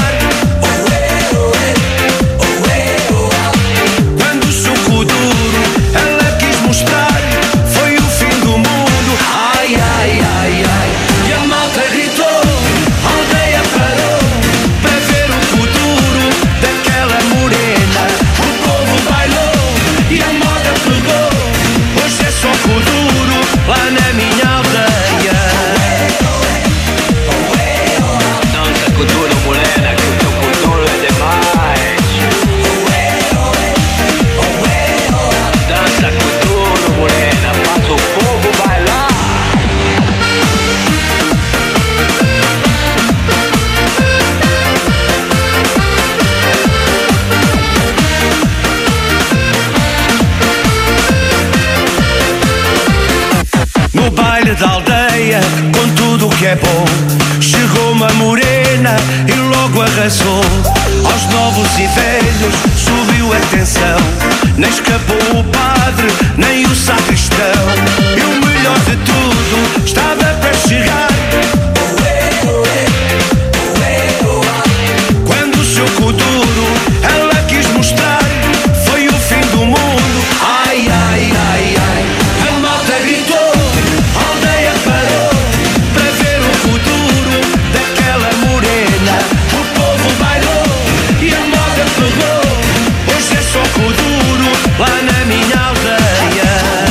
Quando o soco duro ela quis mostrar, foi o fim do mundo. Ai, ai, ai, ai. E a malta gritou, a aldeia parou para ver o futuro daquela morena. O povo bailou e a moda pegou. Hoje é só duro lá na minha aldeia. Dança futuro, morena, que o teu futuro é demais. Dança futuro, morena, faz o povo bailar. No baile da aldeia, com tudo o que é bom, chegou uma morena e logo arrasou. Aos novos e velhos subiu a tensão. Nem escapou o padre, nem o sacristão. E o melhor de tudo estava para chegar. Quando o soco duro ela quis mostrar, foi o fim do mundo. Ai, ai, ai, ai. A malta gritou, a aldeia parou para ver o futuro daquela morena. O povo bailou e a moda pegou. Hoje é só duro lá na minha aldeia.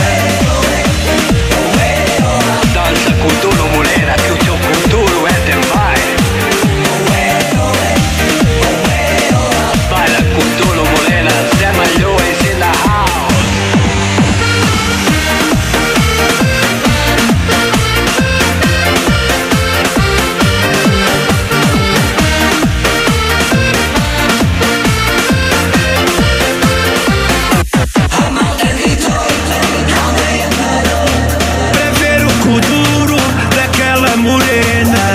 Dança futuro, morena, que o teu futuro é demais. Baila futuro, morena, Zé Malhões in the house. Para ver o futuro daquela morena.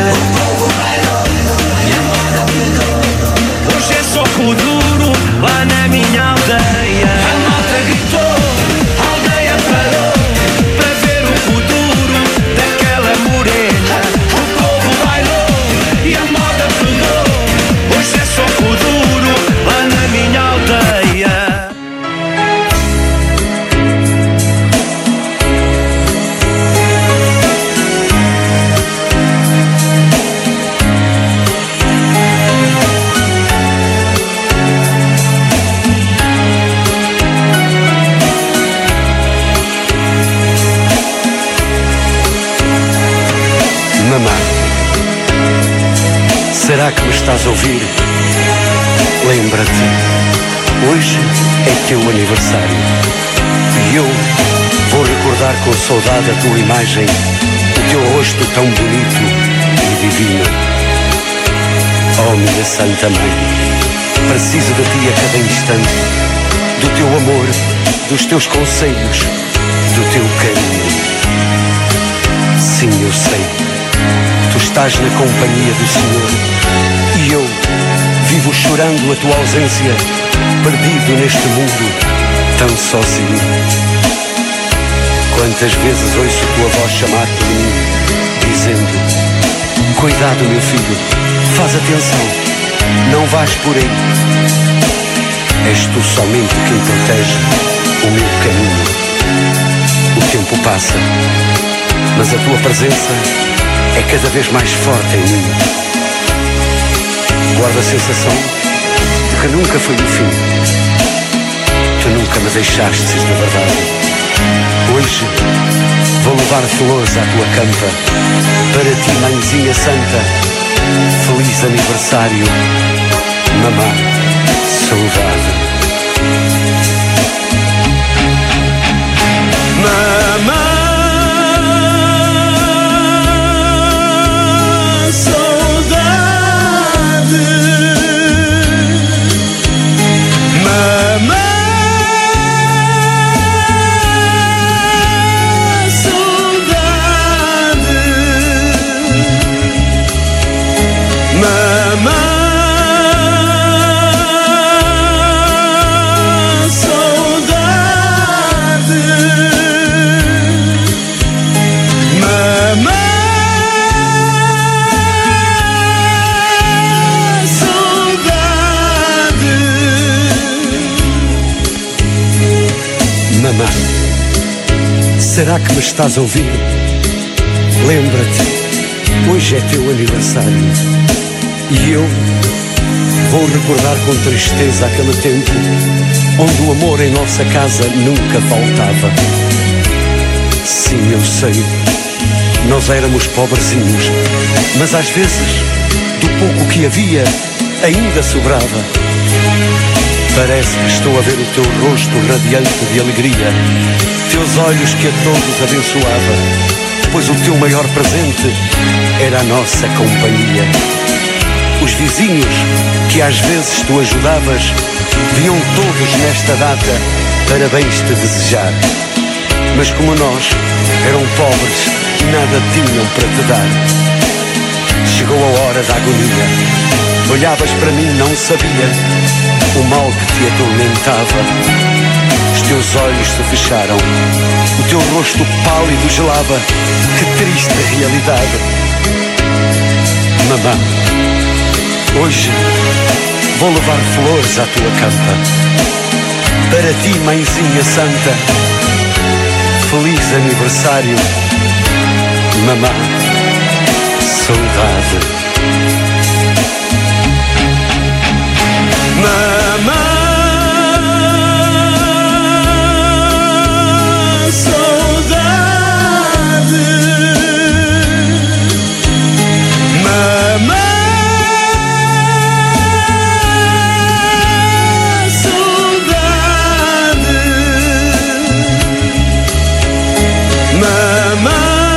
Hoje é só duro lá na minha aldeia. A malta gritou, a aldeia parou para ver o futuro daquela morena. O povo bailou e a moda pegou. Hoje é só duro lá na minha aldeia. Mamã, será que me estás a ouvir? Lembra-te, hoje é teu aniversário e eu vou recordar com saudade a tua imagem, o teu rosto tão bonito e divino. Oh, minha Santa Mãe, preciso de ti a cada instante, do teu amor, dos teus conselhos, do teu carinho. Sim, eu sei. Tu estás na companhia do Senhor e eu vivo chorando a tua ausência, perdido neste mundo, tão sozinho. Quantas vezes ouço tua voz chamar por mim, dizendo: cuidado, meu filho, faz atenção, não vais por aí. És tu somente quem protege o meu caminho. O tempo passa, mas a tua presença é cada vez mais forte em mim. Guardo a sensação de que nunca foi o fim. Tu nunca me deixastes, na verdade. Hoje vou levar flores à tua campa. Para ti, mãezinha santa, feliz aniversário, mamã, saudade. Mamã, será que me estás a ouvir? Lembra-te, hoje é teu aniversário e eu vou recordar com tristeza aquele tempo onde o amor em nossa casa nunca faltava. Sim, eu sei, nós éramos pobrezinhos, mas às vezes, do pouco que havia, ainda sobrava. Parece que estou a ver o teu rosto radiante de alegria, teus olhos que a todos abençoava, pois o teu maior presente era a nossa companhia. Os vizinhos que às vezes tu ajudavas vinham todos nesta data parabéns te desejar, mas como nós eram pobres e nada tinham para te dar. Chegou a hora da agonia, olhavas para mim, não sabia o mal que te atormentava. Os teus olhos se fecharam, o teu rosto pálido gelava. Que triste realidade. Mamã, hoje vou levar flores à tua cama. Para ti, mãezinha santa, feliz aniversário. Mamã, saudade. Mamã, saudade. Mamã, saudade. Mamã,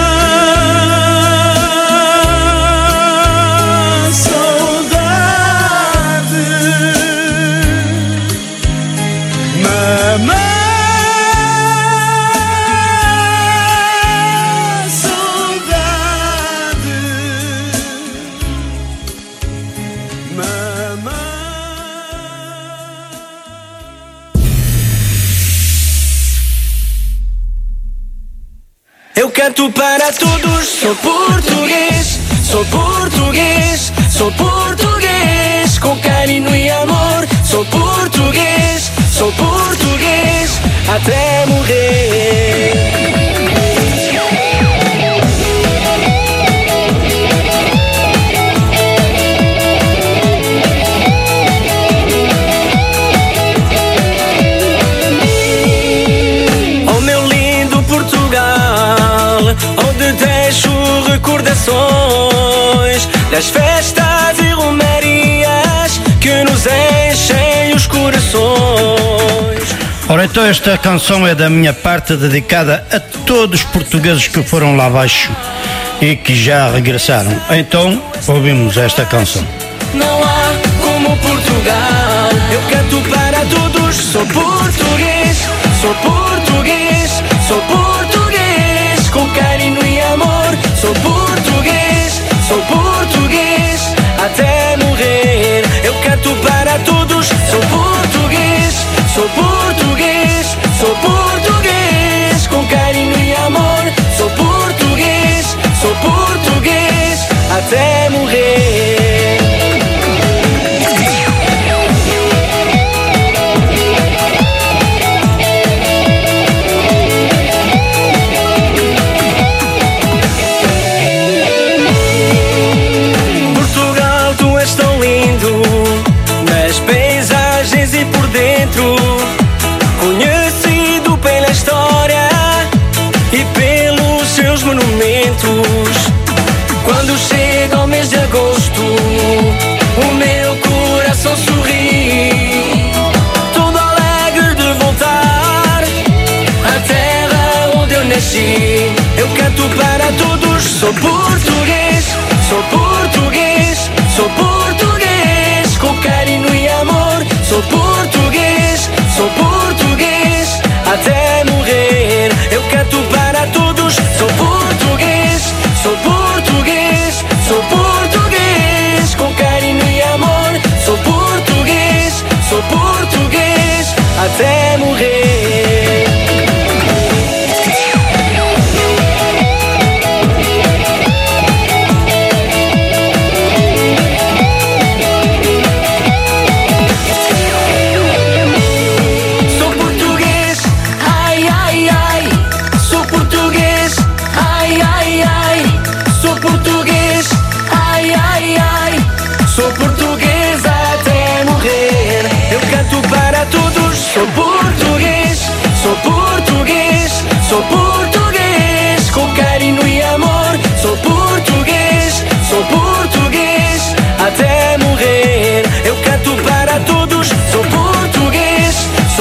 eu canto para todos, sou português, sou português, sou português, com carinho e amor, sou português, até morrer. Onde deixo recordações das festas e romarias que nos enchem os corações. Ora, então esta canção é da minha parte, dedicada a todos os portugueses que foram lá abaixo e que já regressaram. Então ouvimos esta canção. Não há como Portugal, eu canto para todos, sou português, sou português, sou português, com carinho e amor, sou português, até morrer. Eu canto para todos, sou português, sou português, sou português, com carinho e amor, sou português, até morrer. Conhecido pela história e pelos seus monumentos. Quando chega o mês de agosto, o meu coração sorri, todo alegre de voltar à terra onde eu nasci. Eu canto para todos, sou português, sou português, sou português, com carinho e amor, sou português, até morrer. Eu canto para todos, sou português, sou português, sou português, com carinho e amor, sou português, até morrer. Sou português, ai, ai, ai, sou português. Sou português, com carinho e amor. Sou português, até morrer. Eu canto para todos. Sou português,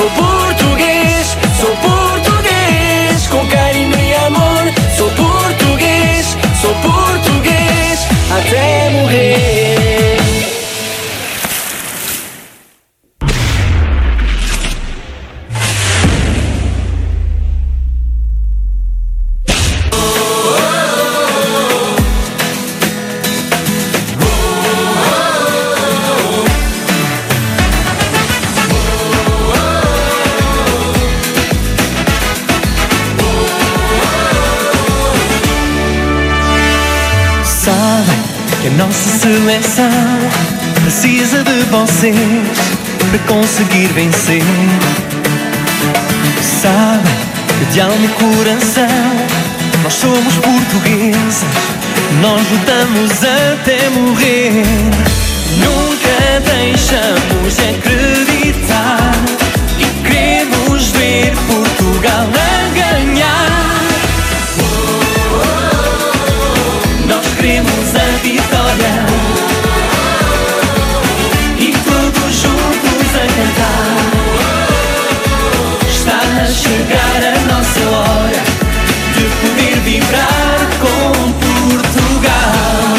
com carinho e amor. Sou português, até morrer. Nossa seleção precisa de vocês para conseguir vencer. Sabem que de alma e coração nós somos portugueses, nós lutamos até morrer. Nunca deixamos de acreditar e queremos ver Portugal a ganhar. Nós queremos a vitória e todos juntos a cantar. Está a chegar a nossa hora de poder vibrar com Portugal.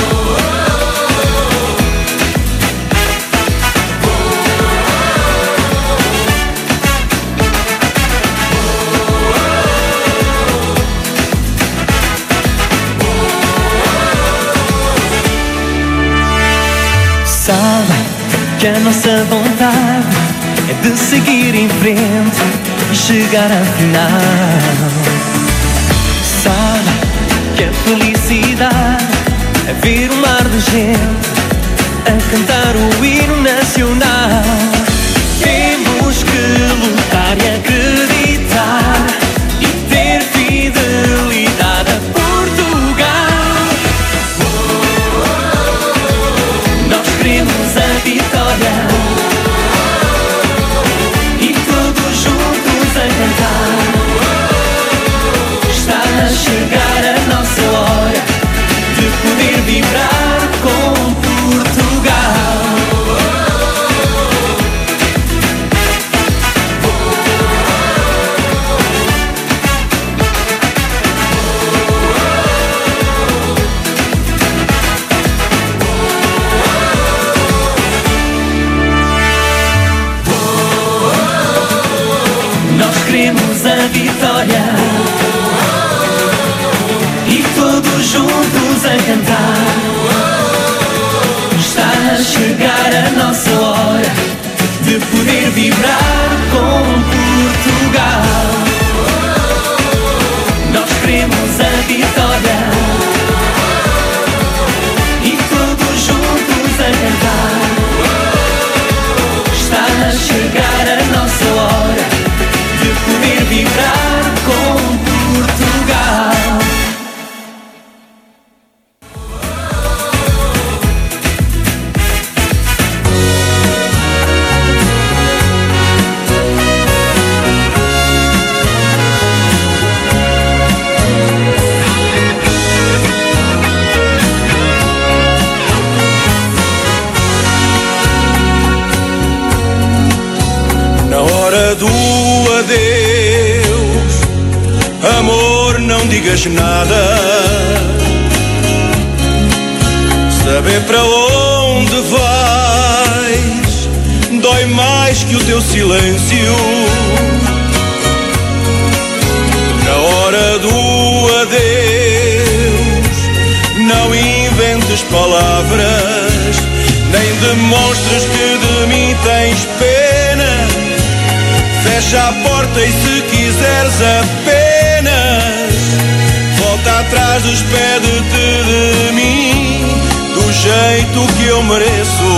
Sabem que a nossa vontade é de seguir em frente e chegar à final. Sabem que a felicidade é ver um mar de gente a cantar o hino nacional. Temos que lutar e acreditar e ter fidelidade a Portugal. Nós queremos a vitória e todos juntos a cantar. Está a chegar a nossa hora de poder vibrar com Portugal. Nós queremos a vitória e todos juntos a cantar. Está a chegar a nossa hora de poder vibrar com Portugal. Nós queremos a vitória e todos juntos a cantar. Está a chegar a nossa hora de poder vibrar com Portugal. Na hora do adeus, amor, não digas nada. Saber para onde vais dói mais que o teu silêncio. Na hora do adeus, não inventes palavras, nem demonstres que de mim tens pena. Fecha a porta e se quiseres apenas volta atrás, despede-te de mim do jeito que eu mereço.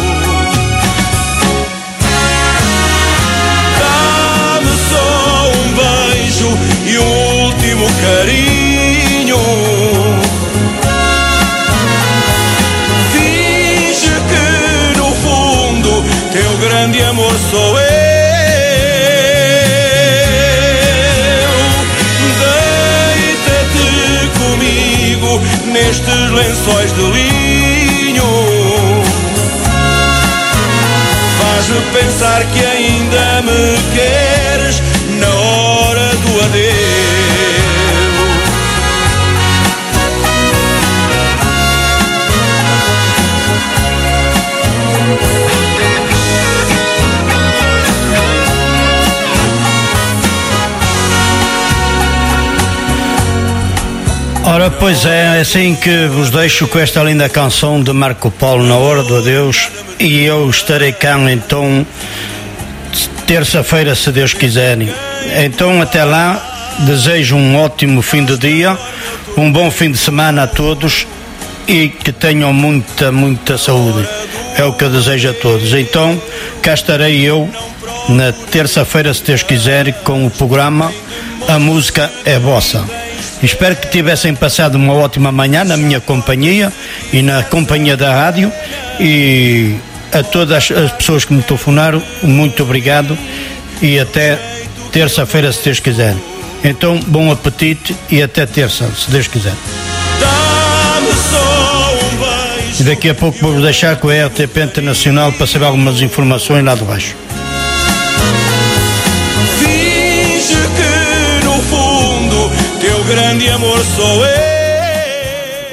Dá-me só um beijo e um último carinho. Finge que no fundo teu grande amor sou eu. Ora, pois é assim que vos deixo com esta linda canção de Marco Polo, Na Hora do Adeus, e eu estarei cá então terça-feira, se Deus quiser. Então até lá, desejo um ótimo fim de dia, um bom fim de semana a todos e que tenham muita saúde, é o que eu desejo a todos. Então cá estarei eu na terça-feira, se Deus quiser, com o programa A Música é Vossa. Espero que tivessem passado uma ótima manhã na minha companhia e na companhia da rádio, e a todas as pessoas que me telefonaram, muito obrigado e até terça-feira, se Deus quiser. Então, bom apetite e até terça, se Deus quiser. E daqui a pouco vou-vos deixar com a RTP Internacional para saber algumas informações lá de baixo. Finge que no fundo teu grande amor sou eu.